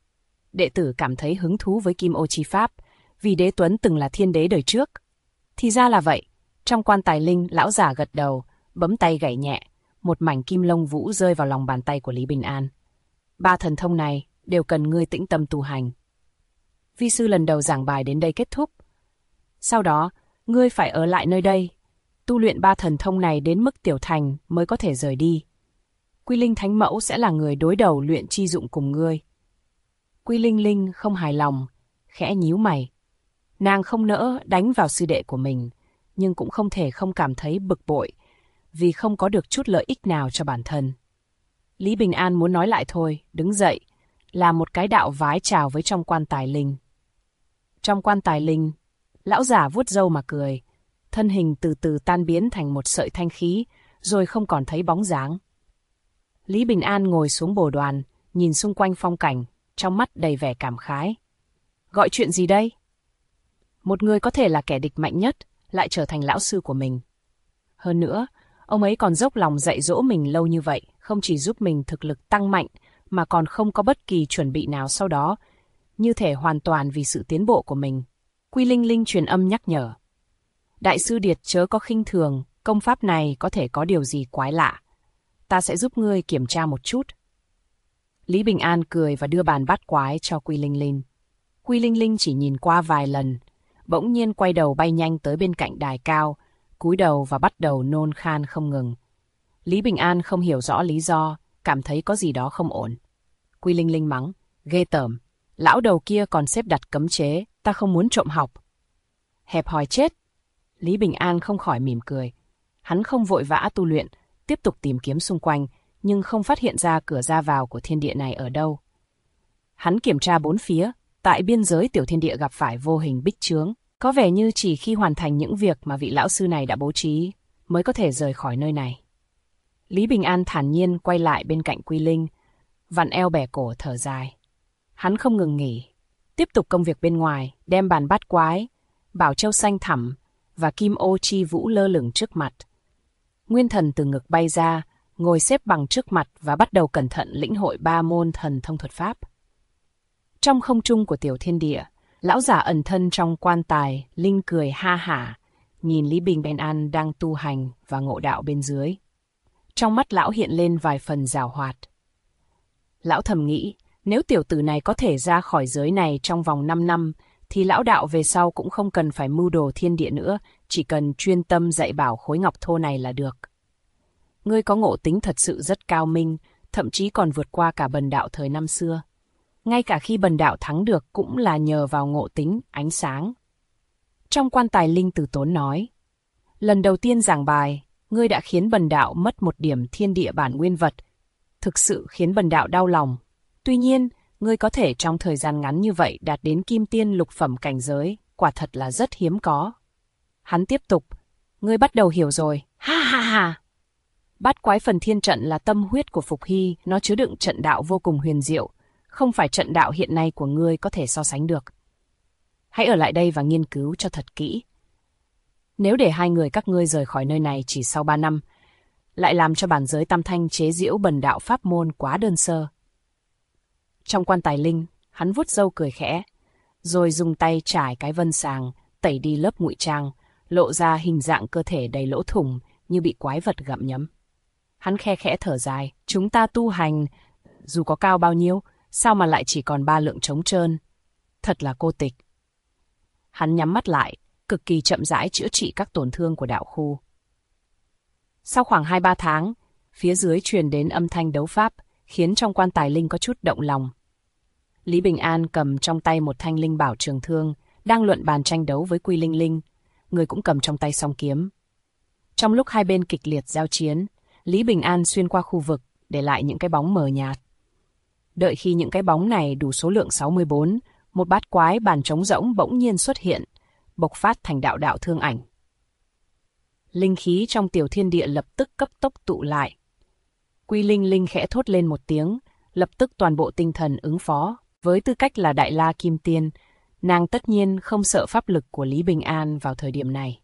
Đệ tử cảm thấy hứng thú với Kim Ô chi pháp, vì Đế Tuấn từng là thiên đế đời trước. Thì ra là vậy. Trong quan tài linh, lão giả gật đầu, bấm tay gảy nhẹ, một mảnh kim lông vũ rơi vào lòng bàn tay của Lý Bình An. 3 thần thông này đều cần ngươi tĩnh tâm tu hành. Vi sư lần đầu giảng bài đến đây kết thúc. Sau đó, ngươi phải ở lại nơi đây, tu luyện 3 thần thông này đến mức tiểu thành mới có thể rời đi. Quy Linh Thánh Mẫu sẽ là người đối đầu luyện chi dụng cùng ngươi. Quy Linh Linh không hài lòng, khẽ nhíu mày. Nàng không nỡ đánh vào sư đệ của mình, nhưng cũng không thể không cảm thấy bực bội, vì không có được chút lợi ích nào cho bản thân. Lý Bình An muốn nói lại thôi, đứng dậy, làm một cái đạo vái chào với trong quan tài linh. Trong quan tài linh, lão giả vuốt râu mà cười, thân hình từ từ tan biến thành một sợi thanh khí, rồi không còn thấy bóng dáng. Lý Bình An ngồi xuống bồ đoàn, nhìn xung quanh phong cảnh, trong mắt đầy vẻ cảm khái. Gọi chuyện gì đây? Một người có thể là kẻ địch mạnh nhất, lại trở thành lão sư của mình. Hơn nữa, ông ấy còn dốc lòng dạy dỗ mình lâu như vậy, không chỉ giúp mình thực lực tăng mạnh, mà còn không có bất kỳ chuẩn bị nào sau đó, như thể hoàn toàn vì sự tiến bộ của mình. Quy Linh Linh truyền âm nhắc nhở. Đại sư Điệt chớ có khinh thường, công pháp này có thể có điều gì quái lạ. Ta sẽ giúp ngươi kiểm tra một chút. Lý Bình An cười và đưa bàn bát quái cho Quy Linh Linh. Quy Linh Linh chỉ nhìn qua vài lần, bỗng nhiên quay đầu bay nhanh tới bên cạnh đài cao, cúi đầu và bắt đầu nôn khan không ngừng. Lý Bình An không hiểu rõ lý do, cảm thấy có gì đó không ổn. Quy Linh Linh mắng, ghê tởm, lão đầu kia còn xếp đặt cấm chế, ta không muốn trộm học. Hẹp hòi chết. Lý Bình An không khỏi mỉm cười. Hắn không vội vã tu luyện, tiếp tục tìm kiếm xung quanh, nhưng không phát hiện ra cửa ra vào của thiên địa này ở đâu. Hắn kiểm tra bốn phía, tại biên giới tiểu thiên địa gặp phải vô hình bích chướng, có vẻ như chỉ khi hoàn thành những việc mà vị lão sư này đã bố trí, mới có thể rời khỏi nơi này. Lý Bình An thản nhiên quay lại bên cạnh Quy Linh, vặn eo bẻ cổ thở dài. Hắn không ngừng nghỉ, tiếp tục công việc bên ngoài, đem bàn bát quái, bảo châu xanh thẳm và kim ô chi vũ lơ lửng trước mặt. Nguyên thần từ ngực bay ra, ngồi xếp bằng trước mặt và bắt đầu cẩn thận lĩnh hội 3 môn thần thông thuật pháp. Trong không trung của tiểu thiên địa, lão giả ẩn thân trong quan tài, Linh cười ha hả, nhìn Lý Bình An đang tu hành và ngộ đạo bên dưới. Trong mắt lão hiện lên vài phần giảo hoạt. Lão thầm nghĩ, nếu tiểu tử này có thể ra khỏi giới này trong vòng 5 năm, thì lão đạo về sau cũng không cần phải mưu đồ thiên địa nữa, chỉ cần chuyên tâm dạy bảo khối ngọc thô này là được. Ngươi có ngộ tính thật sự rất cao minh, thậm chí còn vượt qua cả bần đạo thời năm xưa. Ngay cả khi bần đạo thắng được cũng là nhờ vào ngộ tính, ánh sáng. Trong quan tài Linh Từ Tốn nói, lần đầu tiên giảng bài, ngươi đã khiến bần đạo mất một điểm thiên địa bản nguyên vật, thực sự khiến bần đạo đau lòng. Tuy nhiên, ngươi có thể trong thời gian ngắn như vậy đạt đến kim tiên lục phẩm cảnh giới, quả thật là rất hiếm có. Hắn tiếp tục, ngươi bắt đầu hiểu rồi, ha ha ha. Bát quái phần thiên trận là tâm huyết của Phục Hy, nó chứa đựng trận đạo vô cùng huyền diệu, không phải trận đạo hiện nay của ngươi có thể so sánh được. Hãy ở lại đây và nghiên cứu cho thật kỹ. Nếu để hai người các ngươi rời khỏi nơi này chỉ sau 3 năm, lại làm cho bản giới tam thanh chế giễu bần đạo pháp môn quá đơn sơ. Trong quan tài Linh, hắn vuốt râu cười khẽ, rồi dùng tay trải cái vân sàng, tẩy đi lớp ngụy trang, lộ ra hình dạng cơ thể đầy lỗ thủng như bị quái vật gặm nhấm. Hắn khe khẽ thở dài, chúng ta tu hành, dù có cao bao nhiêu, sao mà lại chỉ còn 3 lượng trống trơn? Thật là cô tịch. Hắn nhắm mắt lại, cực kỳ chậm rãi chữa trị các tổn thương của đạo khu. Sau khoảng 2-3 tháng, phía dưới truyền đến âm thanh đấu pháp, khiến trong quan tài Linh có chút động lòng. Lý Bình An cầm trong tay một thanh linh bảo trường thương, đang luận bàn tranh đấu với Quy Linh Linh, người cũng cầm trong tay song kiếm. Trong lúc hai bên kịch liệt giao chiến, Lý Bình An xuyên qua khu vực, để lại những cái bóng mờ nhạt. Đợi khi những cái bóng này đủ số lượng 64, một bát quái bàn trống rỗng bỗng nhiên xuất hiện, bộc phát thành đạo đạo thương ảnh. Linh khí trong tiểu thiên địa lập tức cấp tốc tụ lại. Quy Linh Linh khẽ thốt lên một tiếng, lập tức toàn bộ tinh thần ứng phó. Với tư cách là Đại La Kim Tiên, nàng tất nhiên không sợ pháp lực của Lý Bình An vào thời điểm này.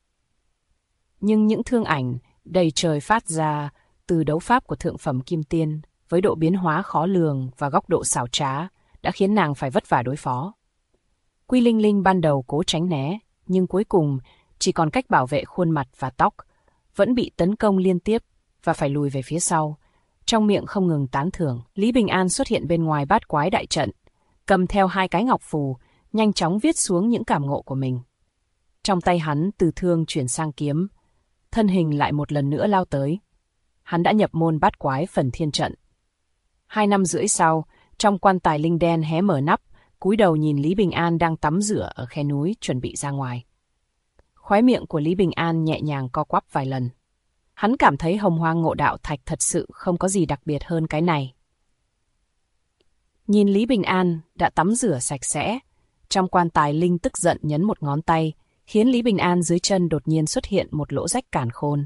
Nhưng những thương ảnh đầy trời phát ra từ đấu pháp của thượng phẩm Kim Tiên với độ biến hóa khó lường và góc độ xảo trá đã khiến nàng phải vất vả đối phó. Quy Linh Linh ban đầu cố tránh né, nhưng cuối cùng chỉ còn cách bảo vệ khuôn mặt và tóc, vẫn bị tấn công liên tiếp và phải lùi về phía sau, trong miệng không ngừng tán thưởng. Lý Bình An xuất hiện bên ngoài bát quái đại trận, cầm theo 2 cái ngọc phù, nhanh chóng viết xuống những cảm ngộ của mình. Trong tay hắn từ thương chuyển sang kiếm, thân hình lại một lần nữa lao tới. hắn đã nhập môn bát quái phần thiên trận. 2 năm rưỡi sau, trong quan tài linh đen hé mở nắp, cúi đầu nhìn Lý Bình An đang tắm rửa ở khe núi chuẩn bị ra ngoài. Khóe miệng của Lý Bình An nhẹ nhàng co quắp vài lần. Hắn cảm thấy Hồng Hoang Ngộ Đạo Thạch thật sự không có gì đặc biệt hơn cái này. Nhìn Lý Bình An đã tắm rửa sạch sẽ, trong quan tài linh tức giận nhấn một ngón tay, khiến Lý Bình An dưới chân đột nhiên xuất hiện một lỗ rách càn khôn.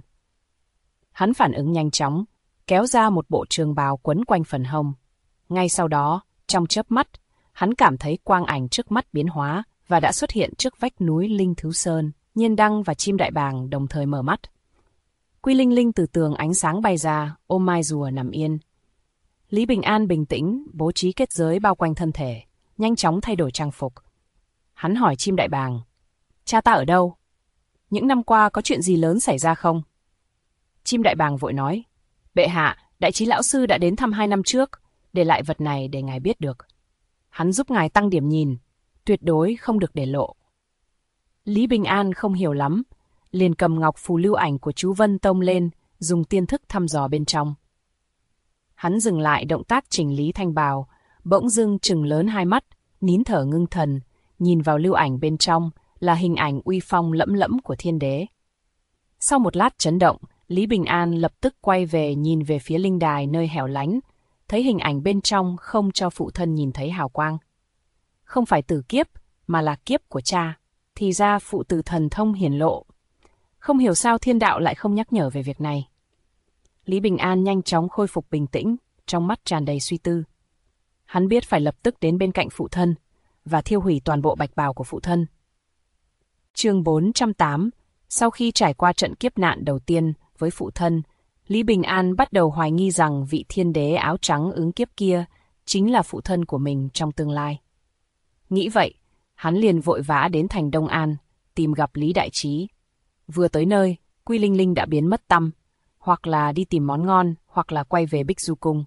Hắn phản ứng nhanh chóng, kéo ra một bộ trường bào quấn quanh phần hông. Ngay sau đó, trong chớp mắt, hắn cảm thấy quang ảnh trước mắt biến hóa và đã xuất hiện trước vách núi Linh Thứ Sơn. Nhiên Đăng và Chim Đại Bàng đồng thời mở mắt. Quy Linh Linh từ tường ánh sáng bay ra, ôm mai rùa nằm yên. Lý Bình An bình tĩnh, bố trí kết giới bao quanh thân thể, nhanh chóng thay đổi trang phục. Hắn hỏi Chim Đại Bàng, cha ta ở đâu? Những năm qua có chuyện gì lớn xảy ra không? Chim Đại Bàng vội nói, bệ hạ, Đại Trí Lão Sư đã đến thăm 2 năm trước, để lại vật này để ngài biết được. Hắn giúp ngài tăng điểm nhìn, tuyệt đối không được để lộ. Lý Bình An không hiểu lắm, liền cầm ngọc phù lưu ảnh của chú Vân Tông lên, dùng tiên thức thăm dò bên trong. Hắn dừng lại động tác chỉnh lý thanh bào, bỗng dưng trừng lớn hai mắt, nín thở ngưng thần, nhìn vào lưu ảnh bên trong là hình ảnh uy phong lẫm lẫm của thiên đế. Sau một lát chấn động, Lý Bình An lập tức quay về nhìn về phía linh đài nơi hẻo lánh, thấy hình ảnh bên trong không cho phụ thân nhìn thấy hào quang. Không phải tử kiếp, mà là kiếp của cha. Thì ra phụ tử thần thông hiển lộ. Không hiểu sao thiên đạo lại không nhắc nhở về việc này. Lý Bình An nhanh chóng khôi phục bình tĩnh, trong mắt tràn đầy suy tư. Hắn biết phải lập tức đến bên cạnh phụ thân và thiêu hủy toàn bộ bạch bào của phụ thân. Chương 408. Sau khi trải qua trận kiếp nạn đầu tiên với phụ thân, Lý Bình An bắt đầu hoài nghi rằng vị thiên đế áo trắng ứng kiếp kia chính là phụ thân của mình trong tương lai. Nghĩ vậy, hắn liền vội vã đến thành Đông An, tìm gặp Lý Đại Trí. Vừa tới nơi, Quy Linh Linh đã biến mất tăm, hoặc là đi tìm món ngon, hoặc là quay về Bích Du Cung.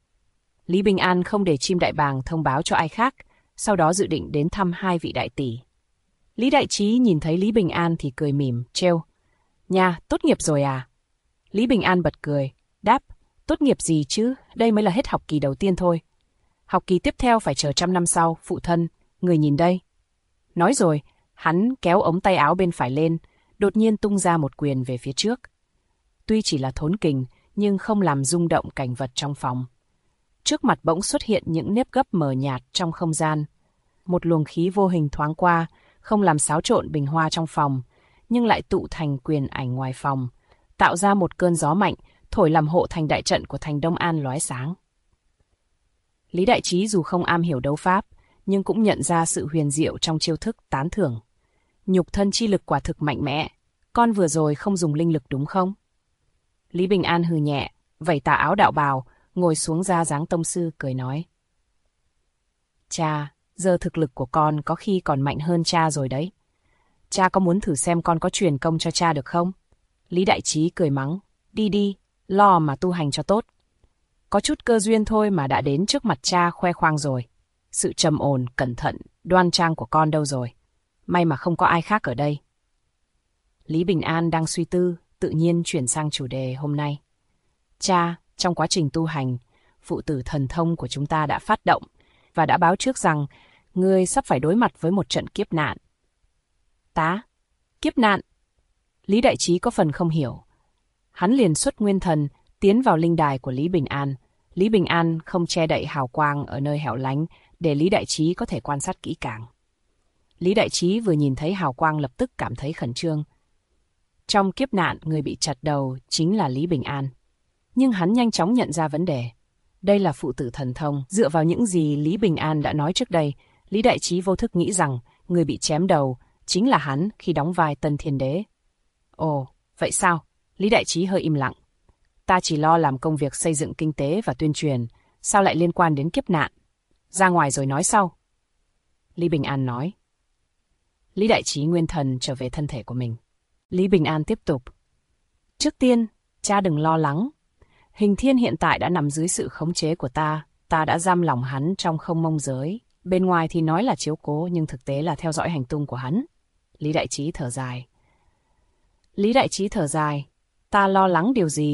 Lý Bình An không để Chim Đại Bàng thông báo cho ai khác, sau đó dự định đến thăm 2 vị đại tỷ. Lý Đại Trí nhìn thấy Lý Bình An thì cười mỉm, trêu. Nha, tốt nghiệp rồi à? Lý Bình An bật cười, đáp, tốt nghiệp gì chứ, đây mới là hết học kỳ đầu tiên thôi. Học kỳ tiếp theo phải chờ 100 năm sau, phụ thân, người nhìn đây. Nói rồi, hắn kéo ống tay áo bên phải lên, đột nhiên tung ra một quyền về phía trước. Tuy chỉ là thốn kình, nhưng không làm rung động cảnh vật trong phòng. Trước mặt bỗng xuất hiện những nếp gấp mờ nhạt trong không gian. Một luồng khí vô hình thoáng qua, không làm xáo trộn bình hoa trong phòng, nhưng lại tụ thành quyền ảnh ngoài phòng, tạo ra một cơn gió mạnh, thổi làm hộ thành đại trận của thành Đông An lóe sáng. Lý Đại Trí dù không am hiểu đấu pháp, nhưng cũng nhận ra sự huyền diệu trong chiêu thức, tán thưởng. Nhục thân chi lực quả thực mạnh mẽ, con vừa rồi không dùng linh lực đúng không? Lý Bình An hừ nhẹ, vẩy tà áo đạo bào, ngồi xuống ra dáng tông sư cười nói. Cha, giờ thực lực của con có khi còn mạnh hơn cha rồi đấy. Cha có muốn thử xem con có truyền công cho cha được không? Lý Đại Trí cười mắng, đi đi, lo mà tu hành cho tốt. Có chút cơ duyên thôi mà đã đến trước mặt cha khoe khoang rồi. Sự trầm ổn, cẩn thận, đoan trang của con đâu rồi? May mà không có ai khác ở đây. Lý Bình An đang suy tư, tự nhiên chuyển sang chủ đề hôm nay. Cha, trong quá trình tu hành, phụ tử thần thông của chúng ta đã phát động và đã báo trước rằng ngươi sắp phải đối mặt với một trận kiếp nạn. Tá? Kiếp nạn? Lý Đại Trí có phần không hiểu. Hắn liền xuất nguyên thần, tiến vào linh đài của Lý Bình An. Lý Bình An không che đậy hào quang ở nơi hẻo lánh để Lý Đại Trí có thể quan sát kỹ càng. Lý Đại Trí vừa nhìn thấy hào quang lập tức cảm thấy khẩn trương. Trong kiếp nạn, người bị chặt đầu chính là Lý Bình An. Nhưng hắn nhanh chóng nhận ra vấn đề. Đây là phụ tử thần thông. Dựa vào những gì Lý Bình An đã nói trước đây, Lý Đại Trí vô thức nghĩ rằng người bị chém đầu chính là hắn khi đóng vai Tân Thiên Đế. Ồ, vậy sao? Lý Đại Trí hơi im lặng. Ta chỉ lo làm công việc xây dựng kinh tế và tuyên truyền, sao lại liên quan đến kiếp nạn? Ra ngoài rồi nói sau. Lý Bình An nói. Lý Đại Trí nguyên thần trở về thân thể của mình. Lý Bình An tiếp tục. Trước tiên, cha đừng lo lắng. Hình Thiên hiện tại đã nằm dưới sự khống chế của ta. Ta đã giam lỏng hắn trong không mông giới. Bên ngoài thì nói là chiếu cố, nhưng thực tế là theo dõi hành tung của hắn. Lý Đại Trí thở dài. Lý Đại Trí thở dài. Ta lo lắng điều gì?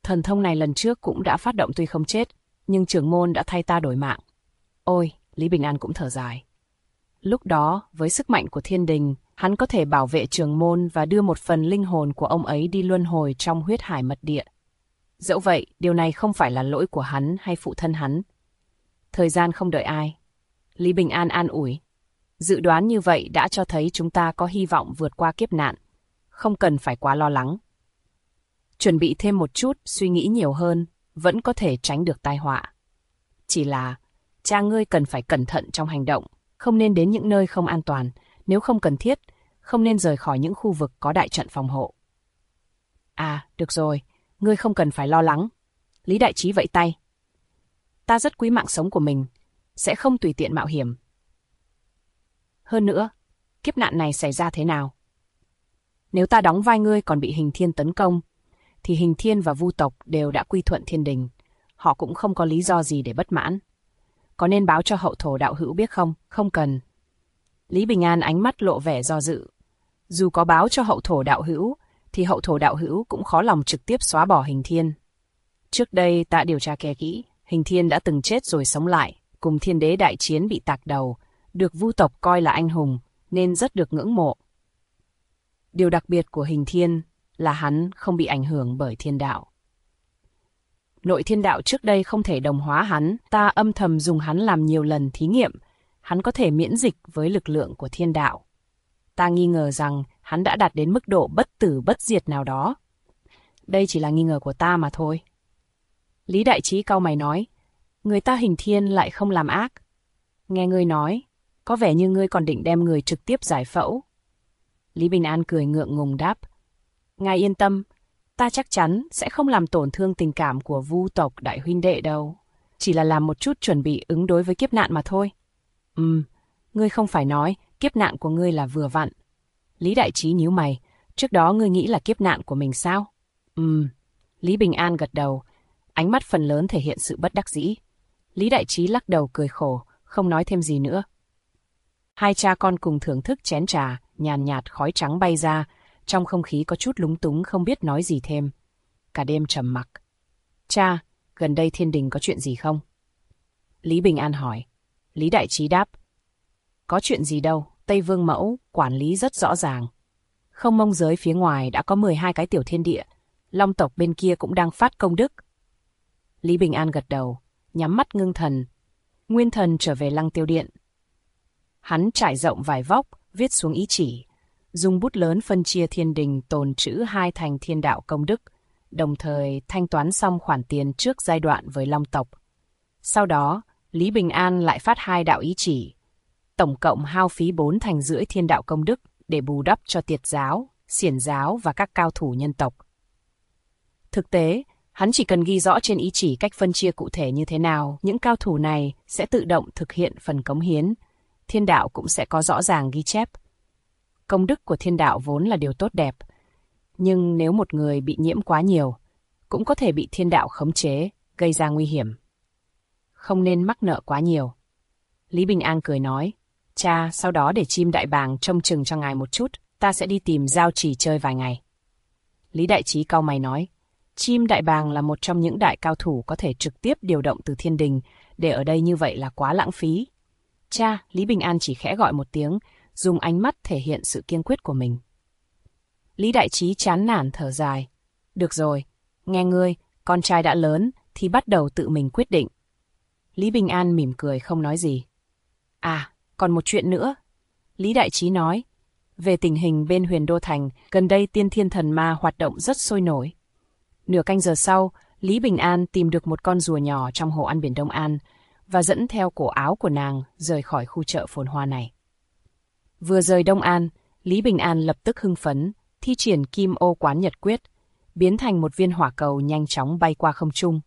Thần thông này lần trước cũng đã phát động tuy không chết, nhưng trưởng môn đã thay ta đổi mạng. Ôi, Lý Bình An cũng thở dài. Lúc đó, với sức mạnh của thiên đình, hắn có thể bảo vệ trưởng môn và đưa một phần linh hồn của ông ấy đi luân hồi trong huyết hải mật địa. Dẫu vậy, điều này không phải là lỗi của hắn hay phụ thân hắn. Thời gian không đợi ai. Lý Bình An an ủi. Dự đoán như vậy đã cho thấy chúng ta có hy vọng vượt qua kiếp nạn. Không cần phải quá lo lắng. Chuẩn bị thêm một chút, suy nghĩ nhiều hơn, vẫn có thể tránh được tai họa. Chỉ là, cha ngươi cần phải cẩn thận trong hành động, không nên đến những nơi không an toàn, nếu không cần thiết, không nên rời khỏi những khu vực có đại trận phòng hộ. À, được rồi, ngươi không cần phải lo lắng. Lý Đại Trí vẫy tay. Ta rất quý mạng sống của mình, sẽ không tùy tiện mạo hiểm. Hơn nữa, kiếp nạn này xảy ra thế nào? Nếu ta đóng vai ngươi còn bị Hình Thiên tấn công, thì Hình Thiên và Vu tộc đều đã quy thuận thiên đình. Họ cũng không có lý do gì để bất mãn. Có nên báo cho hậu thổ đạo hữu biết không? Không cần. Lý Bình An ánh mắt lộ vẻ do dự. Dù có báo cho hậu thổ đạo hữu, thì hậu thổ đạo hữu cũng khó lòng trực tiếp xóa bỏ Hình Thiên. Trước đây ta điều tra kỹ, Hình Thiên đã từng chết rồi sống lại, cùng Thiên Đế đại chiến bị tạc đầu, được Vu tộc coi là anh hùng, nên rất được ngưỡng mộ. Điều đặc biệt của Hình Thiên là hắn không bị ảnh hưởng bởi thiên đạo. Nội thiên đạo trước đây không thể đồng hóa hắn, ta âm thầm dùng hắn làm nhiều lần thí nghiệm, hắn có thể miễn dịch với lực lượng của thiên đạo. Ta nghi ngờ rằng hắn đã đạt đến mức độ bất tử bất diệt nào đó. Đây chỉ là nghi ngờ của ta mà thôi. Lý Đại Trí cau mày nói, người ta Hình Thiên lại không làm ác. Nghe ngươi nói, có vẻ như ngươi còn định đem người trực tiếp giải phẫu. Lý Bình An cười ngượng ngùng đáp, ngài yên tâm, ta chắc chắn sẽ không làm tổn thương tình cảm của Vu tộc đại huynh đệ đâu. Chỉ là làm một chút chuẩn bị ứng đối với kiếp nạn mà thôi. Ngươi không phải nói kiếp nạn của ngươi là vừa vặn. Lý Đại Trí nhíu mày, trước đó ngươi nghĩ là kiếp nạn của mình sao? Lý Bình An gật đầu, ánh mắt phần lớn thể hiện sự bất đắc dĩ. Lý Đại Trí lắc đầu cười khổ, không nói thêm gì nữa. Hai cha con cùng thưởng thức chén trà, nhàn nhạt khói trắng bay ra, trong không khí có chút lúng túng không biết nói gì thêm. Cả đêm trầm mặc. Cha, gần đây thiên đình có chuyện gì không? Lý Bình An hỏi. Lý Đại Trí đáp. Có chuyện gì đâu, Tây Vương Mẫu quản lý rất rõ ràng. Không mông giới phía ngoài đã có 12 cái tiểu thiên địa, Long tộc bên kia cũng đang phát công đức. Lý Bình An gật đầu, nhắm mắt ngưng thần. Nguyên thần trở về Lăng Tiêu Điện. Hắn trải rộng vài vóc, viết xuống ý chỉ, dùng bút lớn phân chia thiên đình tồn trữ 2 thành thiên đạo công đức, đồng thời thanh toán xong khoản tiền trước giai đoạn với Long tộc. Sau đó, Lý Bình An lại phát 2 đạo ý chỉ, tổng cộng hao phí 4 thành rưỡi thiên đạo công đức để bù đắp cho Tiệt giáo, Xiển giáo và các cao thủ nhân tộc. Thực tế, hắn chỉ cần ghi rõ trên ý chỉ cách phân chia cụ thể như thế nào, những cao thủ này sẽ tự động thực hiện phần cống hiến, thiên đạo cũng sẽ có rõ ràng ghi chép. Công đức của thiên đạo vốn là điều tốt đẹp, nhưng nếu một người bị nhiễm quá nhiều, cũng có thể bị thiên đạo khống chế, gây ra nguy hiểm. Không nên mắc nợ quá nhiều. Lý Bình An cười nói, cha, sau đó để chim đại bàng trông chừng cho ngài một chút, ta sẽ đi tìm Giao Chỉ chơi vài ngày. Lý Đại Trí cau mày nói, chim đại bàng là một trong những đại cao thủ có thể trực tiếp điều động từ thiên đình, để ở đây như vậy là quá lãng phí. Cha, Lý Bình An chỉ khẽ gọi một tiếng, dùng ánh mắt thể hiện sự kiên quyết của mình. Lý Đại Trí chán nản thở dài. Được rồi, nghe ngươi, con trai đã lớn thì bắt đầu tự mình quyết định. Lý Bình An mỉm cười không nói gì. À, còn một chuyện nữa. Lý Đại Trí nói, về tình hình bên Huyền Đô Thành, gần đây Tiên Thiên Thần Ma hoạt động rất sôi nổi. Nửa canh giờ sau, Lý Bình An tìm được một con rùa nhỏ trong hồ ăn biển Đông An và dẫn theo cổ áo của nàng rời khỏi khu chợ phồn hoa này. Vừa rời Đông An, Lý Bình An lập tức hưng phấn, thi triển Kim Ô Quán Nhật Quyết, biến thành một viên hỏa cầu nhanh chóng bay qua không trung.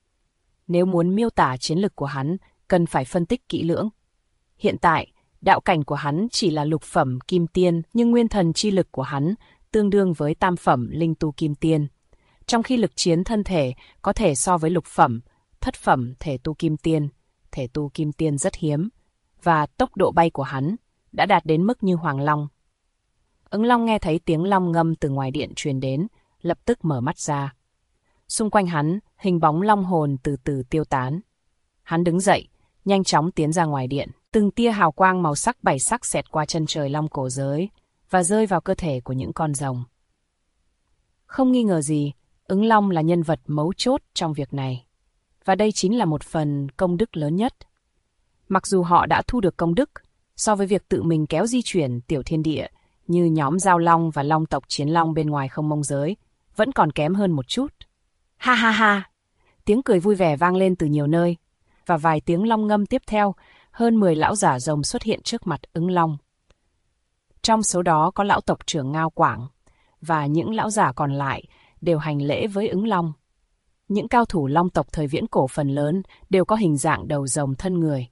Nếu muốn miêu tả chiến lực của hắn, cần phải phân tích kỹ lưỡng. Hiện tại, đạo cảnh của hắn chỉ là lục phẩm kim tiên, nhưng nguyên thần chi lực của hắn tương đương với tam phẩm linh tu kim tiên. Trong khi lực chiến thân thể có thể so với lục phẩm, thất phẩm thể tu kim tiên rất hiếm, và tốc độ bay của hắn đã đạt đến mức như Hoàng Long. Ứng Long nghe thấy tiếng long ngâm từ ngoài điện truyền đến, lập tức mở mắt ra. Xung quanh hắn, hình bóng long hồn từ từ tiêu tán. Hắn đứng dậy, nhanh chóng tiến ra ngoài điện. Từng tia hào quang màu sắc bảy sắc xẹt qua chân trời long cổ giới và rơi vào cơ thể của những con rồng. Không nghi ngờ gì, Ứng Long là nhân vật mấu chốt trong việc này. Và đây chính là một phần công đức lớn nhất. Mặc dù họ đã thu được công đức, so với việc tự mình kéo di chuyển tiểu thiên địa như nhóm Giao Long và Long tộc Chiến Long bên ngoài không mông giới, vẫn còn kém hơn một chút. Ha ha ha! Tiếng cười vui vẻ vang lên từ nhiều nơi, và vài tiếng long ngâm tiếp theo, hơn 10 lão giả rồng xuất hiện trước mặt Ứng Long. Trong số đó có lão tộc trưởng Ngao Quảng, và những lão giả còn lại đều hành lễ với Ứng Long. Những cao thủ long tộc thời viễn cổ phần lớn đều có hình dạng đầu rồng thân người.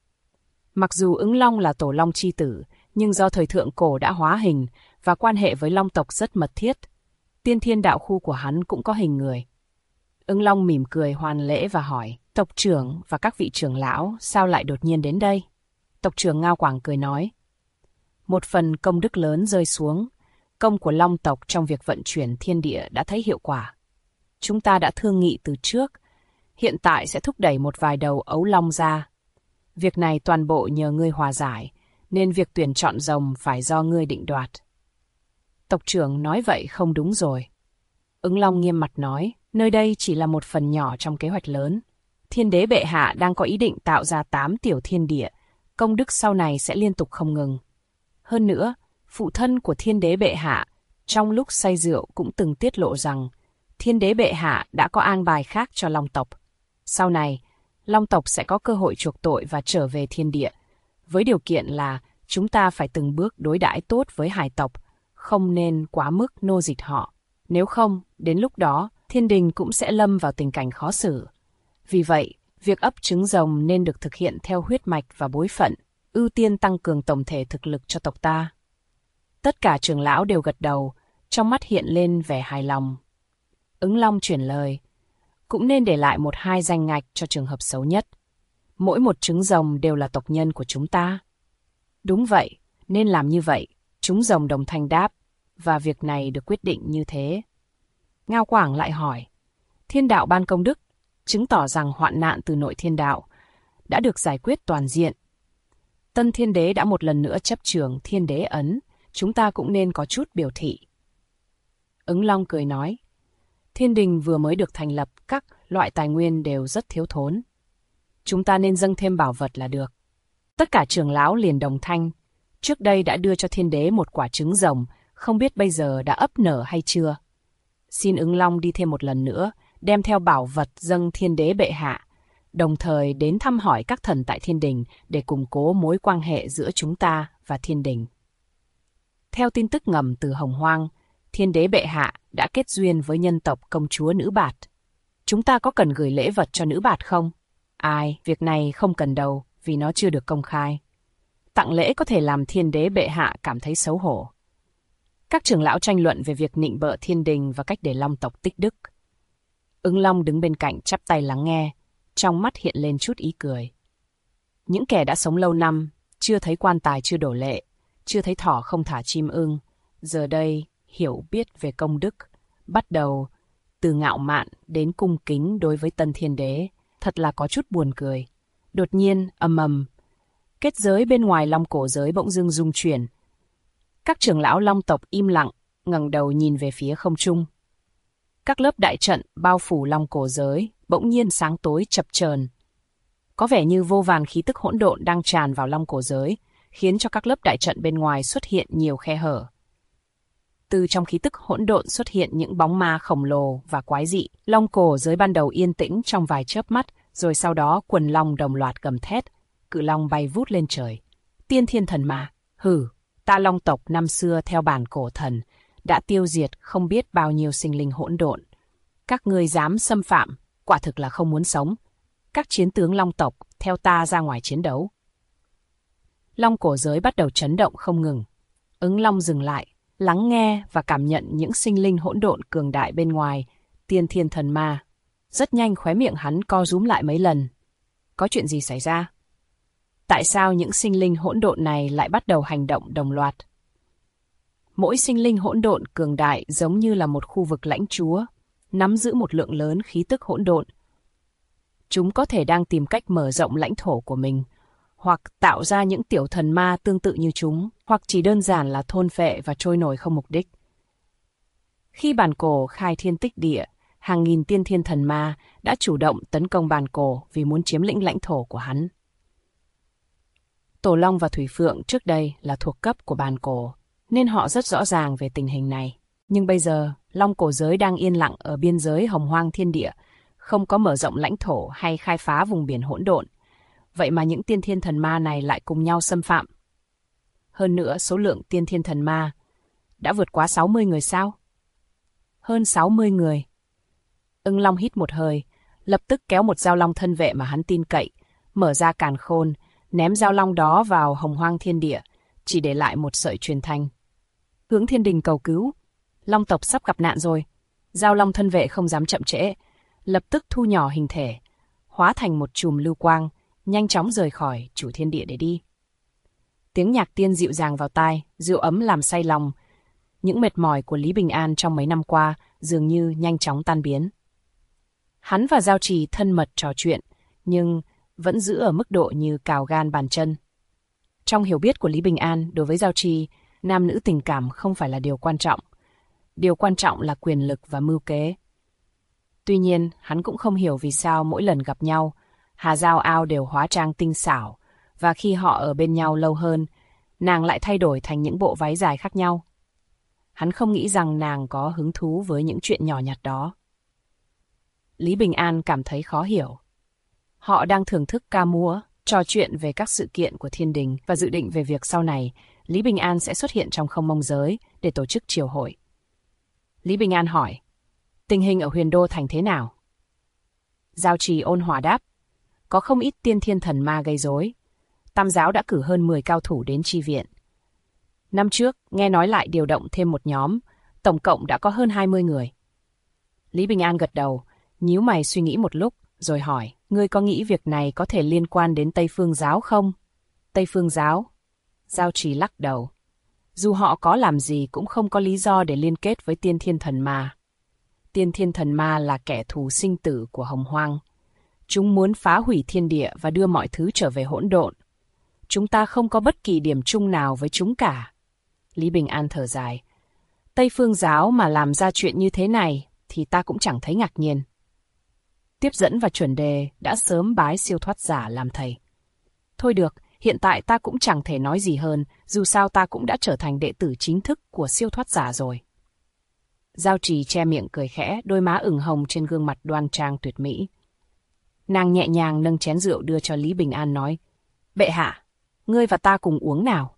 Mặc dù Ứng Long là tổ long chi tử, nhưng do thời thượng cổ đã hóa hình và quan hệ với long tộc rất mật thiết, tiên thiên đạo khu của hắn cũng có hình người. Ứng Long mỉm cười hoàn lễ và hỏi, tộc trưởng và các vị trưởng lão sao lại đột nhiên đến đây? Tộc trưởng Ngao Quảng cười nói, một phần công đức lớn rơi xuống, công của long tộc trong việc vận chuyển thiên địa đã thấy hiệu quả. Chúng ta đã thương nghị từ trước, hiện tại sẽ thúc đẩy một vài đầu ấu long ra. Việc này toàn bộ nhờ ngươi hòa giải, nên việc tuyển chọn rồng phải do ngươi định đoạt. Tộc trưởng nói vậy không đúng rồi. Ứng Long nghiêm mặt nói, nơi đây chỉ là một phần nhỏ trong kế hoạch lớn. Thiên đế bệ hạ đang có ý định tạo ra 8 tiểu thiên địa, công đức sau này sẽ liên tục không ngừng. Hơn nữa, phụ thân của thiên đế bệ hạ, trong lúc say rượu cũng từng tiết lộ rằng, thiên đế bệ hạ đã có an bài khác cho long tộc. Sau này, long tộc sẽ có cơ hội chuộc tội và trở về thiên địa, với điều kiện là chúng ta phải từng bước đối đãi tốt với hải tộc, không nên quá mức nô dịch họ. Nếu không, đến lúc đó, thiên đình cũng sẽ lâm vào tình cảnh khó xử. Vì vậy, việc ấp trứng rồng nên được thực hiện theo huyết mạch và bối phận, ưu tiên tăng cường tổng thể thực lực cho tộc ta. Tất cả trưởng lão đều gật đầu, trong mắt hiện lên vẻ hài lòng. Ứng Long chuyển lời, cũng nên để lại 1-2 danh ngạch cho trường hợp xấu nhất. Mỗi một trứng rồng đều là tộc nhân của chúng ta. Đúng vậy, nên làm như vậy, chúng rồng đồng thanh đáp, và việc này được quyết định như thế. Ngao Quảng lại hỏi, thiên đạo ban công đức, chứng tỏ rằng hoạn nạn từ nội thiên đạo đã được giải quyết toàn diện. Tân thiên đế đã một lần nữa chấp trường thiên đế ấn, chúng ta cũng nên có chút biểu thị. Ứng Long cười nói, thiên đình vừa mới được thành lập, các loại tài nguyên đều rất thiếu thốn. Chúng ta nên dâng thêm bảo vật là được. Tất cả trưởng lão liền đồng thanh, trước đây đã đưa cho thiên đế một quả trứng rồng, không biết bây giờ đã ấp nở hay chưa. Xin Ứng Long đi thêm một lần nữa, đem theo bảo vật dâng thiên đế bệ hạ, đồng thời đến thăm hỏi các thần tại thiên đình để củng cố mối quan hệ giữa chúng ta và thiên đình. Theo tin tức ngầm từ Hồng Hoang, thiên đế bệ hạ đã kết duyên với nhân tộc công chúa Nữ Bạt. Chúng ta có cần gửi lễ vật cho Nữ Bạt không? Ai, việc này không cần đâu, vì nó chưa được công khai. Tặng lễ có thể làm thiên đế bệ hạ cảm thấy xấu hổ. Các trưởng lão tranh luận về việc nịnh bợ thiên đình và cách để long tộc tích đức. Ứng Long đứng bên cạnh chắp tay lắng nghe, trong mắt hiện lên chút ý cười. Những kẻ đã sống lâu năm, chưa thấy quan tài chưa đổ lệ, chưa thấy thỏ không thả chim ưng, giờ đây hiểu biết về công đức, bắt đầu từ ngạo mạn đến cung kính đối với tân thiên đế, thật là có chút buồn cười. Đột nhiên, ầm ầm, kết giới bên ngoài long cổ giới bỗng dưng rung chuyển. Các trưởng lão long tộc im lặng, ngẩng đầu nhìn về phía không trung. Các lớp đại trận bao phủ long cổ giới bỗng nhiên sáng tối chập chờn. Có vẻ như vô vàn khí tức hỗn độn đang tràn vào long cổ giới, khiến cho các lớp đại trận bên ngoài xuất hiện nhiều khe hở. Từ trong khí tức hỗn độn xuất hiện những bóng ma khổng lồ và quái dị. Long cổ giới ban đầu yên tĩnh trong vài chớp mắt, rồi sau đó quần long đồng loạt gầm thét, cự long bay vút lên trời. Tiên thiên thần ma, hừ, ta long tộc năm xưa theo bản cổ thần đã tiêu diệt không biết bao nhiêu sinh linh hỗn độn. Các ngươi dám xâm phạm, quả thực là không muốn sống. Các chiến tướng long tộc theo ta ra ngoài chiến đấu. Long cổ giới bắt đầu chấn động không ngừng. Ứng Long dừng lại, lắng nghe và cảm nhận những sinh linh hỗn độn cường đại bên ngoài, tiên thiên thần ma. Rất nhanh khóe miệng hắn co rúm lại mấy lần. Có chuyện gì xảy ra? Tại sao những sinh linh hỗn độn này lại bắt đầu hành động đồng loạt? Mỗi sinh linh hỗn độn cường đại giống như là một khu vực lãnh chúa. nắm giữ một lượng lớn khí tức hỗn độn. Chúng có thể đang tìm cách mở rộng lãnh thổ của mình, hoặc tạo ra những tiểu thần ma tương tự như chúng, hoặc chỉ đơn giản là thôn phệ và trôi nổi không mục đích. Khi Bàn Cổ khai thiên tích địa, hàng nghìn tiên thiên thần ma đã chủ động tấn công Bàn Cổ vì muốn chiếm lĩnh lãnh thổ của hắn. Tổ Long và Thủy Phượng trước đây là thuộc cấp của Bàn Cổ, nên họ rất rõ ràng về tình hình này. Nhưng bây giờ, Long Cổ giới đang yên lặng ở biên giới hồng hoang thiên địa, không có mở rộng lãnh thổ hay khai phá vùng biển hỗn độn. Vậy mà những tiên thiên thần ma này lại cùng nhau xâm phạm. Hơn nữa, số lượng tiên thiên thần ma đã vượt quá 60 người sao? Hơn 60 người. Ưng Long hít một hơi, lập tức kéo một dao long thân vệ mà hắn tin cậy, mở ra càn khôn, ném dao long đó vào hồng hoang thiên địa, chỉ để lại một sợi truyền thanh. Hướng thiên đình cầu cứu, long tộc sắp gặp nạn rồi. Dao long thân vệ không dám chậm trễ, lập tức thu nhỏ hình thể, hóa thành một chùm lưu quang, nhanh chóng rời khỏi chủ thiên địa để đi. Tiếng nhạc tiên dịu dàng vào tai, rượu ấm làm say lòng. Những mệt mỏi của Lý Bình An trong mấy năm qua dường như nhanh chóng tan biến. Hắn và Giao Trì thân mật trò chuyện, nhưng vẫn giữ ở mức độ như cào gan bàn chân. Trong hiểu biết của Lý Bình An đối với Giao Trì, nam nữ tình cảm không phải là điều quan trọng. Điều quan trọng là quyền lực và mưu kế. Tuy nhiên, hắn cũng không hiểu vì sao mỗi lần gặp nhau, Hà Giao Ao đều hóa trang tinh xảo, và khi họ ở bên nhau lâu hơn, nàng lại thay đổi thành những bộ váy dài khác nhau. Hắn không nghĩ rằng nàng có hứng thú với những chuyện nhỏ nhặt đó. Lý Bình An cảm thấy khó hiểu. Họ đang thưởng thức ca múa, trò chuyện về các sự kiện của thiên đình và dự định về việc sau này Lý Bình An sẽ xuất hiện trong không mông giới để tổ chức triều hội. Lý Bình An hỏi, tình hình ở Huyền Đô Thành thế nào? Giao Trì ôn hòa đáp, có không ít tiên thiên thần ma gây rối. Tam giáo đã cử hơn 10 cao thủ đến chi viện. Năm trước, nghe nói lại điều động thêm một nhóm, tổng cộng đã có hơn 20 người. Lý Bình An gật đầu, nhíu mày suy nghĩ một lúc, rồi hỏi, ngươi có nghĩ việc này có thể liên quan đến Tây Phương Giáo không? Tây Phương Giáo? Giao Trì lắc đầu. Dù họ có làm gì cũng không có lý do để liên kết với tiên thiên thần ma. Tiên thiên thần ma là kẻ thù sinh tử của hồng hoang. Chúng muốn phá hủy thiên địa và đưa mọi thứ trở về hỗn độn. Chúng ta không có bất kỳ điểm chung nào với chúng cả. Lý Bình An thở dài. Tây Phương Giáo mà làm ra chuyện như thế này thì ta cũng chẳng thấy ngạc nhiên. Tiếp dẫn và chuẩn đề đã sớm bái siêu thoát giả làm thầy. Thôi được, hiện tại ta cũng chẳng thể nói gì hơn, dù sao ta cũng đã trở thành đệ tử chính thức của siêu thoát giả rồi. Giao Trì che miệng cười khẽ, đôi má ửng hồng trên gương mặt đoan trang tuyệt mỹ. Nàng nhẹ nhàng nâng chén rượu đưa cho Lý Bình An nói, bệ hạ, ngươi và ta cùng uống nào.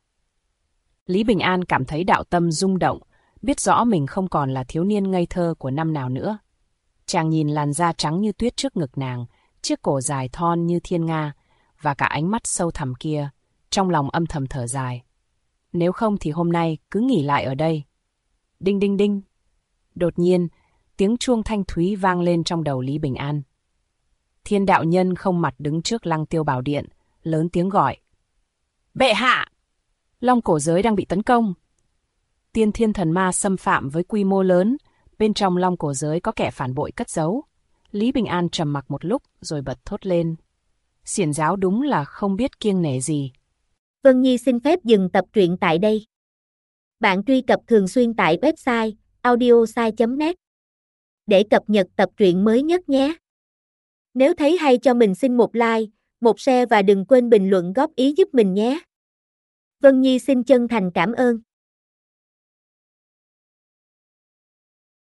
Lý Bình An cảm thấy đạo tâm rung động, biết rõ mình không còn là thiếu niên ngây thơ của năm nào nữa. Chàng nhìn làn da trắng như tuyết trước ngực nàng, chiếc cổ dài thon như thiên nga, và cả ánh mắt sâu thẳm kia, trong lòng âm thầm thở dài. Nếu không thì hôm nay cứ nghỉ lại ở đây. Đinh đinh đinh. Đột nhiên, tiếng chuông thanh thúy vang lên trong đầu Lý Bình An. Thiên đạo nhân không mặt đứng trước Lăng Tiêu Bảo Điện, lớn tiếng gọi. Bệ hạ! Long cổ giới đang bị tấn công. Tiên thiên thần ma xâm phạm với quy mô lớn, bên trong long cổ giới có kẻ phản bội cất giấu. Lý Bình An trầm mặc một lúc rồi bật thốt lên. Xiển giáo đúng là không biết kiêng nể gì. Vân Nhi xin phép dừng tập truyện tại đây. Bạn truy cập thường xuyên tại website audiosai.net để cập nhật tập truyện mới nhất nhé. Nếu thấy hay cho mình xin một like, một share và đừng quên bình luận góp ý giúp mình nhé. Vân Nhi xin chân thành cảm ơn.